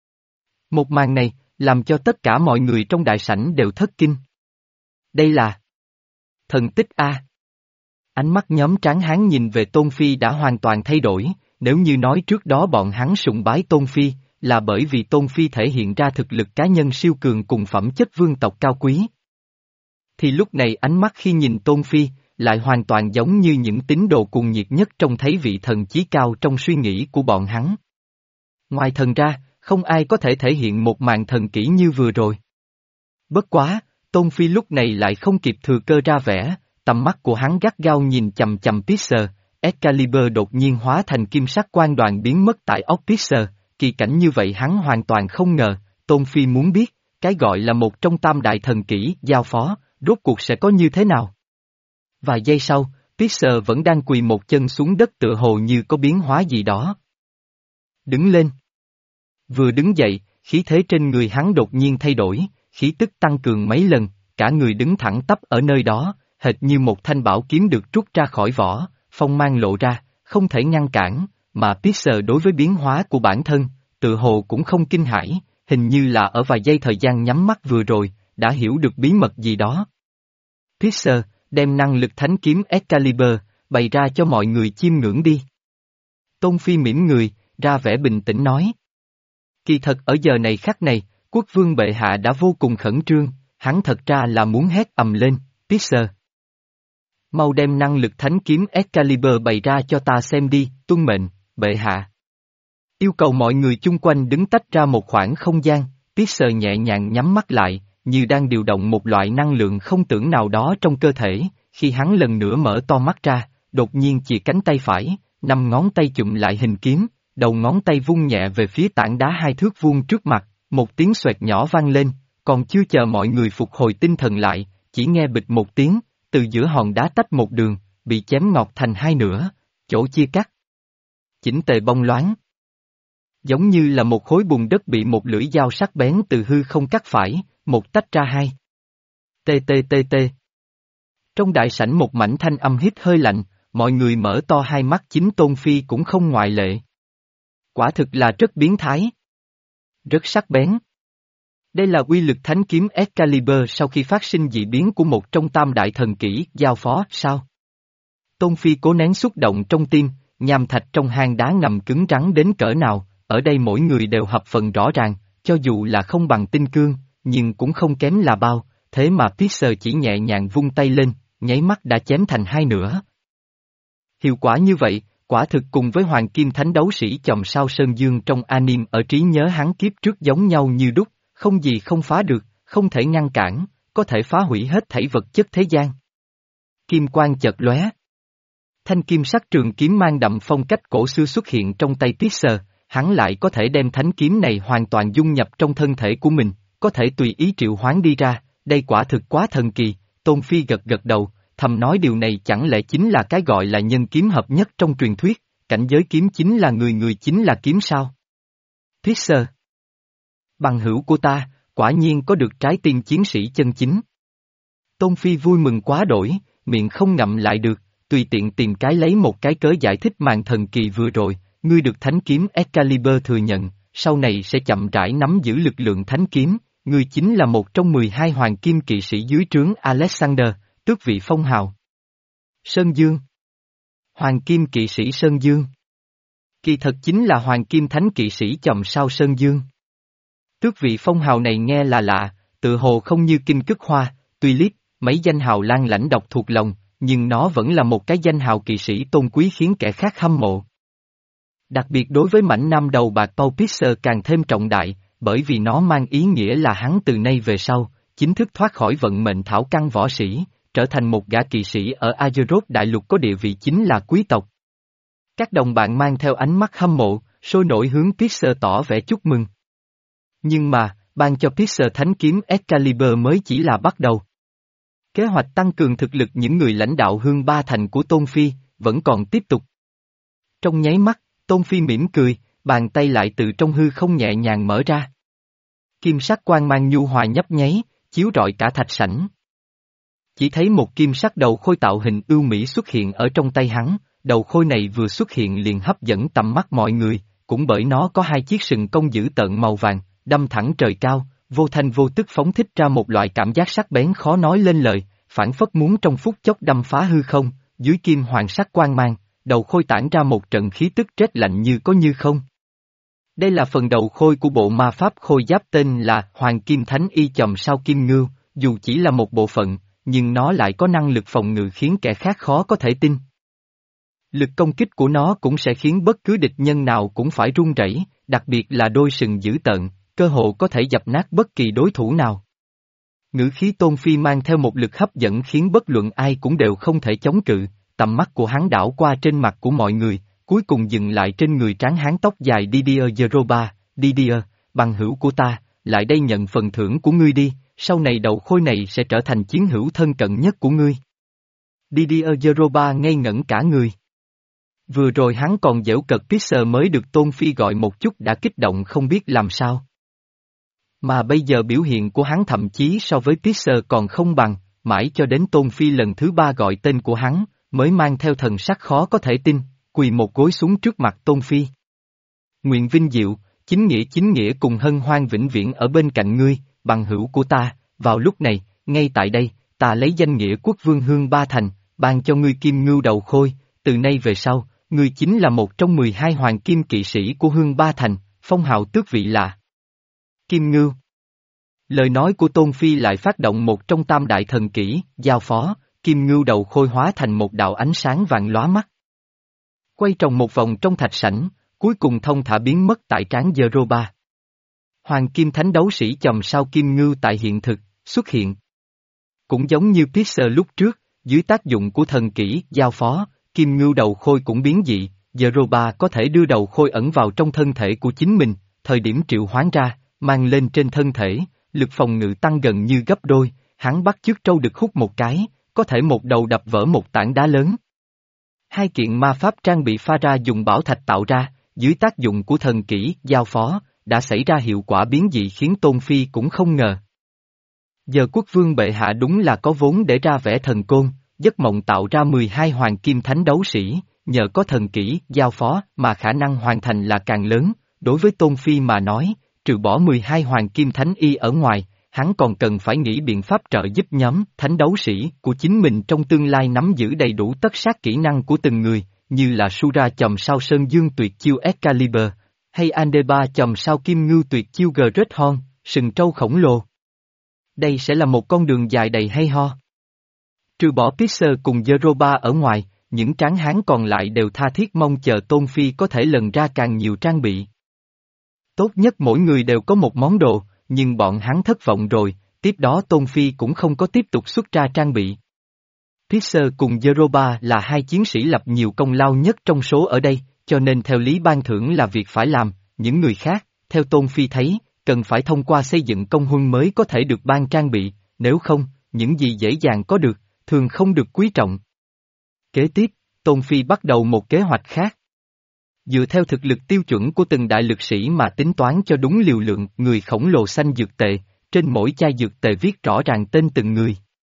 Một màn này, làm cho tất cả mọi người trong đại sảnh đều thất kinh. Đây là thần tích A. Ánh mắt nhóm tráng hán nhìn về Tôn Phi đã hoàn toàn thay đổi, nếu như nói trước đó bọn hắn sùng bái Tôn Phi, là bởi vì Tôn Phi thể hiện ra thực lực cá nhân siêu cường cùng phẩm chất vương tộc cao quý. Thì lúc này ánh mắt khi nhìn Tôn Phi, lại hoàn toàn giống như những tín đồ cuồng nhiệt nhất trong thấy vị thần chí cao trong suy nghĩ của bọn hắn. Ngoài thần ra, không ai có thể thể hiện một màn thần kỹ như vừa rồi. Bất quá, Tôn Phi lúc này lại không kịp thừa cơ ra vẻ, tầm mắt của hắn gắt gao nhìn chầm chầm Pisser, Excalibur đột nhiên hóa thành kim sắc quang đoàn biến mất tại óc Pisser, kỳ cảnh như vậy hắn hoàn toàn không ngờ, Tôn Phi muốn biết, cái gọi là một trong tam đại thần kỹ, giao phó, rốt cuộc sẽ có như thế nào. Vài giây sau, Pisser vẫn đang quỳ một chân xuống đất tựa hồ như có biến hóa gì đó. Đứng lên. Vừa đứng dậy, khí thế trên người hắn đột nhiên thay đổi, khí tức tăng cường mấy lần, cả người đứng thẳng tắp ở nơi đó, hệt như một thanh bảo kiếm được rút ra khỏi vỏ, phong mang lộ ra, không thể ngăn cản, mà Pixar đối với biến hóa của bản thân, tự hồ cũng không kinh hãi, hình như là ở vài giây thời gian nhắm mắt vừa rồi, đã hiểu được bí mật gì đó. Pixar, đem năng lực thánh kiếm Excalibur, bày ra cho mọi người chiêm ngưỡng đi. Tôn Phi mỉm người, ra vẻ bình tĩnh nói. Kỳ thật ở giờ này khắc này, quốc vương bệ hạ đã vô cùng khẩn trương, hắn thật ra là muốn hét ầm lên, Pixar. Mau đem năng lực thánh kiếm Excalibur bày ra cho ta xem đi, tuân mệnh, bệ hạ. Yêu cầu mọi người chung quanh đứng tách ra một khoảng không gian, Pixar nhẹ nhàng nhắm mắt lại, như đang điều động một loại năng lượng không tưởng nào đó trong cơ thể, khi hắn lần nữa mở to mắt ra, đột nhiên chìa cánh tay phải, năm ngón tay chụm lại hình kiếm, đầu ngón tay vung nhẹ về phía tảng đá hai thước vuông trước mặt, một tiếng xoẹt nhỏ vang lên, còn chưa chờ mọi người phục hồi tinh thần lại, chỉ nghe bịch một tiếng, từ giữa hòn đá tách một đường, bị chém ngọt thành hai nửa, chỗ chia cắt. Chỉnh tề bông loáng. Giống như là một khối bùn đất bị một lưỡi dao sắc bén từ hư không cắt phải, một tách ra hai. Tê tê tê tê. Trong đại sảnh một mảnh thanh âm hít hơi lạnh, mọi người mở to hai mắt, chính Tôn Phi cũng không ngoại lệ. Quả thực là rất biến thái. Rất sắc bén. Đây là uy lực thánh kiếm Excalibur sau khi phát sinh dị biến của một trong tam đại thần kỹ, giao phó, sao? Tôn Phi cố nén xúc động trong tim, nham thạch trong hang đá ngầm cứng rắn đến cỡ nào, ở đây mỗi người đều hợp phần rõ ràng, cho dù là không bằng tinh cương, nhưng cũng không kém là bao, thế mà Pixar chỉ nhẹ nhàng vung tay lên, nháy mắt đã chém thành hai nửa. Hiệu quả như vậy, quả thực cùng với Hoàng Kim Thánh đấu sĩ chòm sao Sơn Dương trong anime ở trí nhớ hắn kiếp trước giống nhau như đúc, không gì không phá được, không thể ngăn cản, có thể phá hủy hết thảy vật chất thế gian. Kim quang chợt lóe. Thanh kim sắc trường kiếm mang đậm phong cách cổ xưa xuất hiện trong tay Pixar, hắn lại có thể đem thánh kiếm này hoàn toàn dung nhập trong thân thể của mình, có thể tùy ý triệu hoán đi ra, đây quả thực quá thần kỳ, Tôn Phi gật gật đầu, thầm nói điều này chẳng lẽ chính là cái gọi là nhân kiếm hợp nhất trong truyền thuyết, cảnh giới kiếm chính là người, người chính là kiếm sao? Pixar. Bằng hữu của ta, quả nhiên có được trái tim chiến sĩ chân chính. Tôn Phi vui mừng quá đổi, miệng không ngậm lại được, tùy tiện tìm cái lấy một cái cớ giải thích màn thần kỳ vừa rồi, ngươi được thánh kiếm Excalibur thừa nhận, sau này sẽ chậm rãi nắm giữ lực lượng thánh kiếm, ngươi chính là một trong mười hai hoàng kim kỵ sĩ dưới trướng Alexander, tước vị phong hào. Sơn Dương. Hoàng kim kỵ sĩ Sơn Dương. Kỳ thật chính là hoàng kim thánh kỵ sĩ chòm sao Sơn Dương. Tước vị phong hào này nghe là lạ, tự hồ không như kinh cức hoa, tuy liếc, mấy danh hào lan lãnh độc thuộc lòng, nhưng nó vẫn là một cái danh hào kỵ sĩ tôn quý khiến kẻ khác hâm mộ. Đặc biệt đối với mảnh nam đầu bạc Paul Pixar càng thêm trọng đại, bởi vì nó mang ý nghĩa là hắn từ nay về sau, chính thức thoát khỏi vận mệnh thảo căn võ sĩ, trở thành một gã kỵ sĩ ở Azeroth đại lục có địa vị chính là quý tộc. Các đồng bạn mang theo ánh mắt hâm mộ, sôi nổi hướng Pixar tỏ vẻ chúc mừng. Nhưng mà, ban cho Pixar thánh kiếm Excalibur mới chỉ là bắt đầu. Kế hoạch tăng cường thực lực những người lãnh đạo hương ba thành của Tôn Phi, vẫn còn tiếp tục. Trong nháy mắt, Tôn Phi mỉm cười, bàn tay lại từ trong hư không nhẹ nhàng mở ra. Kim sắc quang mang nhu hòa nhấp nháy, chiếu rọi cả thạch sảnh. Chỉ thấy một kim sắc đầu khôi tạo hình ưu mỹ xuất hiện ở trong tay hắn, đầu khôi này vừa xuất hiện liền hấp dẫn tầm mắt mọi người, cũng bởi nó có hai chiếc sừng cong dữ tợn màu vàng, đâm thẳng trời cao, vô thanh vô tức phóng thích ra một loại cảm giác sắc bén khó nói lên lời, phản phất muốn trong phút chốc đâm phá hư không, dưới kim hoàng sắc quang mang, đầu khôi tản ra một trận khí tức rét lạnh như có như không. Đây là phần đầu khôi của bộ ma pháp khôi giáp tên là Hoàng Kim Thánh Y chòm sao Kim Ngưu, dù chỉ là một bộ phận, nhưng nó lại có năng lực phòng ngự khiến kẻ khác khó có thể tin. Lực công kích của nó cũng sẽ khiến bất cứ địch nhân nào cũng phải run rẩy, đặc biệt là đôi sừng dữ tợn, cơ hồ có thể dập nát bất kỳ đối thủ nào. Ngữ khí Tôn Phi mang theo một lực hấp dẫn khiến bất luận ai cũng đều không thể chống cự, tầm mắt của hắn đảo qua trên mặt của mọi người, cuối cùng dừng lại trên người tráng hán tóc dài Didier Jeroba. Didier, bằng hữu của ta, lại đây nhận phần thưởng của ngươi đi, sau này đầu khôi này sẽ trở thành chiến hữu thân cận nhất của ngươi. Didier Jeroba ngây ngẩn cả người. Vừa rồi hắn còn giễu cợt Pixar mới được Tôn Phi gọi một chút đã kích động không biết làm sao. Mà bây giờ biểu hiện của hắn thậm chí so với Pixar còn không bằng, mãi cho đến Tôn Phi lần thứ ba gọi tên của hắn, mới mang theo thần sắc khó có thể tin, quỳ một gối xuống trước mặt Tôn Phi. Nguyện vinh diệu, chính nghĩa chính nghĩa cùng hân hoan vĩnh viễn ở bên cạnh ngươi, bằng hữu của ta, vào lúc này, ngay tại đây, ta lấy danh nghĩa quốc vương Hương Ba Thành, ban cho ngươi kim ngưu đầu khôi, từ nay về sau, ngươi chính là một trong mười hai hoàng kim kỵ sĩ của Hương Ba Thành, phong hào tước vị là Kim Ngưu. Lời nói của Tôn Phi lại phát động một trong tam đại thần kỹ, giao phó, kim ngưu đầu khôi hóa thành một đạo ánh sáng vàng lóa mắt. Quay tròn một vòng trong thạch sảnh, cuối cùng thông thả biến mất tại trán Jeroba. Hoàng kim thánh đấu sĩ chòm sao kim ngưu tại hiện thực, xuất hiện. Cũng giống như Pixar lúc trước, dưới tác dụng của thần kỹ, giao phó, kim ngưu đầu khôi cũng biến dị, Jeroba có thể đưa đầu khôi ẩn vào trong thân thể của chính mình, thời điểm triệu hoán ra, mang lên trên thân thể, lực phòng ngự tăng gần như gấp đôi, hắn bắt chước trâu được hút một cái, có thể một đầu đập vỡ một tảng đá lớn. Hai kiện ma pháp trang bị pha ra dùng bảo thạch tạo ra, dưới tác dụng của thần kỹ, giao phó, đã xảy ra hiệu quả biến dị khiến Tôn Phi cũng không ngờ. Giờ quốc vương bệ hạ đúng là có vốn để ra vẻ thần côn, giấc mộng tạo ra mười hai hoàng kim thánh đấu sĩ, nhờ có thần kỹ, giao phó mà khả năng hoàn thành là càng lớn, đối với Tôn Phi mà nói, trừ bỏ mười hai hoàng kim thánh y ở ngoài, hắn còn cần phải nghĩ biện pháp trợ giúp nhóm thánh đấu sĩ của chính mình trong tương lai nắm giữ đầy đủ tất sát kỹ năng của từng người, như là Sura chòm sao Sơn Dương tuyệt chiêu Excalibur, hay Andeba chòm sao Kim Ngưu tuyệt chiêu Great Horn, sừng trâu khổng lồ. Đây sẽ là một con đường dài đầy hay ho. Trừ bỏ Pixar cùng Jeroba ở ngoài, những tráng hán còn lại đều tha thiết mong chờ Tôn Phi có thể lần ra càng nhiều trang bị. Tốt nhất mỗi người đều có một món đồ, nhưng bọn hắn thất vọng rồi, tiếp đó Tôn Phi cũng không có tiếp tục xuất ra trang bị. Pixar cùng Jeroba là hai chiến sĩ lập nhiều công lao nhất trong số ở đây, cho nên theo lý ban thưởng là việc phải làm, những người khác, theo Tôn Phi thấy, cần phải thông qua xây dựng công huân mới có thể được ban trang bị, nếu không, những gì dễ dàng có được, thường không được quý trọng. Kế tiếp, Tôn Phi bắt đầu một kế hoạch khác. Dựa theo thực lực tiêu chuẩn của từng đại lực sĩ mà tính toán cho đúng liều lượng người khổng lồ xanh dược tệ, trên mỗi chai dược tệ viết rõ ràng tên từng người.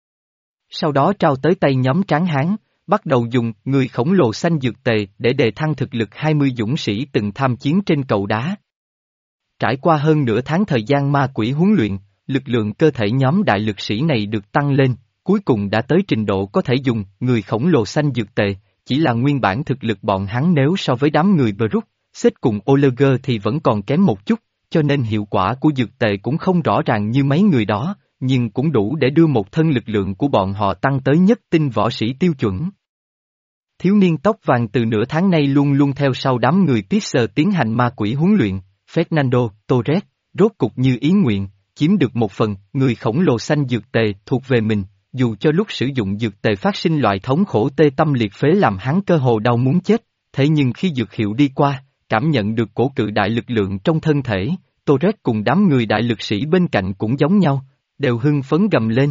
Sau đó trao tới tay nhóm tráng hán, bắt đầu dùng người khổng lồ xanh dược tệ để đề thăng thực lực hai mươi dũng sĩ từng tham chiến trên cầu đá. Trải qua hơn nửa tháng thời gian ma quỷ huấn luyện, lực lượng cơ thể nhóm đại lực sĩ này được tăng lên, cuối cùng đã tới trình độ có thể dùng người khổng lồ xanh dược tệ. Chỉ là nguyên bản thực lực bọn hắn nếu so với đám người Brook, Seth cùng Oliver thì vẫn còn kém một chút, cho nên hiệu quả của dược tệ cũng không rõ ràng như mấy người đó, nhưng cũng đủ để đưa một thân lực lượng của bọn họ tăng tới nhất tinh võ sĩ tiêu chuẩn. Thiếu niên tóc vàng từ nửa tháng nay luôn luôn theo sau đám người Pixar tiến hành ma quỷ huấn luyện, Fernando Torres, rốt cục như ý nguyện, chiếm được một phần, người khổng lồ xanh dược tệ thuộc về mình. Dù cho lúc sử dụng dược tề phát sinh loại thống khổ tê tâm liệt phế làm hắn cơ hồ đau muốn chết, thế nhưng khi dược hiệu đi qua, cảm nhận được cổ cự đại lực lượng trong thân thể, Torres cùng đám người đại lực sĩ bên cạnh cũng giống nhau, đều hưng phấn gầm lên.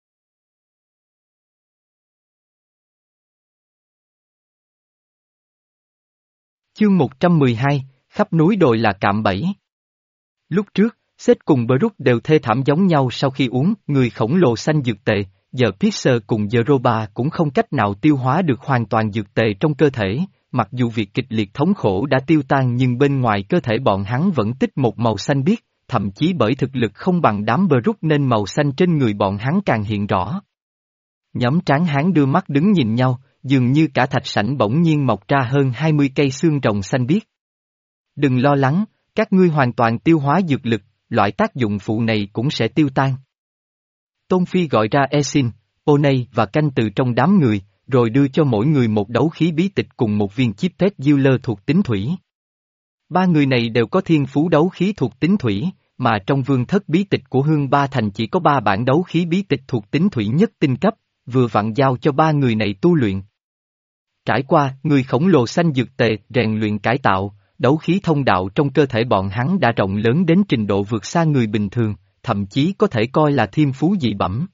Chương một trăm mười hai, khắp núi đồi là cạm bẫy. Lúc trước, Seth cùng Brook đều thê thảm giống nhau sau khi uống người khổng lồ xanh dược tệ. Giờ Pixar cùng Jeroba cũng không cách nào tiêu hóa được hoàn toàn dược tệ trong cơ thể, mặc dù việc kịch liệt thống khổ đã tiêu tan nhưng bên ngoài cơ thể bọn hắn vẫn tích một màu xanh biếc, thậm chí bởi thực lực không bằng đám Brook nên màu xanh trên người bọn hắn càng hiện rõ. Nhóm tráng hán đưa mắt đứng nhìn nhau, dường như cả thạch sảnh bỗng nhiên mọc ra hơn hai mươi cây xương rồng xanh biếc. Đừng lo lắng, các ngươi hoàn toàn tiêu hóa dược lực, loại tác dụng phụ này cũng sẽ tiêu tan. Tôn Phi gọi ra Esin, Onei và Canh từ trong đám người, rồi đưa cho mỗi người một đấu khí bí tịch cùng một viên chip pet Euler thuộc tính thủy. Ba người này đều có thiên phú đấu khí thuộc tính thủy, mà trong vương thất bí tịch của Hương Ba Thành chỉ có ba bản đấu khí bí tịch thuộc tính thủy nhất tinh cấp, vừa vặn giao cho ba người này tu luyện. Trải qua, người khổng lồ xanh dược tệ, rèn luyện cải tạo, đấu khí thông đạo trong cơ thể bọn hắn đã rộng lớn đến trình độ vượt xa người bình thường, thậm chí có thể coi là thiên phú dị bẩm.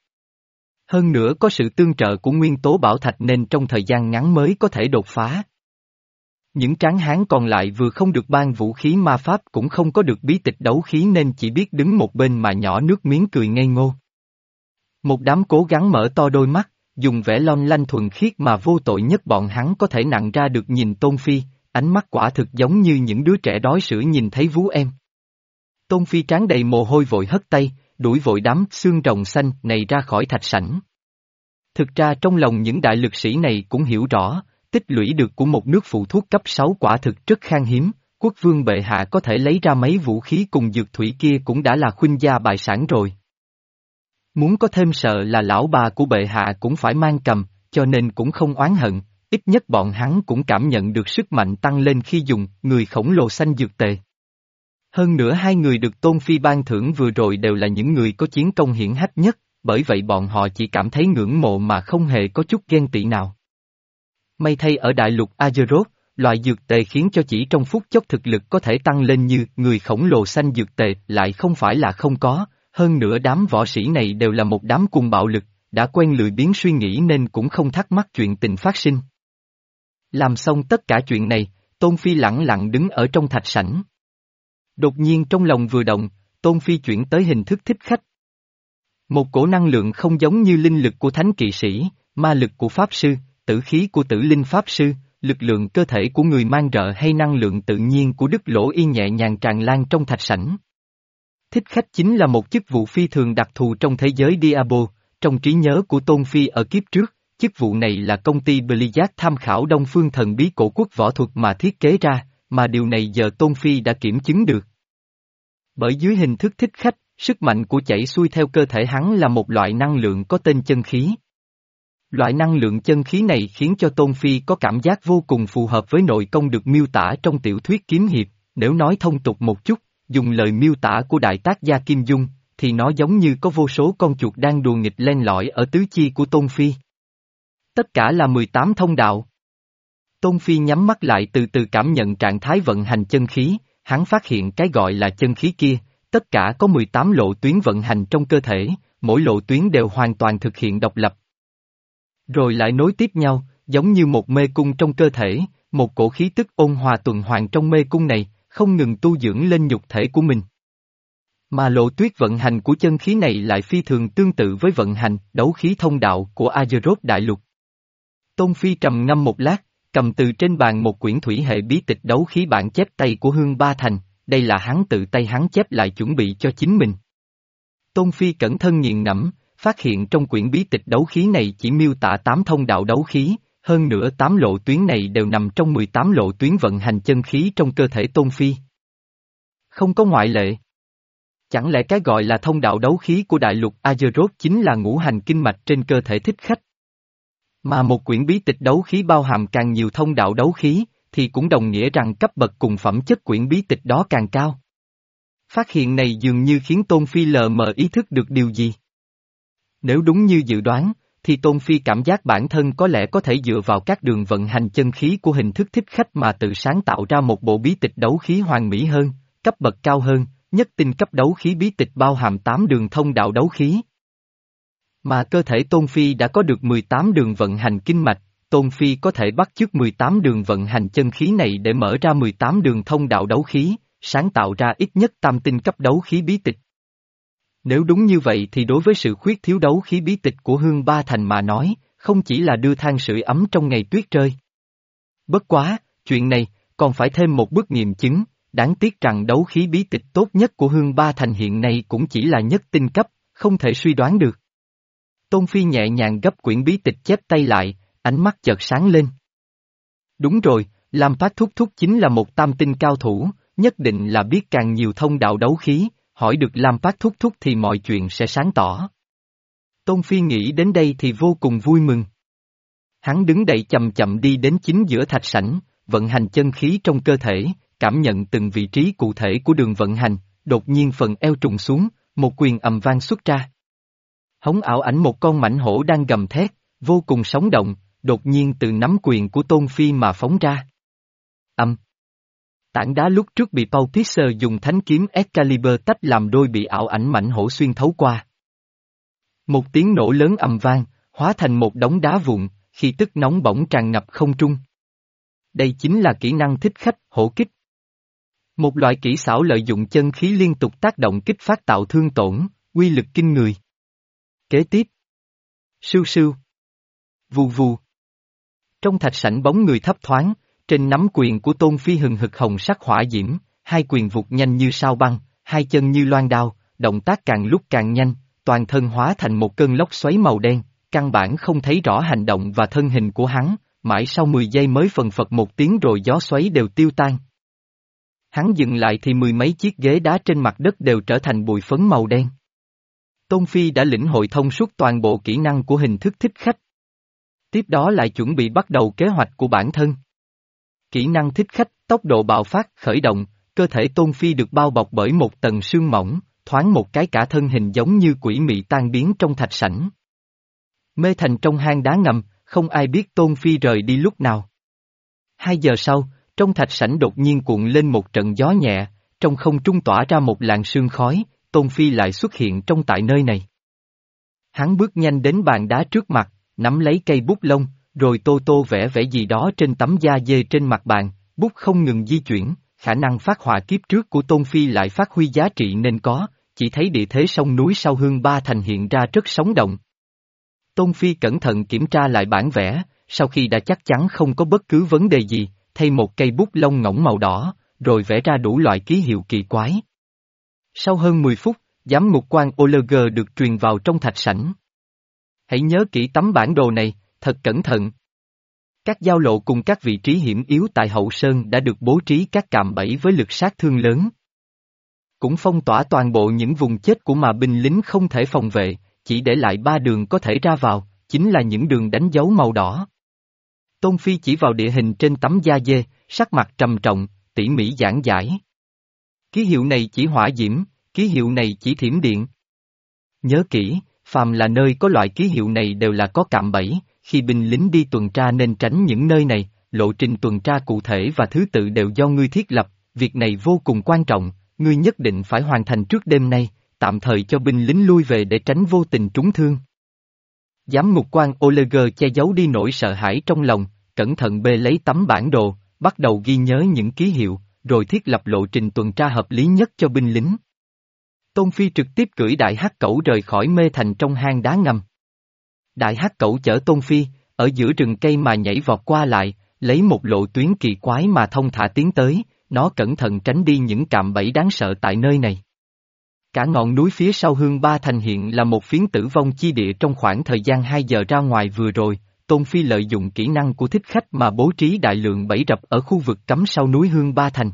Hơn nữa có sự tương trợ của nguyên tố bảo thạch nên trong thời gian ngắn mới có thể đột phá. Những tráng hán còn lại vừa không được ban vũ khí ma pháp cũng không có được bí tịch đấu khí nên chỉ biết đứng một bên mà nhỏ nước miếng cười ngây ngô. Một đám cố gắng mở to đôi mắt, dùng vẻ long lanh thuần khiết mà vô tội nhất bọn hắn có thể nặng ra được nhìn Tôn Phi, ánh mắt quả thực giống như những đứa trẻ đói sữa nhìn thấy vú em. Tôn Phi trán đầy mồ hôi vội hất tay, đuổi vội đám xương rồng xanh này ra khỏi thạch sảnh. Thực ra trong lòng những đại lực sĩ này cũng hiểu rõ, tích lũy được của một nước phụ thuốc cấp sáu quả thực rất khan hiếm, quốc vương bệ hạ có thể lấy ra mấy vũ khí cùng dược thủy kia cũng đã là khuynh gia bại sản rồi. Muốn có thêm sợ là lão bà của bệ hạ cũng phải mang cầm, cho nên cũng không oán hận, ít nhất bọn hắn cũng cảm nhận được sức mạnh tăng lên khi dùng người khổng lồ xanh dược tề. Hơn nữa hai người được Tôn Phi ban thưởng vừa rồi đều là những người có chiến công hiển hách nhất, bởi vậy bọn họ chỉ cảm thấy ngưỡng mộ mà không hề có chút ghen tị nào. May thay ở đại lục Azeroth, loại dược tề khiến cho chỉ trong phút chốc thực lực có thể tăng lên như người khổng lồ xanh dược tề lại không phải là không có, hơn nữa đám võ sĩ này đều là một đám cùng bạo lực, đã quen lười biếng suy nghĩ nên cũng không thắc mắc chuyện tình phát sinh. Làm xong tất cả chuyện này, Tôn Phi lẳng lặng đứng ở trong thạch sảnh. Đột nhiên trong lòng vừa động, Tôn Phi chuyển tới hình thức thích khách. Một cổ năng lượng không giống như linh lực của thánh kỵ sĩ, ma lực của pháp sư, tử khí của tử linh pháp sư, lực lượng cơ thể của người mang rợ hay năng lượng tự nhiên của Đức Lỗ Y nhẹ nhàng tràn lan trong thạch sảnh. Thích khách chính là một chức vụ phi thường đặc thù trong thế giới Diablo, trong trí nhớ của Tôn Phi ở kiếp trước, chức vụ này là công ty Blizzard tham khảo Đông Phương Thần Bí cổ quốc võ thuật mà thiết kế ra, mà điều này giờ Tôn Phi đã kiểm chứng được. Bởi dưới hình thức thích khách, sức mạnh của chảy xuôi theo cơ thể hắn là một loại năng lượng có tên chân khí. Loại năng lượng chân khí này khiến cho Tôn Phi có cảm giác vô cùng phù hợp với nội công được miêu tả trong tiểu thuyết kiếm hiệp, nếu nói thông tục một chút, dùng lời miêu tả của đại tác gia Kim Dung, thì nó giống như có vô số con chuột đang đùa nghịch len lỏi ở tứ chi của Tôn Phi. Tất cả là mười tám thông đạo. Tôn Phi nhắm mắt lại từ từ cảm nhận trạng thái vận hành chân khí, hắn phát hiện cái gọi là chân khí kia, tất cả có mười tám lộ tuyến vận hành trong cơ thể, mỗi lộ tuyến đều hoàn toàn thực hiện độc lập. Rồi lại nối tiếp nhau, giống như một mê cung trong cơ thể, một cổ khí tức ôn hòa tuần hoàn trong mê cung này, không ngừng tu dưỡng lên nhục thể của mình. Mà lộ tuyết vận hành của chân khí này lại phi thường tương tự với vận hành, đấu khí thông đạo của Azeroth đại lục. Tôn Phi trầm ngâm một lát, cầm từ trên bàn một quyển thủy hệ bí tịch đấu khí bản chép tay của Hương Ba Thành, đây là hắn tự tay hắn chép lại chuẩn bị cho chính mình. Tôn Phi cẩn thân nghiền ngẫm, phát hiện trong quyển bí tịch đấu khí này chỉ miêu tả tám thông đạo đấu khí, hơn nữa tám lộ tuyến này đều nằm trong mười tám lộ tuyến vận hành chân khí trong cơ thể Tôn Phi. Không có ngoại lệ. Chẳng lẽ cái gọi là thông đạo đấu khí của đại lục Azeroth chính là ngũ hành kinh mạch trên cơ thể thích khách? Mà một quyển bí tịch đấu khí bao hàm càng nhiều thông đạo đấu khí, thì cũng đồng nghĩa rằng cấp bậc cùng phẩm chất quyển bí tịch đó càng cao. Phát hiện này dường như khiến Tôn Phi lờ mờ ý thức được điều gì. Nếu đúng như dự đoán, thì Tôn Phi cảm giác bản thân có lẽ có thể dựa vào các đường vận hành chân khí của hình thức thích khách mà tự sáng tạo ra một bộ bí tịch đấu khí hoàn mỹ hơn, cấp bậc cao hơn, nhất tinh cấp đấu khí bí tịch bao hàm tám đường thông đạo đấu khí. Mà cơ thể Tôn Phi đã có được mười tám đường vận hành kinh mạch, Tôn Phi có thể bắt chước mười tám đường vận hành chân khí này để mở ra mười tám đường thông đạo đấu khí, sáng tạo ra ít nhất tam tinh cấp đấu khí bí tịch. Nếu đúng như vậy thì đối với sự khuyết thiếu đấu khí bí tịch của Hương Ba Thành mà nói, không chỉ là đưa than sưởi ấm trong ngày tuyết rơi. Bất quá, chuyện này, còn phải thêm một bước nghiệm chứng, đáng tiếc rằng đấu khí bí tịch tốt nhất của Hương Ba Thành hiện nay cũng chỉ là nhất tinh cấp, không thể suy đoán được. Tôn Phi nhẹ nhàng gấp quyển bí tịch chép tay lại, ánh mắt chợt sáng lên. Đúng rồi, Lam Phát Thúc Thúc chính là một tam tinh cao thủ, nhất định là biết càng nhiều thông đạo đấu khí, hỏi được Lam Phát Thúc Thúc thì mọi chuyện sẽ sáng tỏ. Tôn Phi nghĩ đến đây thì vô cùng vui mừng. Hắn đứng dậy chậm chậm đi đến chính giữa thạch sảnh, vận hành chân khí trong cơ thể, cảm nhận từng vị trí cụ thể của đường vận hành, đột nhiên phần eo trùng xuống, một quyền ầm vang xuất ra. Hống ảo ảnh một con mãnh hổ đang gầm thét, vô cùng sống động, đột nhiên từ nắm quyền của Tôn Phi mà phóng ra. Âm. Tảng đá lúc trước bị Paul Pisser dùng thánh kiếm Excalibur tách làm đôi bị ảo ảnh mãnh hổ xuyên thấu qua. Một tiếng nổ lớn ầm vang, hóa thành một đống đá vụn, khi tức nóng bỏng tràn ngập không trung. Đây chính là kỹ năng thích khách, hổ kích. Một loại kỹ xảo lợi dụng chân khí liên tục tác động kích phát tạo thương tổn, uy lực kinh người. Kế tiếp. Sưu sưu. Vù vù. Trong thạch sảnh bóng người thấp thoáng, trên nắm quyền của Tôn Phi hừng hực hồng sắc hỏa diễm, hai quyền vụt nhanh như sao băng, hai chân như loan đao, động tác càng lúc càng nhanh, toàn thân hóa thành một cơn lốc xoáy màu đen, căn bản không thấy rõ hành động và thân hình của hắn, mãi sau mười giây mới phần phật một tiếng rồi gió xoáy đều tiêu tan. Hắn dừng lại thì mười mấy chiếc ghế đá trên mặt đất đều trở thành bụi phấn màu đen. Tôn Phi đã lĩnh hội thông suốt toàn bộ kỹ năng của hình thức thích khách. Tiếp đó lại chuẩn bị bắt đầu kế hoạch của bản thân. Kỹ năng thích khách, tốc độ bạo phát, khởi động, cơ thể Tôn Phi được bao bọc bởi một tầng sương mỏng, thoáng một cái cả thân hình giống như quỷ mị tan biến trong thạch sảnh. Mê thành trong hang đá ngầm, không ai biết Tôn Phi rời đi lúc nào. Hai giờ sau, trong thạch sảnh đột nhiên cuộn lên một trận gió nhẹ, trong không trung tỏa ra một làn sương khói, Tôn Phi lại xuất hiện trong tại nơi này. Hắn bước nhanh đến bàn đá trước mặt, nắm lấy cây bút lông, rồi tô tô vẽ vẽ gì đó trên tấm da dê trên mặt bàn, bút không ngừng di chuyển, khả năng phát họa kiếp trước của Tôn Phi lại phát huy giá trị nên có, chỉ thấy địa thế sông núi sau Hương Ba Thành hiện ra rất sống động. Tôn Phi cẩn thận kiểm tra lại bản vẽ, sau khi đã chắc chắn không có bất cứ vấn đề gì, thay một cây bút lông ngỗng màu đỏ, rồi vẽ ra đủ loại ký hiệu kỳ quái. Sau hơn mười phút, giám mục quan Oleg được truyền vào trong thạch sảnh. Hãy nhớ kỹ tấm bản đồ này, thật cẩn thận. Các giao lộ cùng các vị trí hiểm yếu tại hậu sơn đã được bố trí các cạm bẫy với lực sát thương lớn. Cũng phong tỏa toàn bộ những vùng chết của mà binh lính không thể phòng vệ, chỉ để lại ba đường có thể ra vào, chính là những đường đánh dấu màu đỏ. Tôn Phi chỉ vào địa hình trên tấm da dê, sắc mặt trầm trọng, tỉ mỉ giảng giải. Ký hiệu này chỉ hỏa diễm, ký hiệu này chỉ thiểm điện. Nhớ kỹ, phàm là nơi có loại ký hiệu này đều là có cạm bẫy, khi binh lính đi tuần tra nên tránh những nơi này, lộ trình tuần tra cụ thể và thứ tự đều do ngươi thiết lập, việc này vô cùng quan trọng, ngươi nhất định phải hoàn thành trước đêm nay, tạm thời cho binh lính lui về để tránh vô tình trúng thương. Giám mục quan Oleg che giấu đi nỗi sợ hãi trong lòng, cẩn thận bê lấy tấm bản đồ, bắt đầu ghi nhớ những ký hiệu, rồi thiết lập lộ trình tuần tra hợp lý nhất cho binh lính. Tôn Phi trực tiếp cưỡi đại hắc cẩu rời khỏi mê thành trong hang đá ngầm. Đại hắc cẩu chở Tôn Phi, ở giữa rừng cây mà nhảy vọt qua lại, lấy một lộ tuyến kỳ quái mà thông thả tiến tới, nó cẩn thận tránh đi những cạm bẫy đáng sợ tại nơi này. Cả ngọn núi phía sau Hương Ba Thành hiện là một phiến tử vong chi địa trong khoảng thời gian hai giờ ra ngoài vừa rồi, Tôn Phi lợi dụng kỹ năng của thích khách mà bố trí đại lượng bẫy rập ở khu vực cấm sau núi Hương Ba Thành.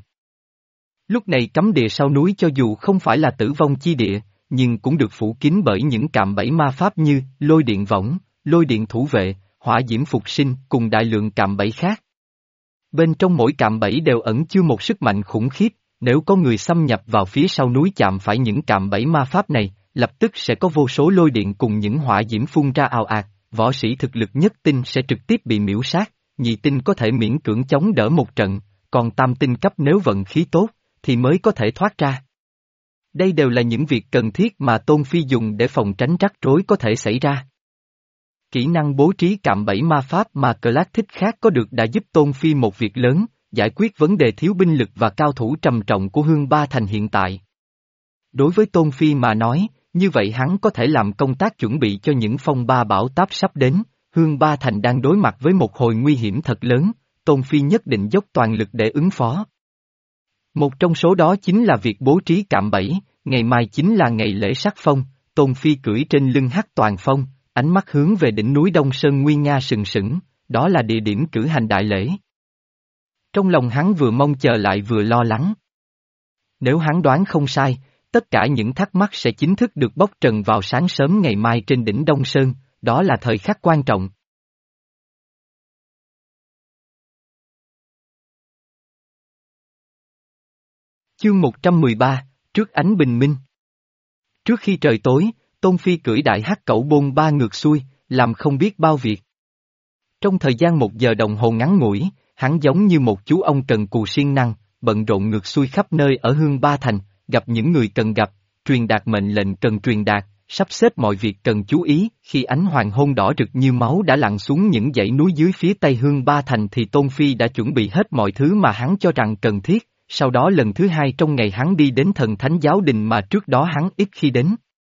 Lúc này cấm địa sau núi cho dù không phải là tử vong chi địa, nhưng cũng được phủ kín bởi những cạm bẫy ma pháp như lôi điện võng, lôi điện thủ vệ, hỏa diễm phục sinh cùng đại lượng cạm bẫy khác. Bên trong mỗi cạm bẫy đều ẩn chứa một sức mạnh khủng khiếp, nếu có người xâm nhập vào phía sau núi chạm phải những cạm bẫy ma pháp này, lập tức sẽ có vô số lôi điện cùng những hỏa diễm phun ra ào ạt, võ sĩ thực lực nhất tinh sẽ trực tiếp bị miễu sát, nhị tinh có thể miễn cưỡng chống đỡ một trận, còn tam tinh cấp nếu vận khí tốt, thì mới có thể thoát ra. Đây đều là những việc cần thiết mà Tôn Phi dùng để phòng tránh rắc rối có thể xảy ra. Kỹ năng bố trí cạm bẫy ma pháp mà class thích khác có được đã giúp Tôn Phi một việc lớn, giải quyết vấn đề thiếu binh lực và cao thủ trầm trọng của Hương Ba Thành hiện tại. Đối với Tôn Phi mà nói, như vậy hắn có thể làm công tác chuẩn bị cho những phong ba bão táp sắp đến, Hương Ba Thành đang đối mặt với một hồi nguy hiểm thật lớn, Tôn Phi nhất định dốc toàn lực để ứng phó. Một trong số đó chính là việc bố trí cạm bẫy, ngày mai chính là ngày lễ sắc phong, Tôn Phi cưỡi trên lưng hắc toàn phong, ánh mắt hướng về đỉnh núi Đông Sơn nguy nga sừng sững, đó là địa điểm cử hành đại lễ. Trong lòng hắn vừa mong chờ lại vừa lo lắng. Nếu hắn đoán không sai, tất cả những thắc mắc sẽ chính thức được bóc trần vào sáng sớm ngày mai trên đỉnh Đông Sơn, đó là thời khắc quan trọng. Chương một trăm mười ba, trước ánh bình minh. Trước khi trời tối, Tôn Phi cưỡi đại hắc cẩu bôn ba ngược xuôi, làm không biết bao việc. Trong thời gian một giờ đồng hồ ngắn ngủi, hắn giống như một chú ông cần cù siêng năng, bận rộn ngược xuôi khắp nơi ở Hương Ba Thành, gặp những người cần gặp, truyền đạt mệnh lệnh cần truyền đạt, sắp xếp mọi việc cần chú ý, khi ánh hoàng hôn đỏ rực như máu đã lặn xuống những dãy núi dưới phía tây Hương Ba Thành thì Tôn Phi đã chuẩn bị hết mọi thứ mà hắn cho rằng cần thiết, sau đó lần thứ hai trong ngày hắn đi đến thần thánh giáo đình mà trước đó hắn ít khi đến.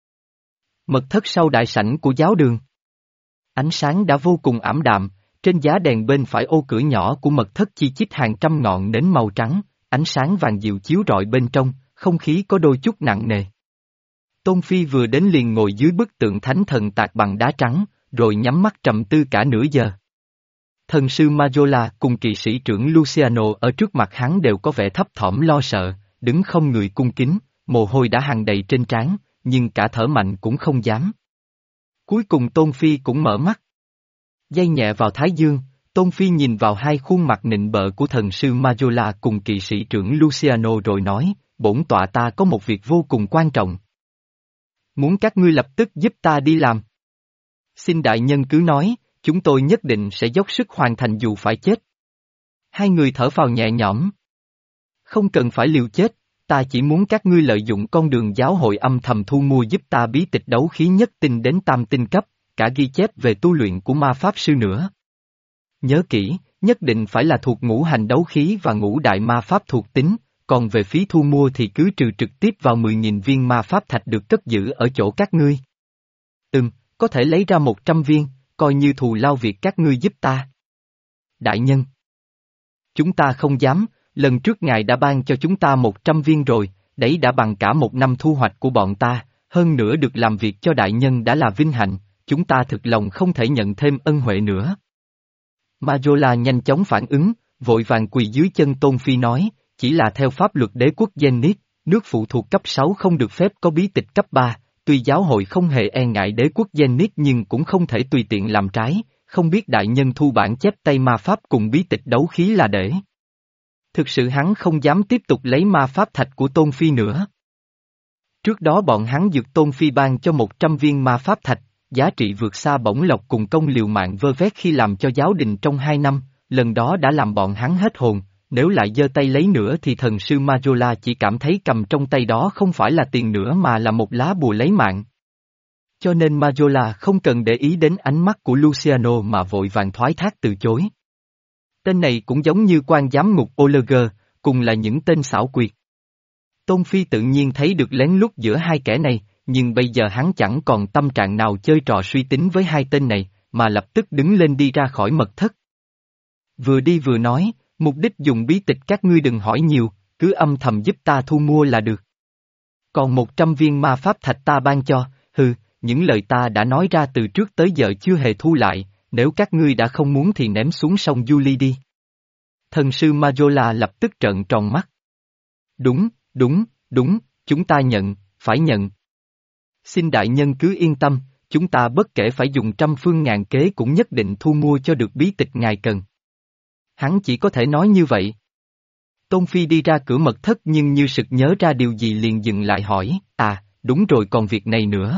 Mật thất sau đại sảnh của giáo đường. Ánh sáng đã vô cùng ảm đạm, trên giá đèn bên phải ô cửa nhỏ của mật thất chi chít hàng trăm ngọn nến màu trắng, ánh sáng vàng dịu chiếu rọi bên trong, không khí có đôi chút nặng nề. Tôn Phi vừa đến liền ngồi dưới bức tượng thánh thần tạc bằng đá trắng, rồi nhắm mắt trầm tư cả nửa giờ. Thần sư Majola cùng kỵ sĩ trưởng Luciano ở trước mặt hắn đều có vẻ thấp thỏm lo sợ, đứng không người cung kính, mồ hôi đã hằn đầy trên trán, nhưng cả thở mạnh cũng không dám. Cuối cùng Tôn Phi cũng mở mắt. Day nhẹ vào thái dương, Tôn Phi nhìn vào hai khuôn mặt nịnh bợ của thần sư Majola cùng kỵ sĩ trưởng Luciano rồi nói, bổn tọa ta có một việc vô cùng quan trọng. Muốn các ngươi lập tức giúp ta đi làm. Xin đại nhân cứ nói, chúng tôi nhất định sẽ dốc sức hoàn thành dù phải chết. Hai người thở phào nhẹ nhõm. Không cần phải liều chết, ta chỉ muốn các ngươi lợi dụng con đường giáo hội âm thầm thu mua giúp ta bí tịch đấu khí nhất tinh đến tam tinh cấp, cả ghi chép về tu luyện của ma pháp sư nữa. Nhớ kỹ, nhất định phải là thuộc ngũ hành đấu khí và ngũ đại ma pháp thuộc tính, còn về phí thu mua thì cứ trừ trực tiếp vào mười nghìn viên ma pháp thạch được cất giữ ở chỗ các ngươi. Ừm, có thể lấy ra một trăm viên, coi như thù lao việc các ngươi giúp ta. Đại nhân. Chúng ta không dám, lần trước ngài đã ban cho chúng ta một trăm viên rồi, đấy đã bằng cả một năm thu hoạch của bọn ta, hơn nữa được làm việc cho đại nhân đã là vinh hạnh, chúng ta thực lòng không thể nhận thêm ân huệ nữa. Majola nhanh chóng phản ứng, vội vàng quỳ dưới chân Tôn Phi nói, chỉ là theo pháp luật đế quốc Zenith, nước phụ thuộc cấp sáu không được phép có bí tịch cấp ba, tuy giáo hội không hề e ngại đế quốc Zenith nhưng cũng không thể tùy tiện làm trái, không biết đại nhân thu bản chép tay ma pháp cùng bí tịch đấu khí là để. Thực sự hắn không dám tiếp tục lấy ma pháp thạch của Tôn Phi nữa. Trước đó bọn hắn dược Tôn Phi ban cho một trăm viên ma pháp thạch, giá trị vượt xa bổng lộc cùng công liều mạng vơ vét khi làm cho giáo đình trong hai năm, lần đó đã làm bọn hắn hết hồn, nếu lại giơ tay lấy nữa thì thần sư Majola chỉ cảm thấy cầm trong tay đó không phải là tiền nữa mà là một lá bùa lấy mạng. Cho nên Majola không cần để ý đến ánh mắt của Luciano mà vội vàng thoái thác từ chối. Tên này cũng giống như quan giám ngục Oliger, cùng là những tên xảo quyệt. Tôn Phi tự nhiên thấy được lén lút giữa hai kẻ này, nhưng bây giờ hắn chẳng còn tâm trạng nào chơi trò suy tính với hai tên này, mà lập tức đứng lên đi ra khỏi mật thất. Vừa đi vừa nói, mục đích dùng bí tịch các ngươi đừng hỏi nhiều, cứ âm thầm giúp ta thu mua là được. Còn một trăm viên ma pháp thạch ta ban cho, hừ, những lời ta đã nói ra từ trước tới giờ chưa hề thu lại, nếu các ngươi đã không muốn thì ném xuống sông Julie đi. Thần sư Majola lập tức trợn tròn mắt. Đúng, đúng, đúng, chúng ta nhận, phải nhận. Xin đại nhân cứ yên tâm, chúng ta bất kể phải dùng trăm phương ngàn kế cũng nhất định thu mua cho được bí tịch ngài cần. Hắn chỉ có thể nói như vậy. Tôn Phi đi ra cửa mật thất nhưng như sực nhớ ra điều gì liền dừng lại hỏi, à, đúng rồi còn việc này nữa.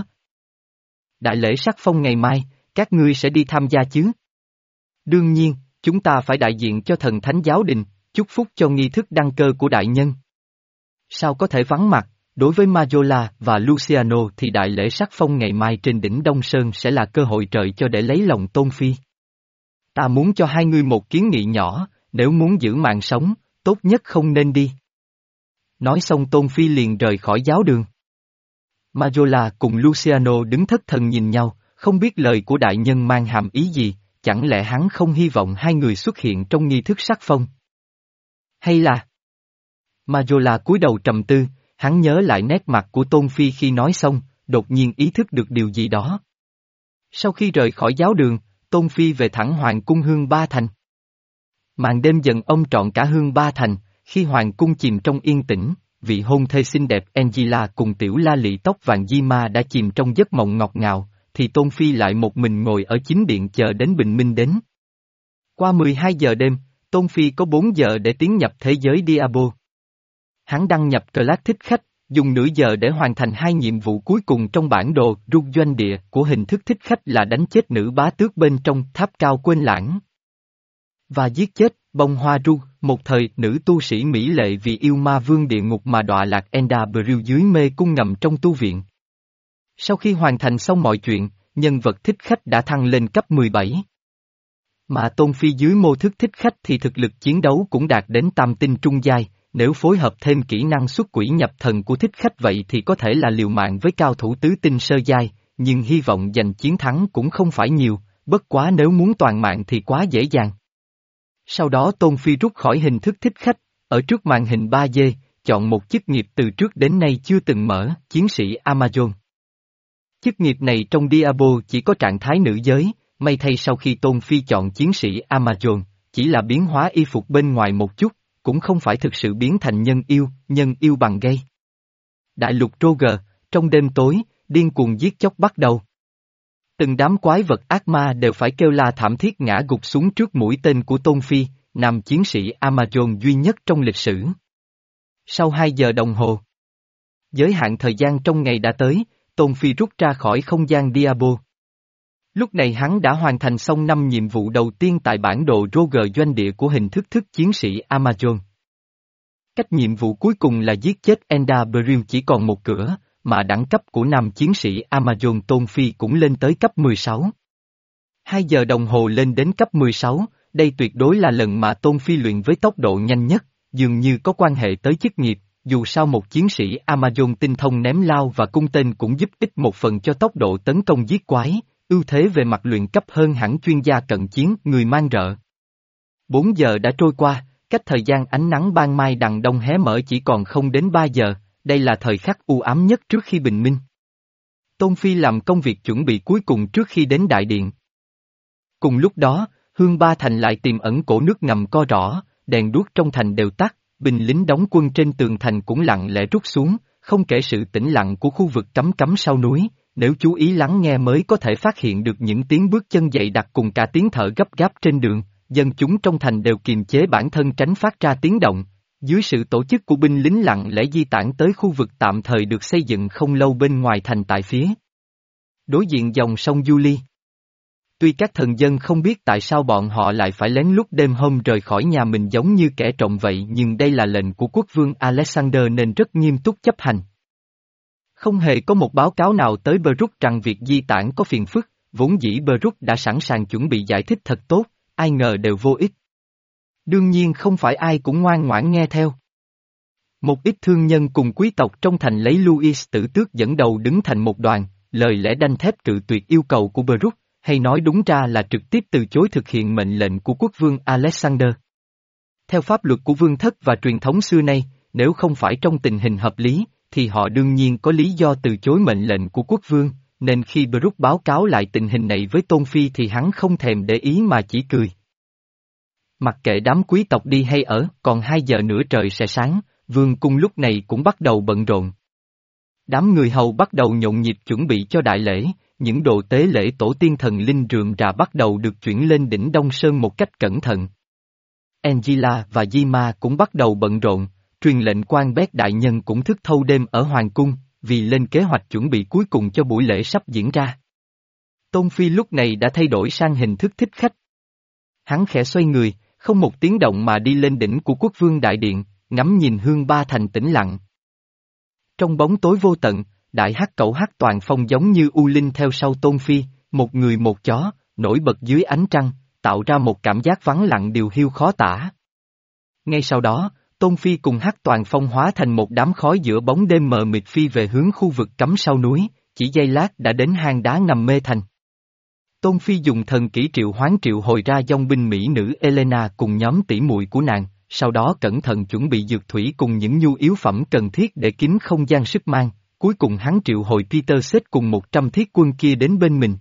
Đại lễ sắc phong ngày mai, các ngươi sẽ đi tham gia chứ? Đương nhiên, chúng ta phải đại diện cho thần thánh giáo đình, chúc phúc cho nghi thức đăng cơ của đại nhân. Sao có thể vắng mặt, đối với Majola và Luciano thì đại lễ sắc phong ngày mai trên đỉnh Đông Sơn sẽ là cơ hội trời cho để lấy lòng Tôn Phi. Ta muốn cho hai ngươi một kiến nghị nhỏ, nếu muốn giữ mạng sống, tốt nhất không nên đi. Nói xong Tôn Phi liền rời khỏi giáo đường. Majola cùng Luciano đứng thất thần nhìn nhau, không biết lời của đại nhân mang hàm ý gì, chẳng lẽ hắn không hy vọng hai người xuất hiện trong nghi thức sắc phong? Hay là... Majola cúi đầu trầm tư, hắn nhớ lại nét mặt của Tôn Phi khi nói xong, đột nhiên ý thức được điều gì đó. Sau khi rời khỏi giáo đường, Tôn Phi về thẳng Hoàng cung Hương Ba Thành. Màn đêm dần ông trọn cả Hương Ba Thành, khi Hoàng cung chìm trong yên tĩnh, vị hôn thê xinh đẹp Angela cùng tiểu la lị tóc vàng Di Ma đã chìm trong giấc mộng ngọt ngào, thì Tôn Phi lại một mình ngồi ở chính điện chờ đến bình minh đến. Qua mười hai giờ đêm, Tôn Phi có bốn giờ để tiến nhập thế giới Diabo. Hắn đăng nhập class thích khách, dùng nửa giờ để hoàn thành hai nhiệm vụ cuối cùng trong bản đồ rút doanh địa của hình thức thích khách là đánh chết nữ bá tước bên trong tháp cao quên lãng. Và giết chết bông hoa ru, một thời nữ tu sĩ mỹ lệ vì yêu ma vương địa ngục mà đọa lạc Enda Brill dưới mê cung ngầm trong tu viện. Sau khi hoàn thành xong mọi chuyện, nhân vật thích khách đã thăng lên cấp mười bảy. Mà Tôn Phi dưới mô thức thích khách thì thực lực chiến đấu cũng đạt đến tam tinh trung giai, nếu phối hợp thêm kỹ năng xuất quỷ nhập thần của thích khách vậy thì có thể là liều mạng với cao thủ tứ tinh sơ giai, nhưng hy vọng giành chiến thắng cũng không phải nhiều, bất quá nếu muốn toàn mạng thì quá dễ dàng. Sau đó Tôn Phi rút khỏi hình thức thích khách, ở trước màn hình ba D, chọn một chức nghiệp từ trước đến nay chưa từng mở, chiến sĩ Amazon. Chức nghiệp này trong Diablo chỉ có trạng thái nữ giới, may thay sau khi Tôn Phi chọn chiến sĩ Amazon, chỉ là biến hóa y phục bên ngoài một chút, cũng không phải thực sự biến thành nhân yêu, nhân yêu bằng gay. Đại lục Roger, trong đêm tối, điên cuồng giết chóc bắt đầu. Từng đám quái vật ác ma đều phải kêu la thảm thiết ngã gục xuống trước mũi tên của Tôn Phi, nam chiến sĩ Amazon duy nhất trong lịch sử. Sau hai giờ đồng hồ, giới hạn thời gian trong ngày đã tới, Tôn Phi rút ra khỏi không gian Diablo. Lúc này hắn đã hoàn thành xong năm nhiệm vụ đầu tiên tại bản đồ Roger doanh địa của hình thức thức chiến sĩ Amazon. Cách nhiệm vụ cuối cùng là giết chết Ender Brill chỉ còn một cửa, mà đẳng cấp của nam chiến sĩ Amazon Tôn Phi cũng lên tới cấp mười sáu. Hai giờ đồng hồ lên đến cấp mười sáu, đây tuyệt đối là lần mà Tôn Phi luyện với tốc độ nhanh nhất, dường như có quan hệ tới chức nghiệp, dù sao một chiến sĩ Amazon tinh thông ném lao và cung tên cũng giúp ích một phần cho tốc độ tấn công giết quái, ưu thế về mặt luyện cấp hơn hẳn chuyên gia cận chiến, người mang rợ. Bốn giờ đã trôi qua, cách thời gian ánh nắng ban mai đằng đông hé mở chỉ còn không đến ba giờ, đây là thời khắc u ám nhất trước khi bình minh. Tôn Phi làm công việc chuẩn bị cuối cùng trước khi đến đại điện. Cùng lúc đó, Hương Ba Thành lại tiềm ẩn cổ nước ngầm co rõ, đèn đuốc trong thành đều tắt, binh lính đóng quân trên tường thành cũng lặng lẽ rút xuống, không kể sự tĩnh lặng của khu vực cấm cấm sau núi, nếu chú ý lắng nghe mới có thể phát hiện được những tiếng bước chân dậy đặc cùng cả tiếng thở gấp gáp trên đường, dân chúng trong thành đều kiềm chế bản thân tránh phát ra tiếng động. Dưới sự tổ chức của binh lính lặng lẽ di tản tới khu vực tạm thời được xây dựng không lâu bên ngoài thành tại phía đối diện dòng sông Julie. Tuy các thần dân không biết tại sao bọn họ lại phải lén lút đêm hôm rời khỏi nhà mình giống như kẻ trộm vậy, nhưng đây là lệnh của quốc vương Alexander nên rất nghiêm túc chấp hành. Không hề có một báo cáo nào tới Brugge rằng việc di tản có phiền phức, vốn dĩ Brugge đã sẵn sàng chuẩn bị giải thích thật tốt, ai ngờ đều vô ích. Đương nhiên không phải ai cũng ngoan ngoãn nghe theo. Một ít thương nhân cùng quý tộc trong thành lấy Louis Tử Tước dẫn đầu đứng thành một đoàn, lời lẽ đanh thép cự tuyệt yêu cầu của Brugge, hay nói đúng ra là trực tiếp từ chối thực hiện mệnh lệnh của quốc vương Alexander. Theo pháp luật của vương thất và truyền thống xưa nay, nếu không phải trong tình hình hợp lý, thì họ đương nhiên có lý do từ chối mệnh lệnh của quốc vương, nên khi Brugge báo cáo lại tình hình này với Tôn Phi thì hắn không thèm để ý mà chỉ cười. Mặc kệ đám quý tộc đi hay ở, còn hai giờ nữa trời sẽ sáng, vương cung lúc này cũng bắt đầu bận rộn. Đám người hầu bắt đầu nhộn nhịp chuẩn bị cho đại lễ, những đồ tế lễ tổ tiên thần linh rườm rà bắt đầu được chuyển lên đỉnh Đông Sơn một cách cẩn thận. Angela và Yima cũng bắt đầu bận rộn, truyền lệnh quan bét đại nhân cũng thức thâu đêm ở Hoàng cung, vì lên kế hoạch chuẩn bị cuối cùng cho buổi lễ sắp diễn ra. Tôn Phi lúc này đã thay đổi sang hình thức thích khách. Hắn khẽ xoay người, không một tiếng động mà đi lên đỉnh của quốc vương đại điện, ngắm nhìn Hương Ba Thành tĩnh lặng. Trong bóng tối vô tận, đại hắc cẩu hắc toàn phong giống như u linh theo sau Tôn Phi, một người một chó, nổi bật dưới ánh trăng, tạo ra một cảm giác vắng lặng điều hiu khó tả. Ngay sau đó, Tôn Phi cùng hắc toàn phong hóa thành một đám khói giữa bóng đêm mờ mịt phi về hướng khu vực cấm sau núi, chỉ giây lát đã đến hang đá nằm mê thành. Tôn Phi dùng thần kỹ triệu hoán triệu hồi ra dòng binh mỹ nữ Elena cùng nhóm tỷ muội của nàng, sau đó cẩn thận chuẩn bị dược thủy cùng những nhu yếu phẩm cần thiết để kín không gian sức mang, cuối cùng hắn triệu hồi Peter Set cùng một trăm thiết quân kia đến bên mình.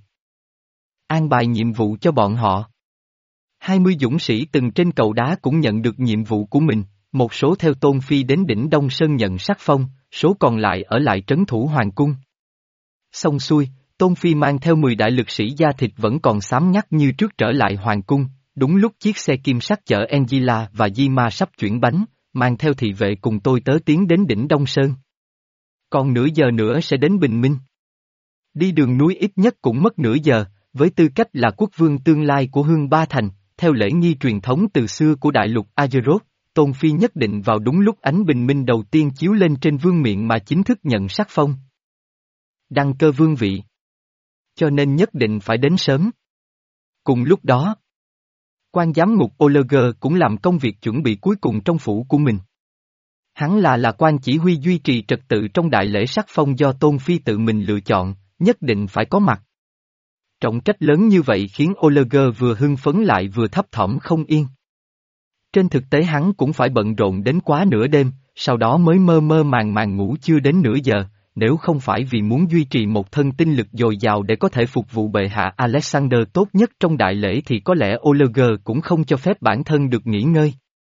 An bài nhiệm vụ cho bọn họ. Hai mươi dũng sĩ từng trên cầu đá cũng nhận được nhiệm vụ của mình, một số theo Tôn Phi đến đỉnh Đông Sơn nhận sắc phong, số còn lại ở lại trấn thủ hoàng cung. Xong xuôi, Tôn Phi mang theo mười đại lực sĩ da thịt vẫn còn xám ngắt như trước trở lại hoàng cung, đúng lúc chiếc xe kim sắt chở Angela và Yima sắp chuyển bánh, mang theo thị vệ cùng tôi tớ tiến đến đỉnh Đông Sơn. Còn nửa giờ nữa sẽ đến bình minh. Đi đường núi ít nhất cũng mất nửa giờ, với tư cách là quốc vương tương lai của Hương Ba Thành, theo lễ nghi truyền thống từ xưa của đại lục Azeroth, Tôn Phi nhất định vào đúng lúc ánh bình minh đầu tiên chiếu lên trên vương miện mà chính thức nhận sắc phong. đăng cơ vương vị. Cho nên nhất định phải đến sớm. Cùng lúc đó, quan giám ngục Oleger cũng làm công việc chuẩn bị cuối cùng trong phủ của mình. Hắn là là quan chỉ huy duy trì trật tự trong đại lễ sắc phong do Tôn Phi tự mình lựa chọn, nhất định phải có mặt. Trọng trách lớn như vậy khiến Oleger vừa hưng phấn lại vừa thấp thỏm không yên. Trên thực tế hắn cũng phải bận rộn đến quá nửa đêm, sau đó mới mơ mơ màng màng ngủ chưa đến nửa giờ, nếu không phải vì muốn duy trì một thân tinh lực dồi dào để có thể phục vụ bệ hạ Alexander tốt nhất trong đại lễ thì có lẽ Oleger cũng không cho phép bản thân được nghỉ ngơi.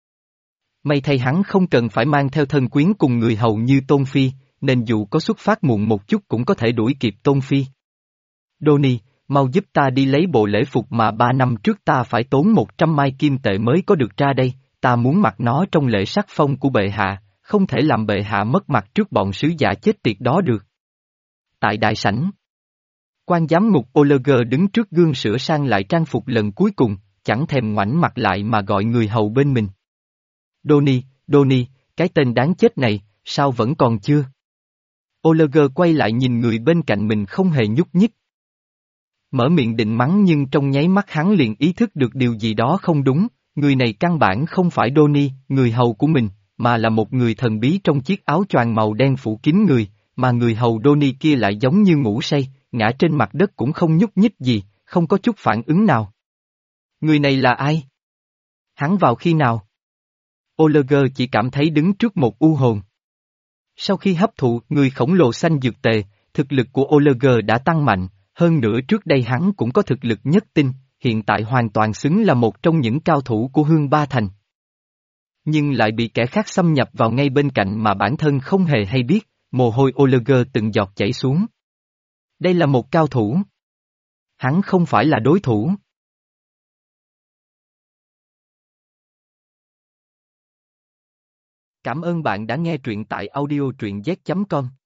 May thay hắn không cần phải mang theo thân quyến cùng người hầu như Tôn Phi, nên dù có xuất phát muộn một chút cũng có thể đuổi kịp Tôn Phi. Donnie, mau giúp ta đi lấy bộ lễ phục mà ba năm trước ta phải tốn một trăm mai kim tệ mới có được ra đây, ta muốn mặc nó trong lễ sắc phong của bệ hạ, không thể làm bệ hạ mất mặt trước bọn sứ giả chết tiệt đó được. Tại đại sảnh, quan giám ngục Oleger đứng trước gương sửa sang lại trang phục lần cuối cùng, chẳng thèm ngoảnh mặt lại mà gọi người hầu bên mình. Donnie, Donnie, cái tên đáng chết này, sao vẫn còn chưa? Oleger quay lại nhìn người bên cạnh mình không hề nhúc nhích. Mở miệng định mắng nhưng trong nháy mắt hắn liền ý thức được điều gì đó không đúng, người này căn bản không phải Donnie, người hầu của mình, mà là một người thần bí trong chiếc áo choàng màu đen phủ kín người, mà người hầu Donnie kia lại giống như ngủ say, ngã trên mặt đất cũng không nhúc nhích gì, không có chút phản ứng nào. Người này là ai? Hắn vào khi nào? Oleger chỉ cảm thấy đứng trước một u hồn. Sau khi hấp thụ người khổng lồ xanh dược tề, thực lực của Oleger đã tăng mạnh, hơn nữa trước đây hắn cũng có thực lực nhất tinh, hiện tại hoàn toàn xứng là một trong những cao thủ của Hương Ba Thành. Nhưng lại bị kẻ khác xâm nhập vào ngay bên cạnh mà bản thân không hề hay biết, mồ hôi Oleger từng giọt chảy xuống. Đây là một cao thủ. Hắn không phải là đối thủ. Cảm ơn bạn đã nghe truyện tại audio truyện z chấm com.